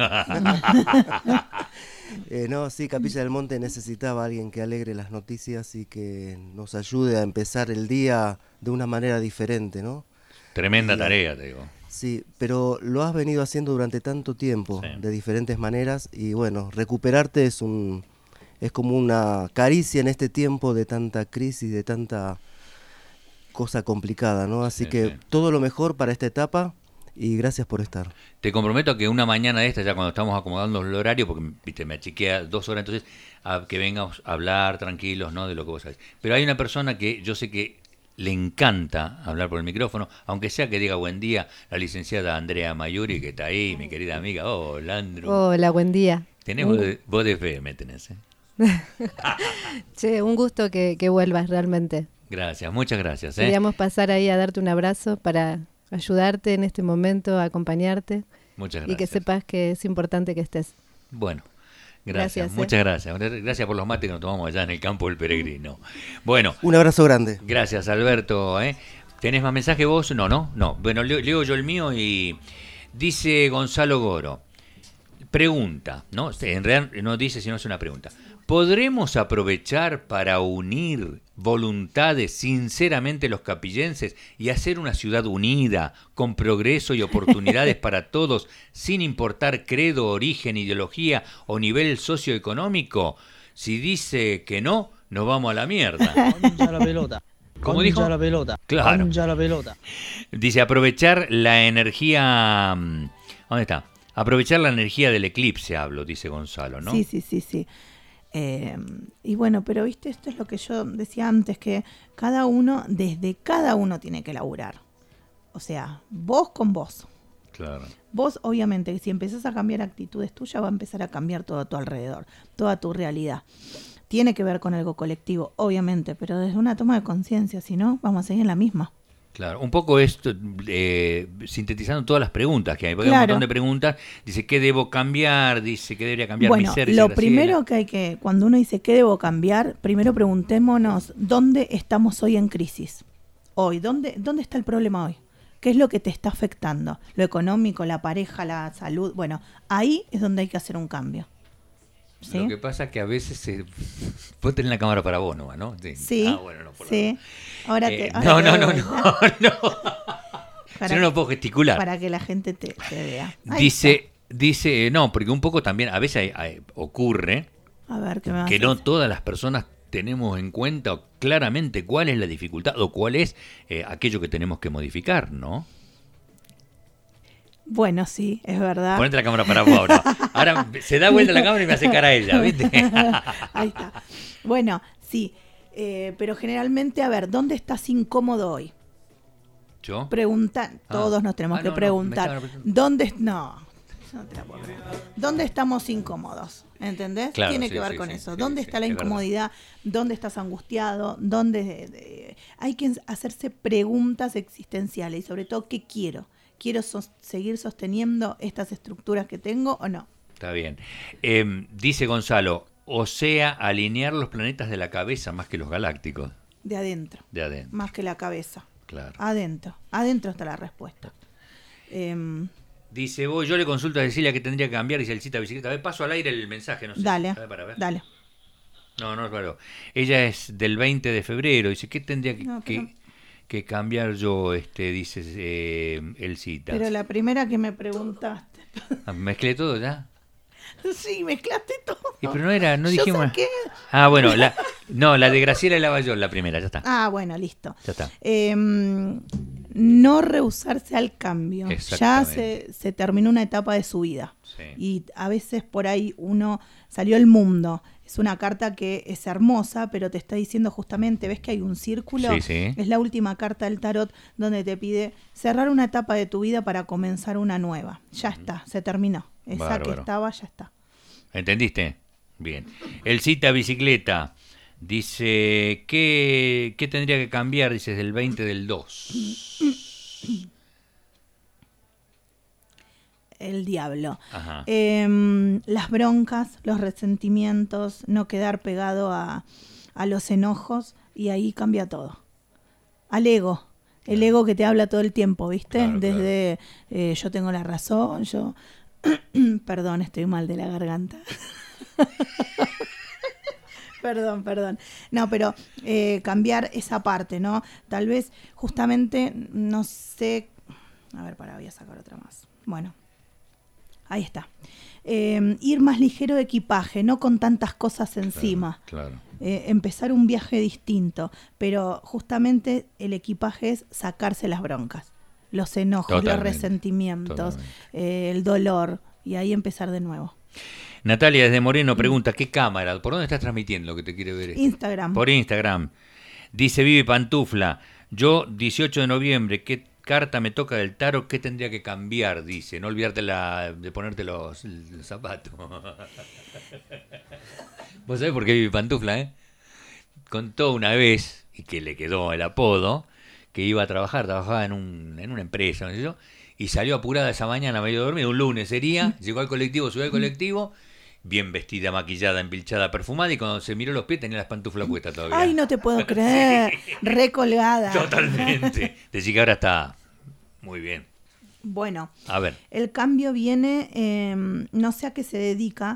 T: eh, no, sí, Capilla del Monte necesitaba a alguien que alegre las noticias y que nos ayude a empezar el día de una manera diferente, ¿no?
C: Tremenda
T: y,
C: tarea, te digo.
T: Sí, pero lo has venido haciendo durante tanto tiempo, sí, de diferentes maneras, y bueno, recuperarte es un es como una caricia en este tiempo de tanta crisis, de tanta cosa complicada, ¿no? Así sí, que sí. Todo lo mejor para esta etapa. Y gracias por estar.
C: Te comprometo a que una mañana de esta, ya cuando estamos acomodando el horario, porque viste, me achiquea dos horas, entonces a que vengamos a hablar tranquilos, ¿no? De lo que vos sabés. Pero hay una persona que yo sé que le encanta hablar por el micrófono, aunque sea que diga buen día, la licenciada Andrea Mayuri, que está ahí, mi querida amiga. Hola, Andrew.
U: Hola, buen día.
C: Tenés voz de, voz de F M, tenés, ¿eh?
U: Che, un gusto que, que vuelvas realmente.
C: Gracias, muchas gracias. ¿eh?
U: Queríamos pasar ahí a darte un abrazo para ayudarte en este momento, a acompañarte.
C: Muchas gracias.
U: Y que sepas que es importante que estés.
C: Bueno, gracias,
U: gracias
C: muchas
U: eh.
C: gracias. Gracias por los mates que nos tomamos allá en el campo del Peregrino. Bueno.
T: Un abrazo grande.
C: Gracias, Alberto. ¿eh? ¿Tenés más mensaje vos? No, no, no. Bueno, leo, leo yo el mío y dice Gonzalo Goro. Pregunta, ¿no? En realidad no dice, sino es una pregunta. ¿Podremos aprovechar para unir voluntades sinceramente los capillenses y hacer una ciudad unida, con progreso y oportunidades para todos, sin importar credo, origen, ideología o nivel socioeconómico? Si dice que no, nos vamos a la mierda.
D: Concha la pelota.
C: ¿Cómo
D: Concha
C: dijo?
D: la pelota.
C: Claro.
D: Concha la pelota.
C: Dice aprovechar la energía... ¿Dónde está? Aprovechar la energía del eclipse, hablo, dice Gonzalo, ¿no?
Q: Sí, sí, sí, sí. Eh, y bueno, pero viste, esto es lo que yo decía antes, que cada uno, desde cada uno tiene que laburar. O sea, vos con vos.
C: Claro.
Q: Vos, obviamente, si empezás a cambiar actitudes tuyas, va a empezar a cambiar todo a tu alrededor, toda tu realidad. Tiene que ver con algo colectivo, obviamente, pero desde una toma de conciencia, si no, vamos a seguir en la misma.
C: Claro, un poco esto, eh, sintetizando todas las preguntas que hay, porque
Q: Claro.
C: hay un montón de preguntas, dice, ¿qué debo cambiar? Dice, ¿qué debería cambiar
Q: Bueno,
C: mi ser? Dice
Q: lo
C: Graciela.
Q: primero que hay que, cuando uno dice qué debo cambiar, primero preguntémonos dónde estamos hoy en crisis. Hoy, ¿dónde, dónde está el problema hoy? ¿Qué es lo que te está afectando? Lo económico, la pareja, la salud. Bueno, ahí es donde hay que hacer un cambio. ¿Sí?
C: Lo que pasa es que a veces se... vos tenés la cámara para vos, ¿no? ¿no? Sí.
Q: Sí,
C: Ah, bueno, no, por
Q: sí. Ahora te,
C: Eh,
Q: ahora
C: no,
Q: te
C: no,
Q: doy
C: no,
Q: vuelta.
C: no, no.
Q: Para
C: Si no, no puedo gesticular.
Q: Para que la gente te, te vea. Ahí
C: Dice, dice, eh, no, porque un poco también, a veces hay- hay- ocurre
Q: está. A ver, ¿qué me vas a
C: que no
Q: decir?
C: todas las personas tenemos en cuenta claramente cuál es la dificultad o cuál es eh, aquello que tenemos que modificar, ¿no?
Q: Bueno, sí, es verdad.
C: Ponete la cámara para vos ahora. Ahora se da vuelta la cámara y me hace cara a ella, ¿viste?
Q: Ahí está. Bueno, sí. Eh, pero generalmente, a ver, ¿dónde estás incómodo hoy?
C: ¿Yo?
Q: Pregunta,
C: Ah.
Q: todos nos tenemos
C: Ah,
Q: que
C: no, no,
Q: preguntar.
C: me estaba preguntando.
Q: ¿Dónde es- no, no te la puedo creer. ¿Dónde estamos incómodos? ¿Entendés?
C: Claro,
Q: Tiene
C: sí,
Q: que ver
C: sí,
Q: con
C: sí,
Q: eso.
C: sí,
Q: ¿Dónde
C: sí,
Q: está la
C: es verdad.
Q: incomodidad? ¿Dónde estás angustiado? ¿Dónde de- de- hay que hacerse preguntas existenciales y sobre todo qué quiero? ¿Quiero sos- seguir sosteniendo estas estructuras que tengo o no?
C: Está bien. Eh, dice Gonzalo, o sea, alinear los planetas de la cabeza más que los galácticos.
Q: De adentro,
C: De adentro,
Q: más que la cabeza.
C: claro.
Q: Adentro, adentro está la respuesta. Em,
C: Dice, vos, yo le consulto a Cecilia que tendría que cambiar, dice el cita bicicleta. A ver, paso al aire el mensaje, no sé.
Q: dale,
C: A ver, para ver.
Q: dale.
C: No, no, claro. Ella es del veinte de febrero. Dice, ¿qué tendría que,
Q: No, pero-
C: que, que cambiar yo? Este, dice eh, el cita.
Q: Pero la primera que me preguntaste.
C: Ah, ¿mezclé todo ya?
Q: Sí, mezclaste todo.
C: Y pero no era, no
Q: Yo
C: dijimos.
Q: saqué-
C: Ah, bueno, la, no, la de Graciela y Lavallol, la primera, ya está.
Q: Ah, bueno, listo.
C: Ya está.
Q: Em, no rehusarse al cambio. Ya
C: Exactamente.
Q: se, se terminó una etapa de su vida.
C: Sí.
Q: Y a veces por ahí uno salió al mundo. Es una carta que es hermosa, pero te está diciendo justamente, ¿ves que hay un círculo?
C: Sí, sí.
Q: Es la última carta del tarot donde te pide cerrar una etapa de tu vida para comenzar una nueva. Ya está, se terminó. Esa que
C: Bárbaro.
Q: estaba, ya está.
C: ¿Entendiste? Bien. El cita bicicleta dice, ¿qué, qué tendría que cambiar? Dice, del veinte del dos.
Q: El diablo.
C: Ajá.
Q: Em, las broncas, los resentimientos, no quedar pegado a, a los enojos y ahí cambia todo. Al ego, el ego que te habla todo el tiempo, ¿viste?
C: Claro,
Q: Desde eh, yo tengo la razón, yo... Perdón, estoy mal de la garganta. Perdón, perdón. No, pero eh, cambiar esa parte, ¿no? Tal vez justamente, no sé... A ver, para, voy a sacar otra más. Bueno. Ahí está. Eh, ir más ligero de equipaje, no con tantas cosas encima.
C: Claro.
Q: Eh, empezar un viaje distinto, pero justamente el equipaje es sacarse las broncas, los enojos,
C: Totalmente.
Q: los resentimientos,
C: Totalmente.
Q: eh, el dolor, y ahí empezar de nuevo.
C: Natalia desde Moreno pregunta, ¿qué cámara? ¿Por dónde estás transmitiendo que te quiere ver? esto?
Q: Instagram.
C: Por Instagram. Dice Vivi Pantufla, yo dieciocho de noviembre, ¿qué carta me toca del tarot? ¿Qué tendría que cambiar? Dice, no olvidarte la, de ponerte los, los zapatos. ¿Vos sabés por qué Vivi Pantufla, eh? Contó una vez, y que le quedó el apodo, que iba a trabajar, trabajaba en, un, en una empresa, no sé yo, y salió apurada esa mañana, medio dormida, un lunes sería, llegó al colectivo, subió al colectivo, bien vestida, maquillada, empilchada, perfumada, y cuando se miró los pies tenía las pantuflas puestas todavía.
Q: Ay, no te puedo creer, recolgada.
C: Totalmente. Decir que ahora está muy bien.
Q: Bueno,
C: A ver.
Q: el cambio viene, eh, no sé a qué se dedica,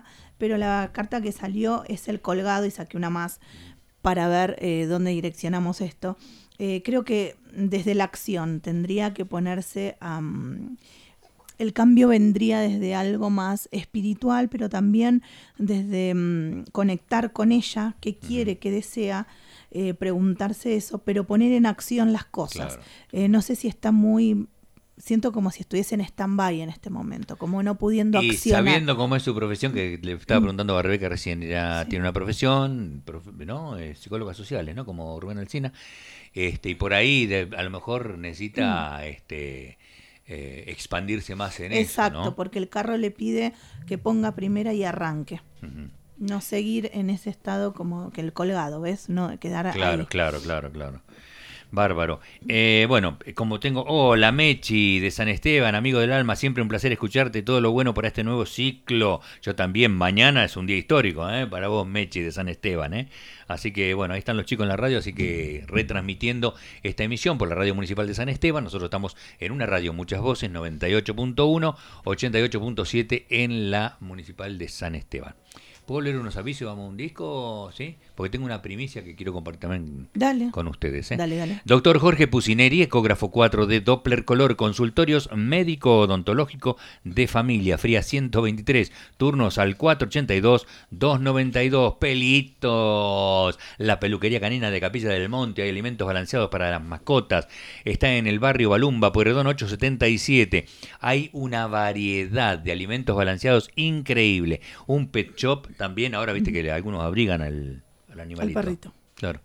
Q: pero la carta que salió es el colgado y saqué una más para ver eh, dónde direccionamos esto. Eh, creo que desde la acción tendría que ponerse a... Um, el cambio vendría desde algo más espiritual, pero también desde um, conectar con ella, qué quiere, qué desea, eh, preguntarse eso, pero poner en acción las cosas. Claro. Eh, no sé si está muy... Siento como si estuviese en stand-by en este momento, como no pudiendo
C: y
Q: accionar.
C: Y sabiendo cómo es su profesión, que le estaba preguntando a Rebeca recién, ya sí. Tiene una profesión, profe, ¿no? Eh, psicólogas sociales, ¿no? Como Rubén Alsina, este, y por ahí de, a lo mejor necesita mm. este eh, expandirse más en
Q: Exacto,
C: eso, ¿no?
Q: Porque el carro le pide que ponga primera y arranque. Uh-huh. No seguir en ese estado como que el colgado, ¿ves? No quedar
C: Claro,
Q: ahí.
C: claro, claro, claro. Bárbaro. Eh, bueno, como tengo... Hola, Mechi de San Esteban, amigo del alma, siempre un placer escucharte, todo lo bueno para este nuevo ciclo. Yo también, mañana es un día histórico, ¿eh? Para vos, Mechi de San Esteban, ¿eh? Así que, bueno, ahí están los chicos en la radio, así que retransmitiendo esta emisión por la Radio Municipal de San Esteban. Nosotros estamos en una radio, muchas voces, noventa y ocho punto uno, ochenta y ocho punto siete en la Municipal de San Esteban. ¿Puedo leer unos avisos? ¿Vamos a un disco? ¿Sí? Porque tengo una primicia que quiero compartir también
Q: dale.
C: con ustedes. ¿eh?
Q: Dale, dale.
C: Doctor Jorge Pusineri, ecógrafo cuatro D, Doppler color, consultorios médico-odontológico de familia, Fría ciento veintitrés, turnos al cuatro ochenta y dos, dos noventa y dos, Pelitos, la peluquería canina de Capilla del Monte, hay alimentos balanceados para las mascotas, está en el barrio Balumba, Pueyrredón ochocientos setenta y siete, hay una variedad de alimentos balanceados increíble, un pet shop también, ahora viste que algunos abrigan al, al animalito.
Q: Al perrito.
C: Claro.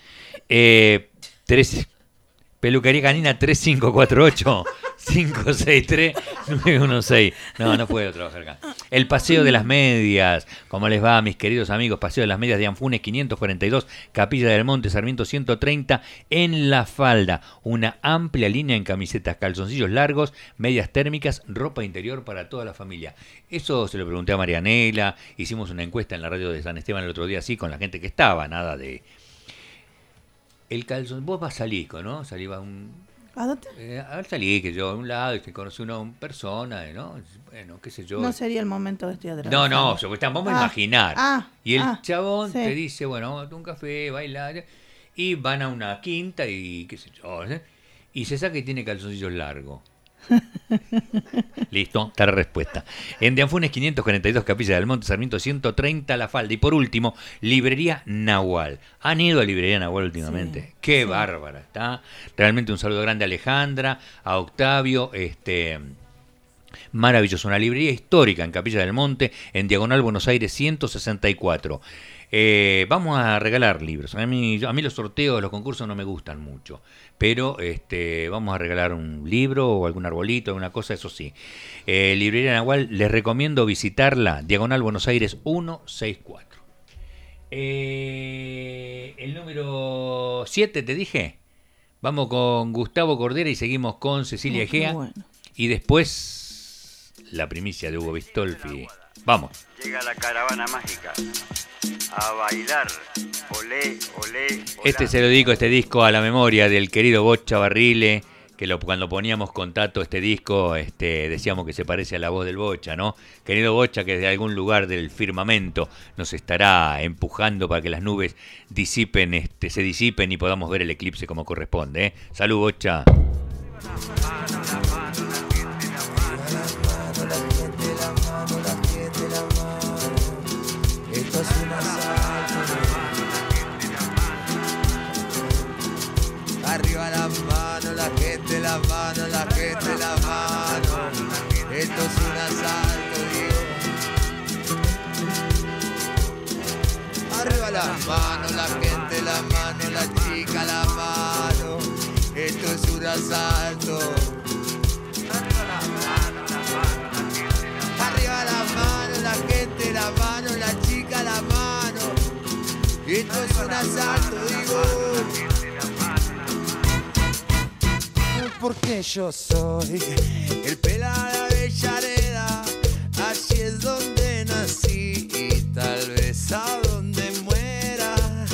C: Eh, tres, peluquería canina tres cinco cuatro ocho, cinco seis tres, nueve uno seis. No, no puedo trabajar acá. El Paseo de las Medias. ¿Cómo les va, mis queridos amigos? Paseo de las Medias de Anfunes quinientos cuarenta y dos, Capilla del Monte, Sarmiento ciento treinta, en La Falda. Una amplia línea en camisetas, calzoncillos largos, medias térmicas, ropa interior para toda la familia. Eso se lo pregunté a Marianela. Hicimos una encuesta en la radio de San Esteban el otro día, así, con la gente que estaba, nada de... El calzón, vos vas a salir, ¿no? Salí a un...
Q: ¿A dónde?
C: Eh, a ver, salí, que yo a un lado y se conoce una persona, ¿no? Bueno, qué sé yo.
Q: No sería el momento de estoy atrás.
C: No, no, vamos a
Q: ah,
C: imaginar.
Q: Ah,
C: y el
Q: ah,
C: chabón
Q: sí.
C: te dice, bueno, vamos a tomar un café, bailar, y van a una quinta y qué sé yo, ¿eh? Y se saca y tiene calzoncillos largos. Listo, está la respuesta. En De Anfunes quinientos cuarenta y dos, Capilla del Monte, Sarmiento ciento treinta, La Falda. Y por último, Librería Nahual. ¿Han ido a Librería Nahual últimamente? Sí, Qué sí. bárbara está. Realmente un saludo grande a Alejandra, a Octavio, este... maravilloso, una librería histórica en Capilla del Monte, en Diagonal Buenos Aires ciento sesenta y cuatro. Eh, vamos a regalar libros. A mí, a mí los sorteos, los concursos no me gustan mucho, pero este, vamos a regalar un libro o algún arbolito, alguna cosa, eso sí. Eh, Librería Nahual, les recomiendo visitarla, Diagonal Buenos Aires ciento sesenta y cuatro. Eh, el número siete, te dije. Vamos con Gustavo Cordera y seguimos con Cecilia Egea. Bueno. Y después la primicia de Hugo Bistolfi. Vamos.
D: Llega la caravana mágica a bailar. Olé, olé, olá.
C: Este se lo dedico, este disco, a la memoria del querido Bocha Barrile, que lo, cuando poníamos con Tato este disco, este, decíamos que se parece a la voz del Bocha, ¿no? Querido Bocha, que desde algún lugar del firmamento nos estará empujando para que las nubes disipen, este, se disipen y podamos ver el eclipse como corresponde, ¿eh? Salud, Bocha.
V: Arriba la mano, la gente, la mano, la gente, la mano. Esto es un asalto, digo. Arriba la mano, la gente, la mano, la chica, la mano. Esto es un asalto. Arriba la mano, la gente, la mano, la chica, la mano. Esto es un asalto, digo. Porque yo soy el pelado de Avellaneda, allí es donde nací y tal vez a donde muera.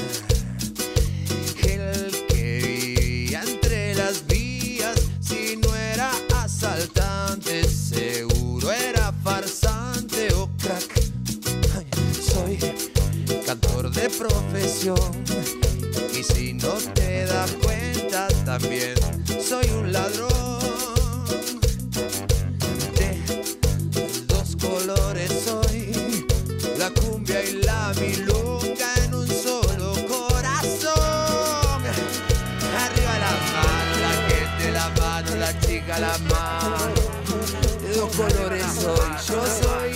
V: El que vivía entre las vías, si no era asaltante, seguro era farsante o crack. también soy un ladrón de dos colores, soy la cumbia y la milonga en un solo corazón. Arriba la mano, la gente la mano, la chica la mano, de dos colores soy, yo soy.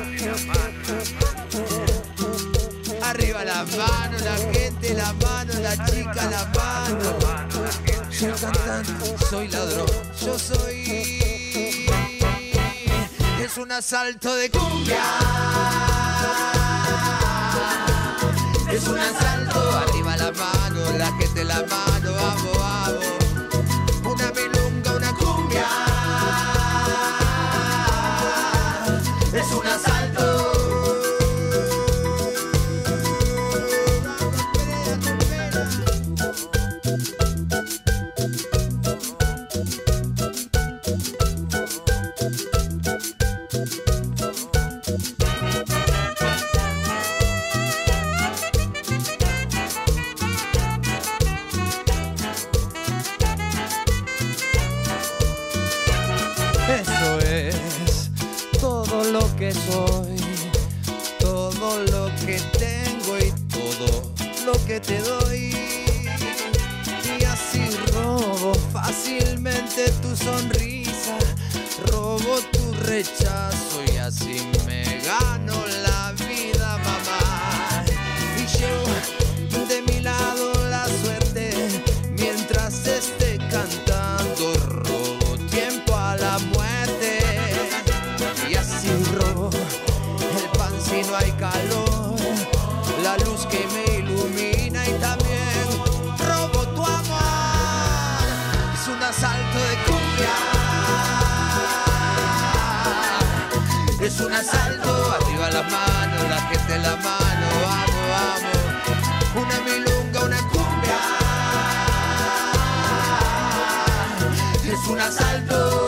V: Arriba la mano, la gente la mano, la chica la mano. Soy cantante, soy ladrón, yo soy. Es un asalto de cumbia. Es un asalto. Arriba la mano, la gente la mano, vamos, vamos. Una milonga, una cumbia. Es un asalto. Eso es todo lo que soy, todo lo que tengo y todo lo que te doy. Y así robo fácilmente tu sonrisa, robo tu rechazo y así me gano la vida, mamá. Y llevo de mi lado la suerte mientras esté cantando, robo tiempo a la muerte. Y así robo el pan si no hay calor, la luz que me ilumina y también robo tu amor. Es un asalto de cumbia. Es un asalto, arriba las manos, la gente en la mano, vamos, vamos. Una milonga, una cumbia. Es un asalto.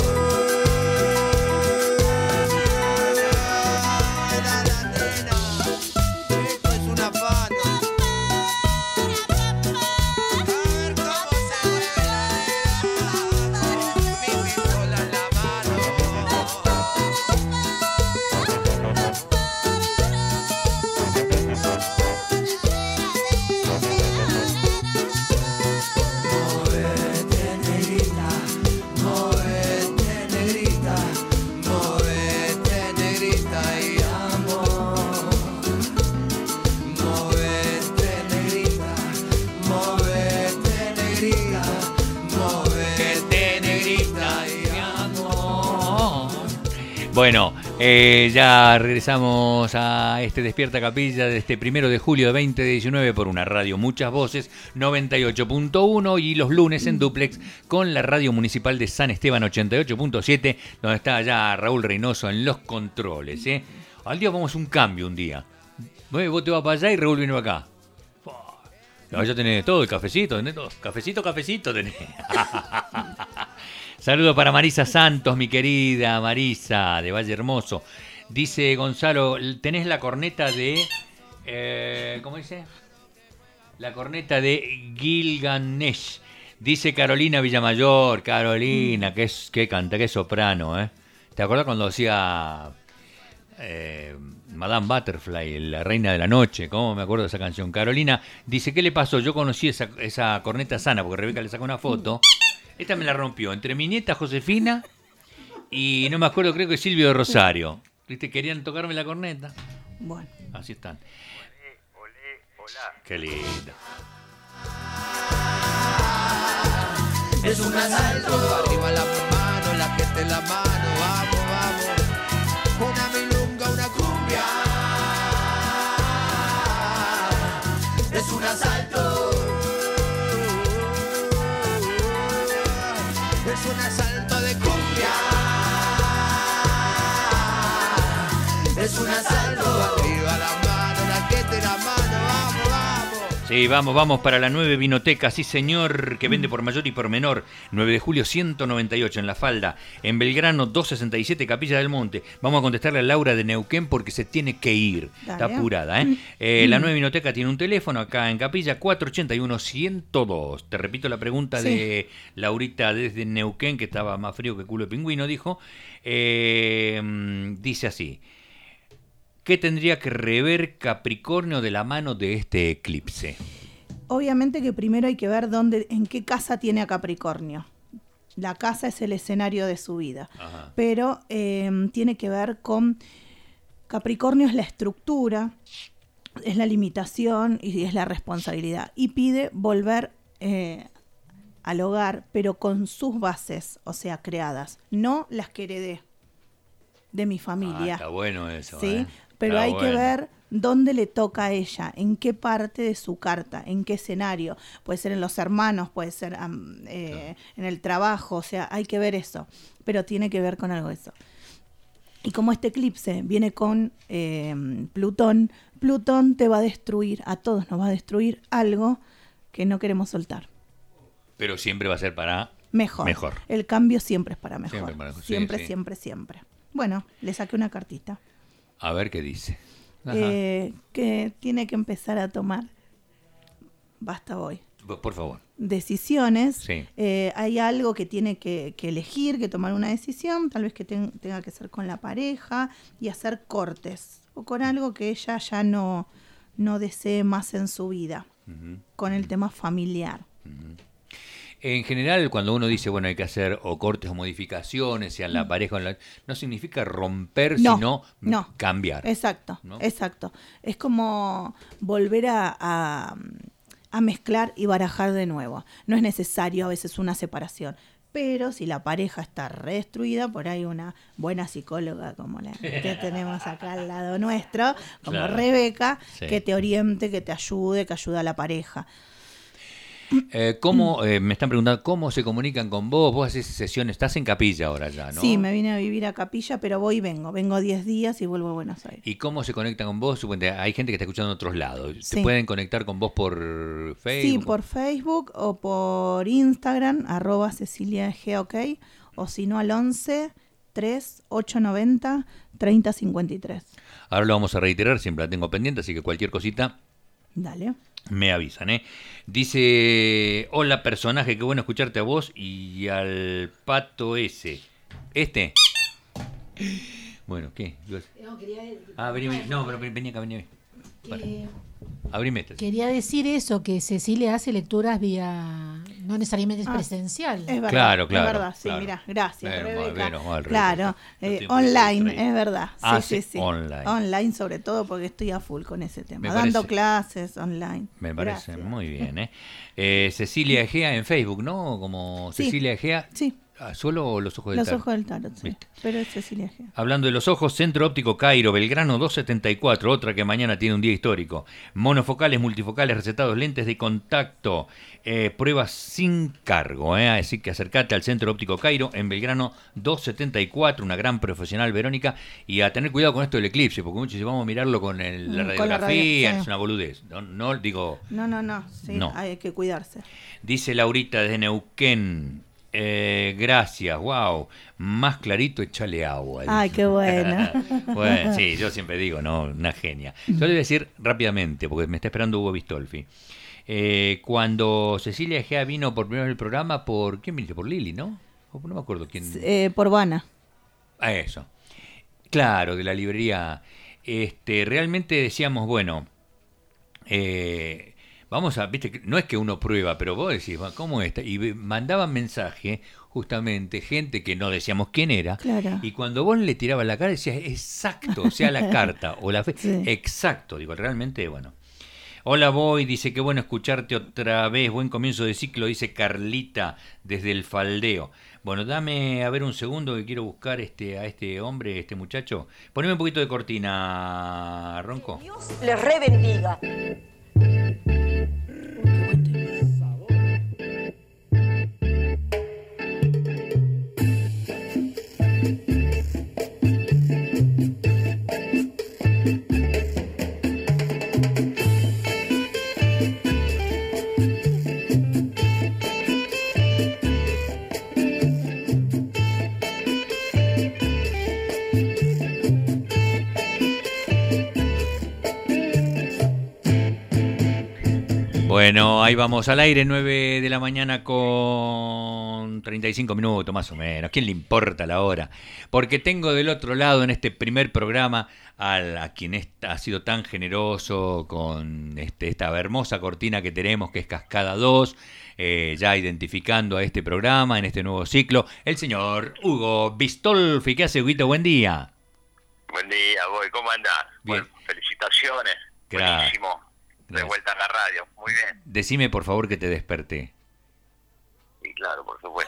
V: Esto es un afano. A ver cómo se mueve. Mi pistola en la mano. Movete, negrita, movete, negrita, movete, negrita y amor. Movete, negrita, movete, negrita, movete, negrita y amor.
C: Bueno, eh, ya regresamos a este Despierta Capilla de este primero de julio de veinte diecinueve por una radio Muchas Voces, noventa y ocho punto uno, y los lunes en duplex con la radio municipal de San Esteban, ochenta y ocho punto siete, donde está ya Raúl Reynoso en los controles. ¿eh? Al día vamos a un cambio un día. Vos te vas para allá y Raúl viene para acá. No, ya tenés todo, el cafecito, tenés todo. Cafecito, cafecito tenés. Saludos para Marisa Santos, mi querida Marisa, de Valle Hermoso. Dice Gonzalo, tenés la corneta de... Eh, ¿Cómo dice? La corneta de Gilgamesh. Dice Carolina Villamayor. Carolina, mm. que, es, que canta, que soprano, ¿eh? ¿Te acuerdas cuando hacía eh, Madame Butterfly, la reina de la noche? ¿Cómo me acuerdo de esa canción? Carolina dice, ¿qué le pasó? Yo conocí esa, esa corneta sana, porque Rebeca le sacó una foto. Esta me la rompió entre mi nieta Josefina y no me acuerdo, creo que Silvio de Rosario. ¿Viste? Querían tocarme la corneta.
Q: Bueno.
C: Así están.
D: Olé, olé, hola.
C: Qué lindo.
V: Es un asalto, arriba la mano, la gente en la mano, vamos, vamos. Una milonga, una cumbia. Es un asalto. Es un asalto de cumbia. Es un asalto, arriba la mano, la gente en la mano, vamos, vamos.
C: Sí, vamos, vamos para la nueve Vinoteca, sí señor, que vende por mayor y por menor. nueve de julio ciento noventa y ocho en La Falda, en Belgrano doscientos sesenta y siete, Capilla del Monte. Vamos a contestarle a Laura de Neuquén porque se tiene que ir. Dale. Está apurada, ¿eh? eh la nueve Vinoteca tiene un teléfono acá en Capilla, cuatro ochenta y uno, ciento dos. Te repito la pregunta sí. de Laurita desde Neuquén, que estaba más frío que culo de pingüino, dijo. Eh, dice así. ¿Qué tendría que rever Capricornio de la mano de este eclipse?
Q: Obviamente que primero hay que ver dónde, en qué casa tiene a Capricornio. La casa es el escenario de su vida. Ajá. Pero eh, tiene que ver con... Capricornio es la estructura, es la limitación y es la responsabilidad. Y pide volver eh, al hogar, pero con sus bases, o sea, creadas. No las que heredé de mi familia.
C: Ah, está bueno eso,
Q: ¿sí?
C: ¿eh?
Q: Pero
C: Está
Q: hay
C: bueno.
Q: que ver dónde le toca a ella, en qué parte de su carta, en qué escenario. Puede ser en los hermanos, puede ser um, eh, en el trabajo, o sea, hay que ver eso. Pero tiene que ver con algo de eso. Y como este eclipse viene con eh, Plutón, Plutón te va a destruir, a todos nos va a destruir algo que no queremos soltar.
C: Pero siempre va a ser para
Q: mejor.
C: mejor.
Q: El cambio siempre es para mejor.
C: Siempre, para mejor.
Q: Siempre,
C: sí, sí.
Q: siempre, siempre. Bueno, le saqué una cartita.
C: A ver qué dice.
Q: Eh, que tiene que empezar a tomar, basta hoy,
C: por favor,
Q: decisiones.
C: Sí.
Q: Eh, hay algo que tiene que, que elegir, que tomar una decisión, tal vez que ten, tenga que ser con la pareja y hacer cortes o con algo que ella ya no, no desee más en su vida, uh-huh. con el tema familiar.
C: Uh-huh. En general, cuando uno dice, bueno, hay que hacer o cortes o modificaciones, sea en la pareja o en la... no significa romper,
Q: no,
C: sino
Q: no.
C: cambiar.
Q: Exacto,
C: ¿no?
Q: exacto. Es como volver a, a, a mezclar y barajar de nuevo. No es necesario a veces una separación, pero si la pareja está redestruida, por ahí una buena psicóloga como la que tenemos acá al lado nuestro, como claro. Rebeca, sí. que te oriente, que te ayude, que ayude a la pareja.
C: Eh, ¿Cómo, eh, me están preguntando, cómo se comunican con vos? Vos haces sesiones, estás en Capilla ahora ya, ¿no?
Q: Sí, me vine a vivir a Capilla, pero voy y vengo. Vengo diez días y vuelvo a Buenos Aires.
C: ¿Y cómo se conectan con vos? Hay gente que está escuchando en otros lados. ¿Se
Q: sí.
C: pueden conectar con vos por Facebook?
Q: Sí, por Facebook o por Instagram, arroba Cecilia G, ok. O si no, al once, tres, ocho noventa, treinta cincuenta y tres.
C: Ahora lo vamos a reiterar, siempre la tengo pendiente, así que cualquier cosita...
Q: Dale.
C: Me avisan, ¿eh? Dice, hola personaje, qué bueno escucharte a vos y al pato ese. ¿Este? Bueno, ¿qué?
G: No, quería...
C: Ah, vení, vení. No, pero vení acá, vení.
G: Que...
C: Abrime este.
G: Quería decir eso, que Cecilia hace lecturas vía... No necesariamente es ah, presencial.
Q: Es verdad,
C: claro, claro.
Q: Es verdad, sí,
C: claro.
Q: Mirá, gracias,
C: eh,
Q: Rebeca.
C: Bueno, mal,
Q: claro, eh, online, es verdad. Sí,
C: ah,
Q: sí, sí.
C: Online.
Q: Online sobre todo porque estoy a full con ese tema.
C: Me
Q: Dando
C: parece,
Q: clases online.
C: Me parece
Q: gracias.
C: muy bien, ¿eh? eh Cecilia Egea en Facebook, ¿no? Como
Q: sí,
C: Cecilia Egea.
Q: Sí.
C: ¿Solo los ojos del
Q: los
C: tarot?
Q: Los ojos del tarot, sí. ¿Viste? Pero es Cecilia G.
C: Hablando de los ojos, Centro Óptico Cairo, Belgrano doscientos setenta y cuatro, otra que mañana tiene un día histórico. Monofocales, multifocales, recetados, lentes de contacto, eh, pruebas sin cargo. Eh. Así que acércate al Centro Óptico Cairo en Belgrano doscientos setenta y cuatro, una gran profesional, Verónica, y a tener cuidado con esto del eclipse, porque muchos dicen, vamos a mirarlo con el, la radiografía, la radio, sí. Es una boludez. No, no digo...
Q: No, no, no, sí, no, hay que cuidarse.
C: Dice Laurita desde Neuquén. Eh, gracias, wow, más clarito echale agua.
Q: Ay, qué bueno.
C: Bueno, sí, yo siempre digo, no, una genia. Yo le voy a decir rápidamente, porque me está esperando Hugo Bistolfi. Eh, cuando Cecilia Egea vino por primera vez al programa, ¿por quién viniste? Por Lili, ¿no? No me acuerdo quién.
Q: Eh, por Vana.
C: Ah, eso. Claro, de la librería. Este, realmente decíamos, bueno, eh, vamos a, viste, no es que uno prueba, pero vos decís, ¿cómo está? Y mandaban mensaje, justamente, gente que no decíamos quién era,
Q: claro.
C: Y cuando vos le tirabas la cara, decías, exacto, o sea, la carta o la fe, sí. Exacto, digo, realmente, bueno. Hola, Boy, dice, qué bueno escucharte otra vez, buen comienzo de ciclo, dice Carlita, desde el Faldeo. Bueno, dame a ver un segundo que quiero buscar este a este hombre, este muchacho. Poneme un poquito de cortina, Ronco.
B: Que Dios les rebendiga.
C: Bueno, ahí vamos al aire, nueve de la mañana con treinta y cinco minutos más o menos. ¿Quién le importa la hora? Porque tengo del otro lado en este primer programa al, a quien es, ha sido tan generoso con este, esta hermosa cortina que tenemos, que es Cascada dos, eh, ya identificando a este programa en este nuevo ciclo, el señor Hugo Bistolfi. ¿Qué hace, Huguito? Buen día.
B: Buen día, Boy. ¿Cómo andás?
C: Bien.
B: Bueno, felicitaciones.
C: Gracias.
B: Buenísimo. De vuelta a la radio. Muy bien.
C: Decime, por favor, que te desperté.
B: Y claro, por supuesto.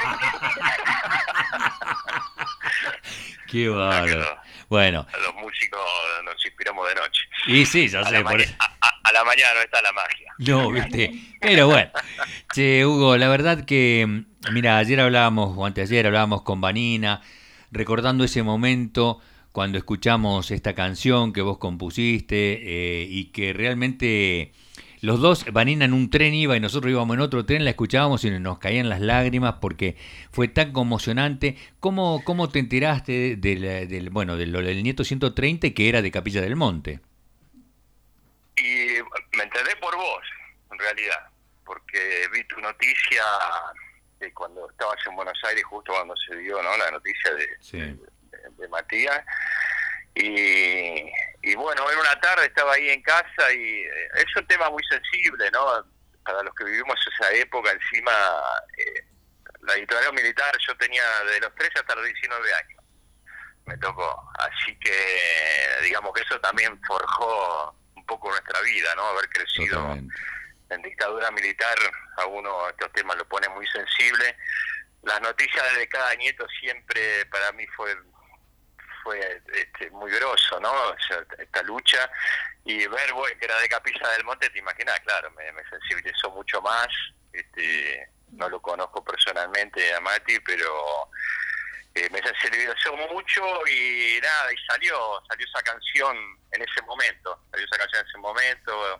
C: Qué bárbaro. Bueno.
B: A los músicos nos inspiramos de noche.
C: Y sí, ya
B: a
C: sé.
B: La
C: Por...
B: a, a, a la mañana no está la magia.
C: No, viste. Pero bueno. Che, Hugo, la verdad que, mira, ayer hablábamos, o anteayer hablábamos con Vanina, recordando ese momento cuando escuchamos esta canción que vos compusiste eh, y que realmente los dos, Vanina en un tren iba y nosotros íbamos en otro tren, la escuchábamos y nos caían las lágrimas porque fue tan conmocionante. ¿Cómo, cómo te enteraste del, del, bueno, del, del Nieto ciento treinta, que era de Capilla del Monte?
B: Y me enteré por vos, en realidad, porque vi tu noticia de cuando estabas en Buenos Aires, justo cuando se dio, ¿no?, la noticia de...
C: Sí.
B: de de Matías, y, y bueno, en una tarde estaba ahí en casa y eh, es un tema muy sensible, ¿no? Para los que vivimos esa época, encima, eh, la dictadura militar, yo tenía de los trece hasta los diecinueve años, me tocó, así que digamos que eso también forjó un poco nuestra vida, ¿no? Haber crecido Totalmente. En dictadura militar, a uno estos temas lo pone muy sensible. Las noticias de cada nieto siempre para mí fue fue este, muy grosso, ¿no? O sea, esta lucha, y ver, bueno, que era de Capilla del Monte, te imaginas, claro, me, me sensibilizó mucho más. Este, no lo conozco personalmente a Mati, pero eh, me sensibilizó mucho y nada, y salió, salió esa canción en ese momento, salió esa canción en ese momento,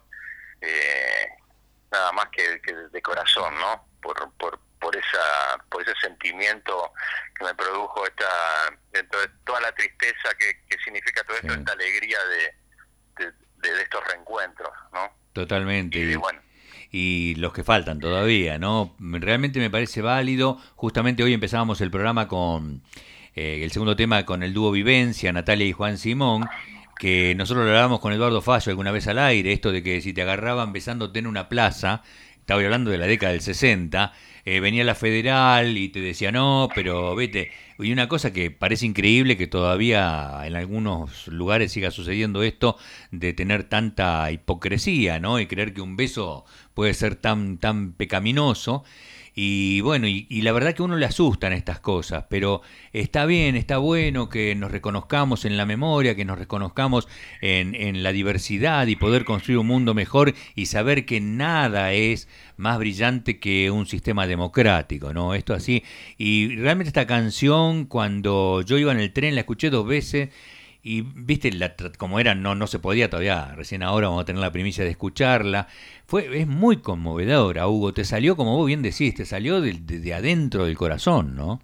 B: eh, nada más que, que de corazón, ¿no? Por, por por esa por ese sentimiento que me produjo esta dentro de toda la tristeza que, que significa todo esto, sí. Esta alegría de, de, de, de estos reencuentros, ¿no?
C: Totalmente.
B: Y, bueno.
C: Y los que faltan todavía, ¿no? Realmente me parece válido. Justamente hoy empezábamos el programa con eh, el segundo tema con el dúo Vivencia, Natalia y Juan Simón, que nosotros lo hablábamos con Eduardo Fallo alguna vez al aire, esto de que si te agarraban besándote en una plaza, estaba hablando de la década del sesenta, eh, venía la Federal y te decía no, pero vete. Y una cosa que parece increíble que todavía en algunos lugares siga sucediendo esto, de tener tanta hipocresía, ¿no? Y creer que un beso puede ser tan, tan pecaminoso. Y bueno, y, y la verdad que a uno le asustan estas cosas, pero está bien, está bueno que nos reconozcamos en la memoria, que nos reconozcamos en, en la diversidad y poder construir un mundo mejor y saber que nada es más brillante que un sistema democrático, ¿no? Esto así. Y realmente esta canción, cuando yo iba en el tren, la escuché dos veces. Y viste, la, como era, no, no se podía todavía, recién ahora vamos a tener la primicia de escucharla. Fue, es muy conmovedora, Hugo, te salió, como vos bien decís, te salió de, de, de adentro del corazón, ¿no?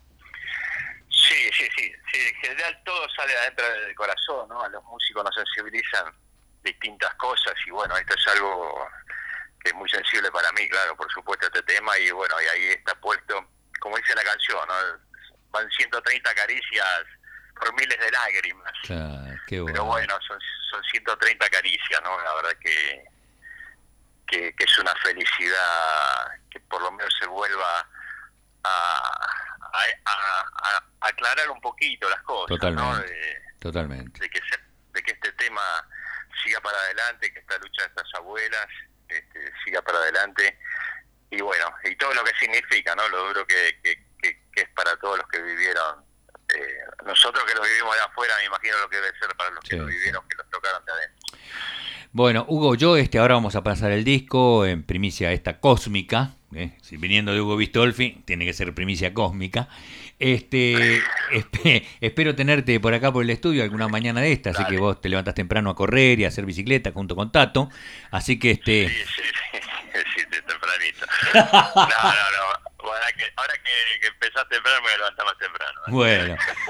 B: Sí, sí, sí, sí, en general todo sale de adentro del corazón, ¿no? A los músicos nos sensibilizan distintas cosas y bueno, esto es algo que es muy sensible para mí, claro, por supuesto, este tema, y bueno, y ahí está puesto, como dice la canción, ¿no? Van ciento treinta caricias por miles de lágrimas.
C: Claro, qué bueno.
B: Pero bueno, son, son ciento treinta caricias, ¿no? La verdad que, que, que es una felicidad que por lo menos se vuelva a, a, a, a aclarar un poquito las cosas.
C: Totalmente,
B: ¿no? De,
C: totalmente.
B: De que, se, de que este tema siga para adelante, que esta lucha de estas abuelas este, siga para adelante. Y bueno, y todo lo que significa, ¿no? Lo duro que, que, que, que es para todos los que vivieron. Eh, nosotros que lo vivimos de afuera, me imagino lo que debe ser para los que sí, lo vivieron, sí. Que los tocaron de adentro.
C: Bueno, Hugo, yo este ahora vamos a pasar el disco en primicia esta cósmica, ¿eh? Si viniendo de Hugo Bistolfi, tiene que ser primicia cósmica. Este, esp- espero tenerte por acá por el estudio alguna mañana de esta, así que vos te levantás temprano a correr y a hacer bicicleta junto con Tato, así que este...
B: Sí, sí, sí, sí, tempranito. No, no, no. Ahora que, ahora que, que empezás temprano me voy a levantar más temprano.
C: Bueno,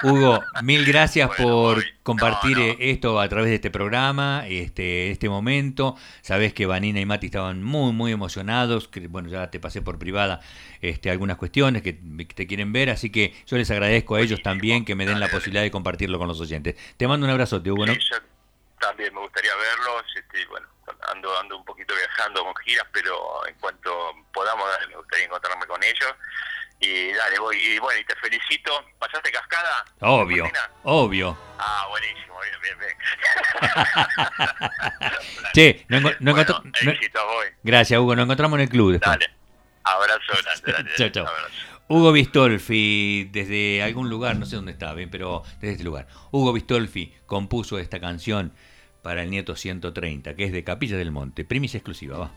C: Hugo, mil gracias bueno, por hoy. compartir no, no. esto a través de este programa, este, este momento. Sabés que Vanina y Mati estaban muy, muy emocionados. Que, bueno, ya te pasé por privada este, algunas cuestiones que te quieren ver, así que yo les agradezco a ellos Buenísimo. también que me den dale, la dale. posibilidad de compartirlo con los oyentes. Te mando un abrazote, Hugo, ¿no?
B: Sí, yo también me gustaría verlos. Este, bueno, ando, ando un poquito viajando con giras, pero en cuanto podamos, me gustaría encontrarme con ellos. Y dale, voy. Y bueno, y te felicito. ¿Pasaste cascada?
C: Obvio, obvio.
B: Ah, buenísimo, bien, bien, bien.
C: Che, no, no
B: bueno,
C: encontró...
B: éxito, voy.
C: Gracias, Hugo. Nos encontramos en el club después.
B: Dale. Abrazo grande. Dale,
C: chao, chao.
B: Abrazo.
C: Hugo Bistolfi, desde algún lugar, no sé dónde está, bien, pero desde este lugar. Hugo Bistolfi compuso esta canción para el nieto ciento treinta, que es de Capilla del Monte. Primicia exclusiva, va.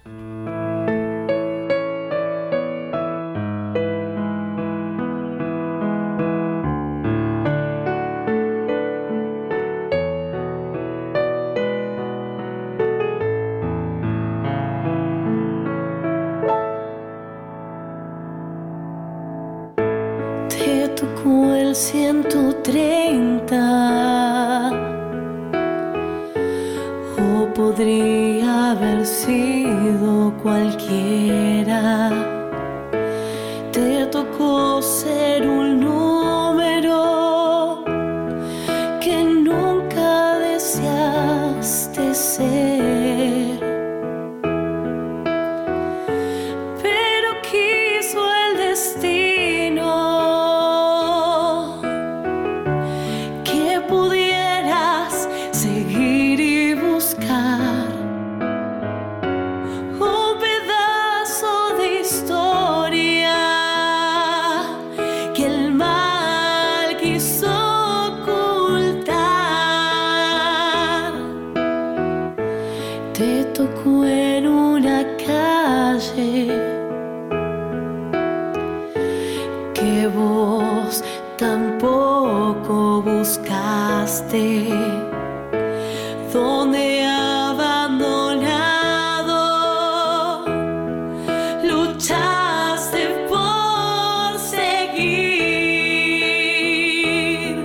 P: ciento treinta o podría haber sido cualquiera. Te tocó ser un número que nunca deseaste ser, pero quiso el destino donde abandonado luchaste por seguir,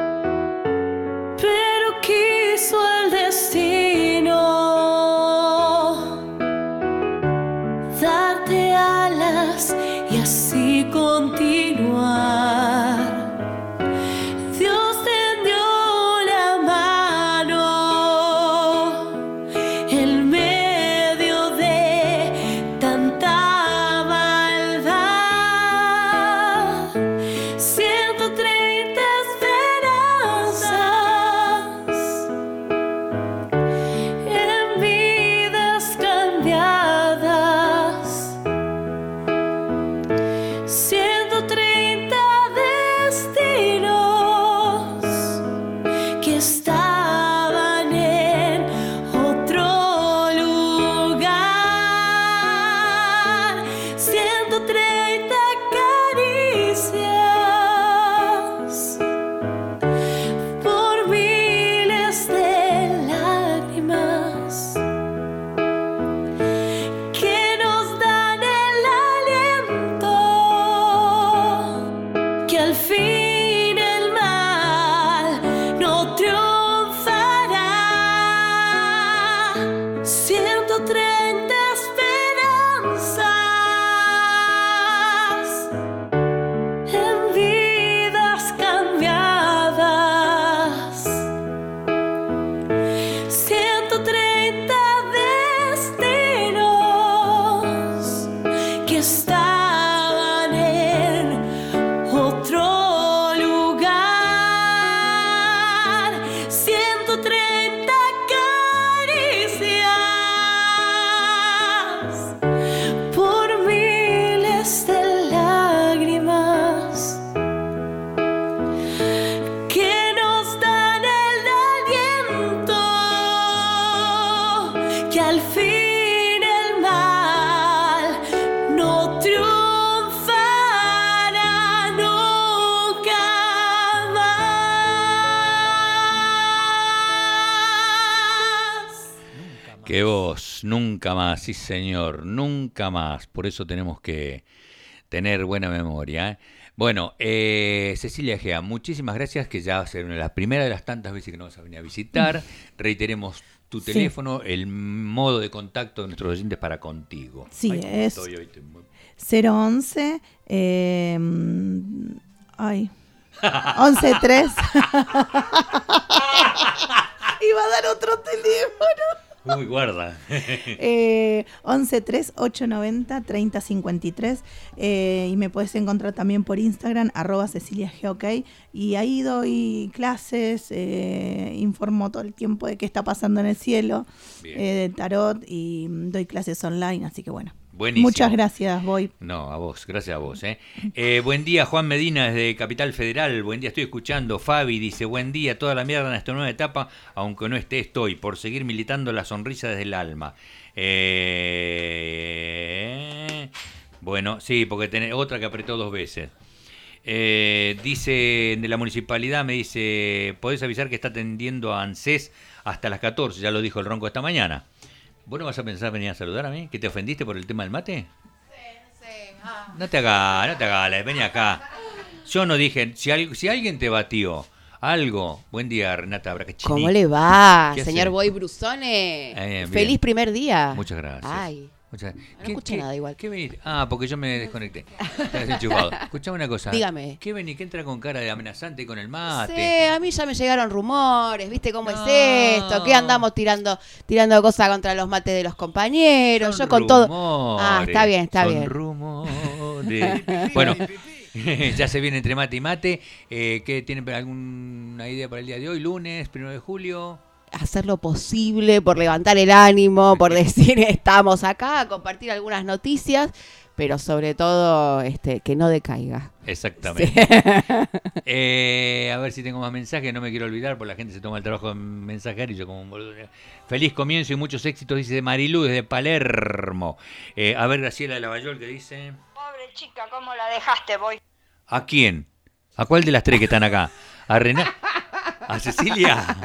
P: pero quiso el destino darte alas y así continuar.
C: Que vos, nunca más, sí señor, nunca más. Por eso tenemos que tener buena memoria. ¿eh? Bueno, eh, Cecilia Gea, muchísimas gracias, que ya va a ser la primera de las tantas veces que nos vas a venir a visitar. Reiteremos tu teléfono, sí. el modo de contacto de nuestros oyentes para contigo.
Q: Sí,
C: ay,
Q: es
C: estoy hoy, estoy muy...
Q: cero once, eh, ay, once tres. Iba a dar otro teléfono.
C: Uy, guarda.
Q: eh, once tres ocho noventa treinta cincuenta y tres eh, y me puedes encontrar también por Instagram arroba Cecilia G OK, y ahí doy clases, eh, informo todo el tiempo de qué está pasando en el cielo, eh, de tarot, y doy clases online, así que bueno.
C: Buenísimo.
Q: Muchas gracias, voy.
C: No, a vos, gracias a vos. ¿eh? Eh, buen día, Juan Medina desde Capital Federal. Buen día, estoy escuchando. Fabi dice, buen día, toda la mierda en esta nueva etapa, aunque no esté, estoy, por seguir militando la sonrisa desde el alma. Eh, bueno, sí, porque tenés otra que apretó dos veces. Eh, dice, de la municipalidad, me dice, podés avisar que está atendiendo a ANSES hasta las catorce, ya lo dijo el Ronco esta mañana. ¿Vos no vas a pensar venir a saludar a mí? ¿Que te ofendiste por el tema del mate? Sí, sí. Ah. No te hagas, no te hagas, vení acá. Yo no dije, si, al, si alguien te batió algo, buen día, Renata Bracaccini.
F: ¿Cómo le va, señor Boy Brusone?
C: Eh,
F: Feliz primer día.
C: Muchas gracias.
F: Ay.
C: Muchas...
F: No escuché nada igual.
C: ¿Qué venís? Ah, porque yo me desconecté. Estás enchufado. Escuchame una cosa.
F: Dígame.
C: ¿Qué venís? ¿Qué entra con cara de amenazante con el mate?
F: Sí, a mí ya me llegaron rumores, ¿viste cómo no. es esto? ¿Qué andamos tirando tirando cosas contra los mates de los compañeros?
C: Son
F: yo con
C: rumores.
F: todo. Ah, está bien, está
C: Son
F: bien.
C: rumores. Bueno, ya se viene entre mate y mate. Eh, ¿Qué tienen alguna idea para el día de hoy? Lunes, primero de julio.
F: Hacer lo posible por levantar el ánimo, por decir estamos acá, compartir algunas noticias, pero sobre todo este que no decaiga.
C: Exactamente. Sí. Eh, a ver si tengo más mensajes, no me quiero olvidar, porque la gente se toma el trabajo de mensajear y yo como un boludo. Feliz comienzo y muchos éxitos, dice Marilú desde Palermo. Eh, a ver, Graciela de Lavallol, ¿qué dice?
E: Pobre chica, ¿cómo la dejaste, Boy?
C: ¿A quién? ¿A cuál de las tres que están acá? ¿A Renata? ¿A Cecilia?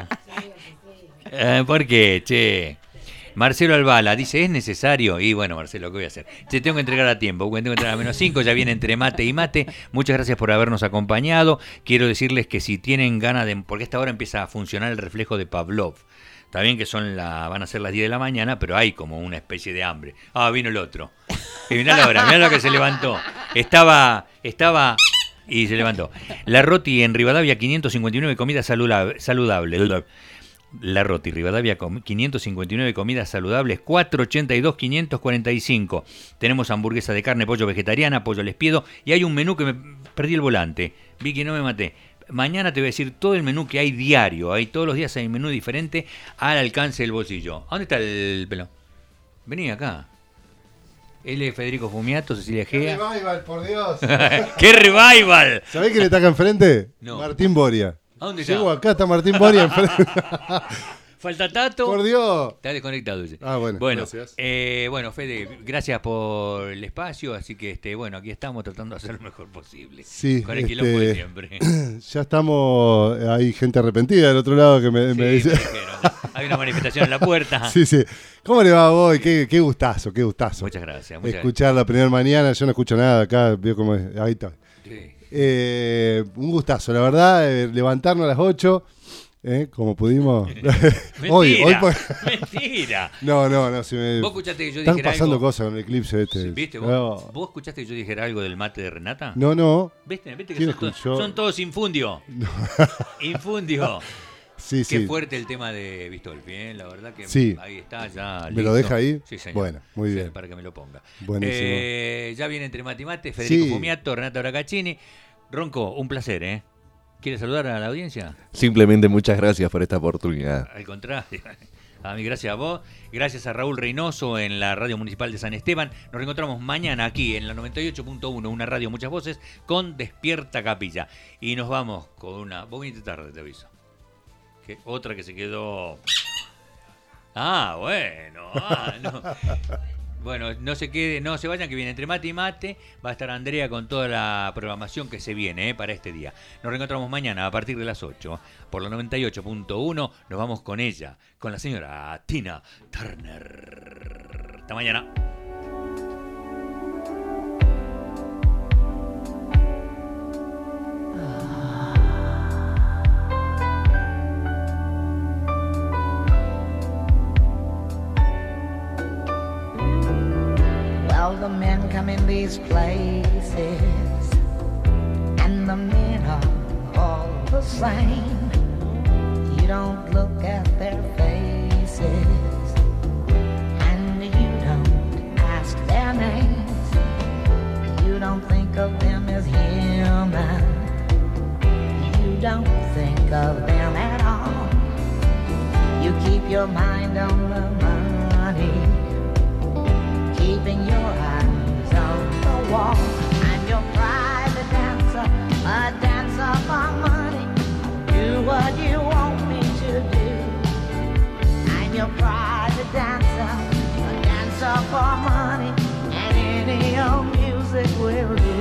C: Eh, ¿Por qué? Che. Marcelo Albala dice, ¿es necesario? Y bueno, Marcelo, ¿qué voy a hacer? Te tengo que entregar a tiempo, porque tengo que entregar a menos cinco, ya viene entre mate y mate. Muchas gracias por habernos acompañado. Quiero decirles que si tienen ganas de... Porque a esta hora empieza a funcionar el reflejo de Pavlov. Está bien que son la, van a ser las diez de la mañana, pero hay como una especie de hambre. Ah, vino el otro. Y mirá la hora, mirá lo que se levantó. Estaba... estaba y se levantó. La Roti en Rivadavia, quinientos cincuenta y nueve, comida saludable. saludable. La Roti, Rivadavia, quinientos cincuenta y nueve, comidas saludables, cuatrocientos ochenta y dos, quinientos cuarenta y cinco. Tenemos hamburguesa de carne, pollo vegetariana, pollo al espiedo, y hay un menú que me perdí el volante. Vicky, no me maté. Mañana te voy a decir todo el menú que hay diario. Hay todos los días hay un menú diferente al alcance del bolsillo. ¿A dónde está el pelo? Vení acá. Él es Federico Fumiato, Cecilia Gea.
H: ¡Qué revival, por Dios!
C: ¡Qué revival!
H: ¿Sabés quién está acá enfrente?
C: No.
H: Martín Boria.
C: ¿A dónde está?
H: Llego acá, está Martín Boria enfrente.
C: Falta Tato.
H: Por Dios.
C: Está desconectado ese.
H: Ah, bueno,
C: bueno,
H: gracias.
C: Eh, bueno, Fede, gracias por el espacio, así que este, bueno, aquí estamos tratando de hacer lo mejor posible.
H: Sí,
C: con el
H: este,
C: quilombo de siempre.
H: Ya estamos, hay gente arrepentida del otro lado que me,
C: sí,
H: me dice.
C: Me dijeron, hay una manifestación en la puerta.
H: Sí, sí. ¿Cómo le va hoy? Qué, qué gustazo, qué gustazo.
C: Muchas gracias. Muchas
H: Escuchar la primera mañana, yo no escucho nada acá, veo cómo es, ahí está.
C: Sí.
H: Eh, un gustazo, la verdad, eh, levantarnos a las ocho. ¿Eh? Como pudimos.
C: Mentira,
H: hoy, hoy por...
C: mentira.
H: No, no, no. Si me...
C: ¿Vos escuchaste que yo
H: Están
C: dijera
H: pasando
C: algo?
H: cosas con el eclipse este.
C: Sí, ¿viste? ¿Vos,
H: no.
C: ¿Vos escuchaste que yo dijera algo del mate de Renata?
H: No, no.
C: ¿Viste? ¿Viste que
H: ¿Quién
C: son, to-
H: escuchó?
C: son todos infundio?
H: No.
C: Infundio.
H: Sí,
C: Qué
H: sí.
C: fuerte el tema de Vistolfi, ¿eh? La verdad que
H: Sí.
C: ahí está ya.
H: ¿Me
C: listo.
H: lo deja ahí?
C: Sí, señor.
H: Bueno, muy
C: Sí,
H: bien.
C: para que me lo ponga.
H: Buenísimo.
C: Eh, ya viene entre mate y mate, Federico
H: Sí.
C: Fumiato, Renata Bracaccini. Ronco, un placer, ¿eh? ¿Quieres saludar a la audiencia?
A: Simplemente muchas gracias por esta oportunidad.
C: Al contrario. A mí, gracias a vos. Gracias a Raúl Reynoso en la Radio Municipal de San Esteban. Nos reencontramos mañana aquí en la noventa y ocho punto uno, una radio muchas voces, con Despierta Capilla. Y nos vamos con una... Vos viniste tarde, te aviso. Que otra que se quedó... Ah, bueno. Ah, no. Bueno, no se quede, no se vayan, que viene entre mate y mate. Va a estar Andrea con toda la programación que se viene eh, para este día. Nos reencontramos mañana a partir de las ocho por la noventa y ocho punto uno. Nos vamos con ella, con la señora Tina Turner. Hasta mañana.
J: men come in these places, and the men are all the same. You don't look at their faces, and you don't ask their names. You don't think of them as human. You don't think of them at all. You keep your mind on the money, keeping your eyes on the wall. I'm your private dancer, a dancer for money. Do what you want me to do. I'm your private dancer, a dancer for money, and any old music will do.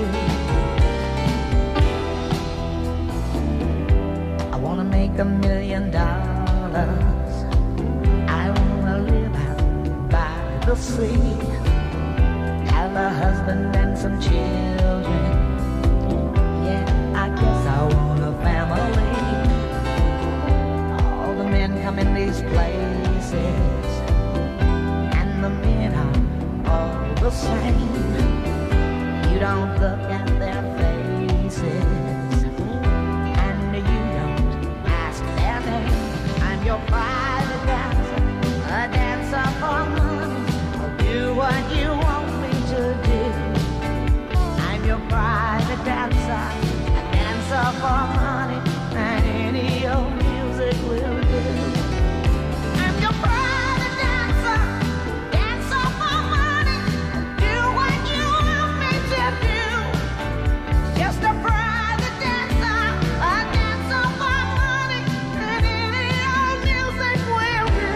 J: I wanna make a million dollars. I wanna live out by the sea, have a husband and some children. Yeah, I guess I want a family. All the men come in these places, and the men are all the same. You don't look at their faces, and you don't ask their name. I'm your private dancer, a dancer for money. I'll do what you want me to do. I'm your private dancer, a dancer for money, and any old music will do. I'm your private dancer, dancer for money. Do what you want me to do. Just a private dancer, a dancer for money, and any old music will do.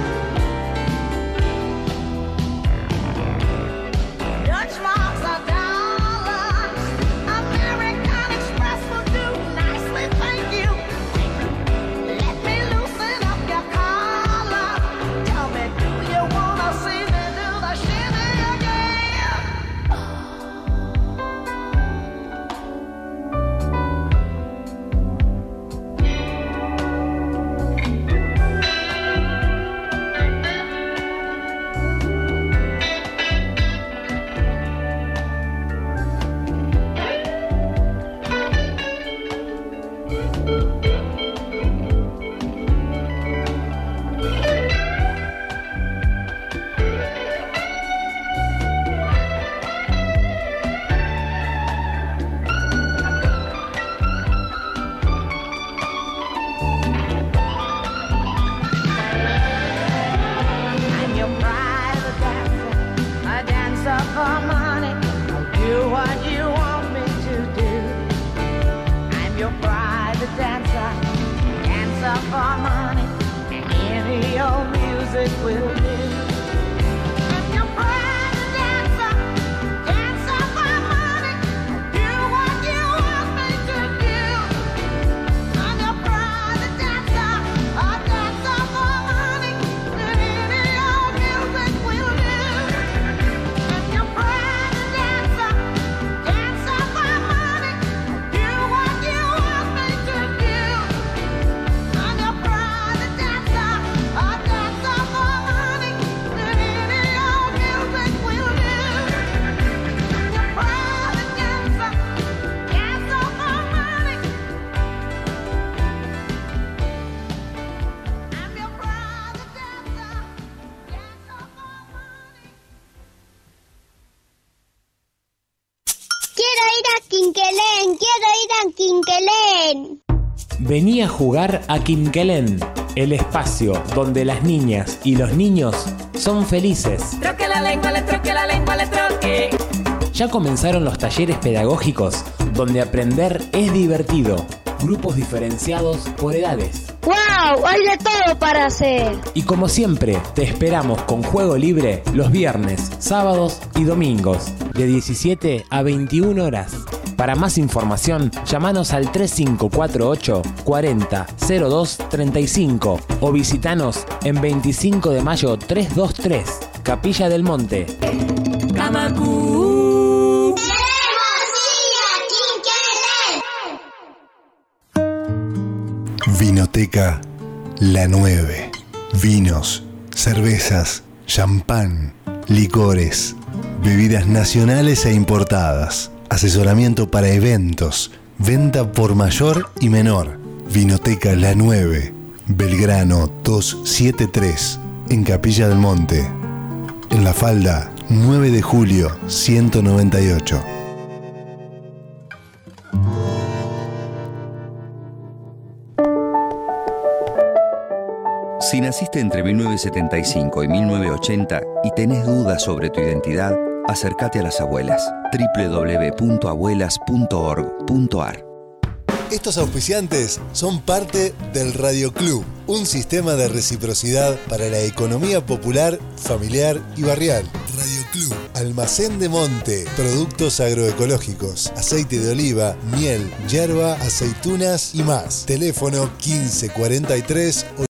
J: Dutch marks are dollars, American Express will do nicely, thank you. Let me loosen up your collar. Tell me, do you wanna see me do the shimmy again? I'm your private dancer, a dancer for money. I'll do what you want me to do. I'm your private dancer, dancer for money, and any old music will do. I'm your private dancer, dancer for money. I'll do what you want me to do. I'm your private dancer, a dancer for money, and any old music will do. I'm your private dancer, dancer for money. Do what you want me to do. I'm your private dancer, a dancer for money, and any old music will do. I'm your private dancer, dancer for money. I'm your private dancer, dancer for money.
K: Quiero ir a Quinquelén, quiero ir a Quinquelén.
W: Vení a jugar a Quinquelén, el espacio donde las niñas y los niños son felices.
M: Troque la lengua, le troque la lengua, le troque.
W: Ya comenzaron los talleres pedagógicos donde aprender es divertido. Grupos diferenciados por edades.
K: ¡Wow! Hay de todo para hacer.
W: Y como siempre, te esperamos con juego libre los viernes, sábados y domingos, de diecisiete a veintiuna horas. Para más información, llamanos al tres cinco cuatro ocho, cuarenta, cero dos, treinta y cinco o visitanos en veinticinco de mayo trescientos veintitrés, Capilla del Monte.
M: Camacú.
X: Vinoteca La Nueve. Vinos, cervezas, champán, licores, Bebidas nacionales e importadas. Asesoramiento para eventos. Venta por mayor y menor. Vinoteca La nueve. Belgrano doscientos setenta y tres. En Capilla del Monte. En La Falda, nueve de julio, ciento noventa y ocho.
I: Si naciste entre mil novecientos setenta y cinco y mil novecientos ochenta y tenés dudas sobre tu identidad, acércate a las abuelas. doble u doble u doble u punto abuelas punto org punto a r.
X: Estos auspiciantes son parte del Radio Club, un sistema de reciprocidad para la economía popular, familiar y barrial. Radio Club, Almacén de Monte, productos agroecológicos, aceite de oliva, miel, yerba, aceitunas y más. Teléfono quince cuarenta y tres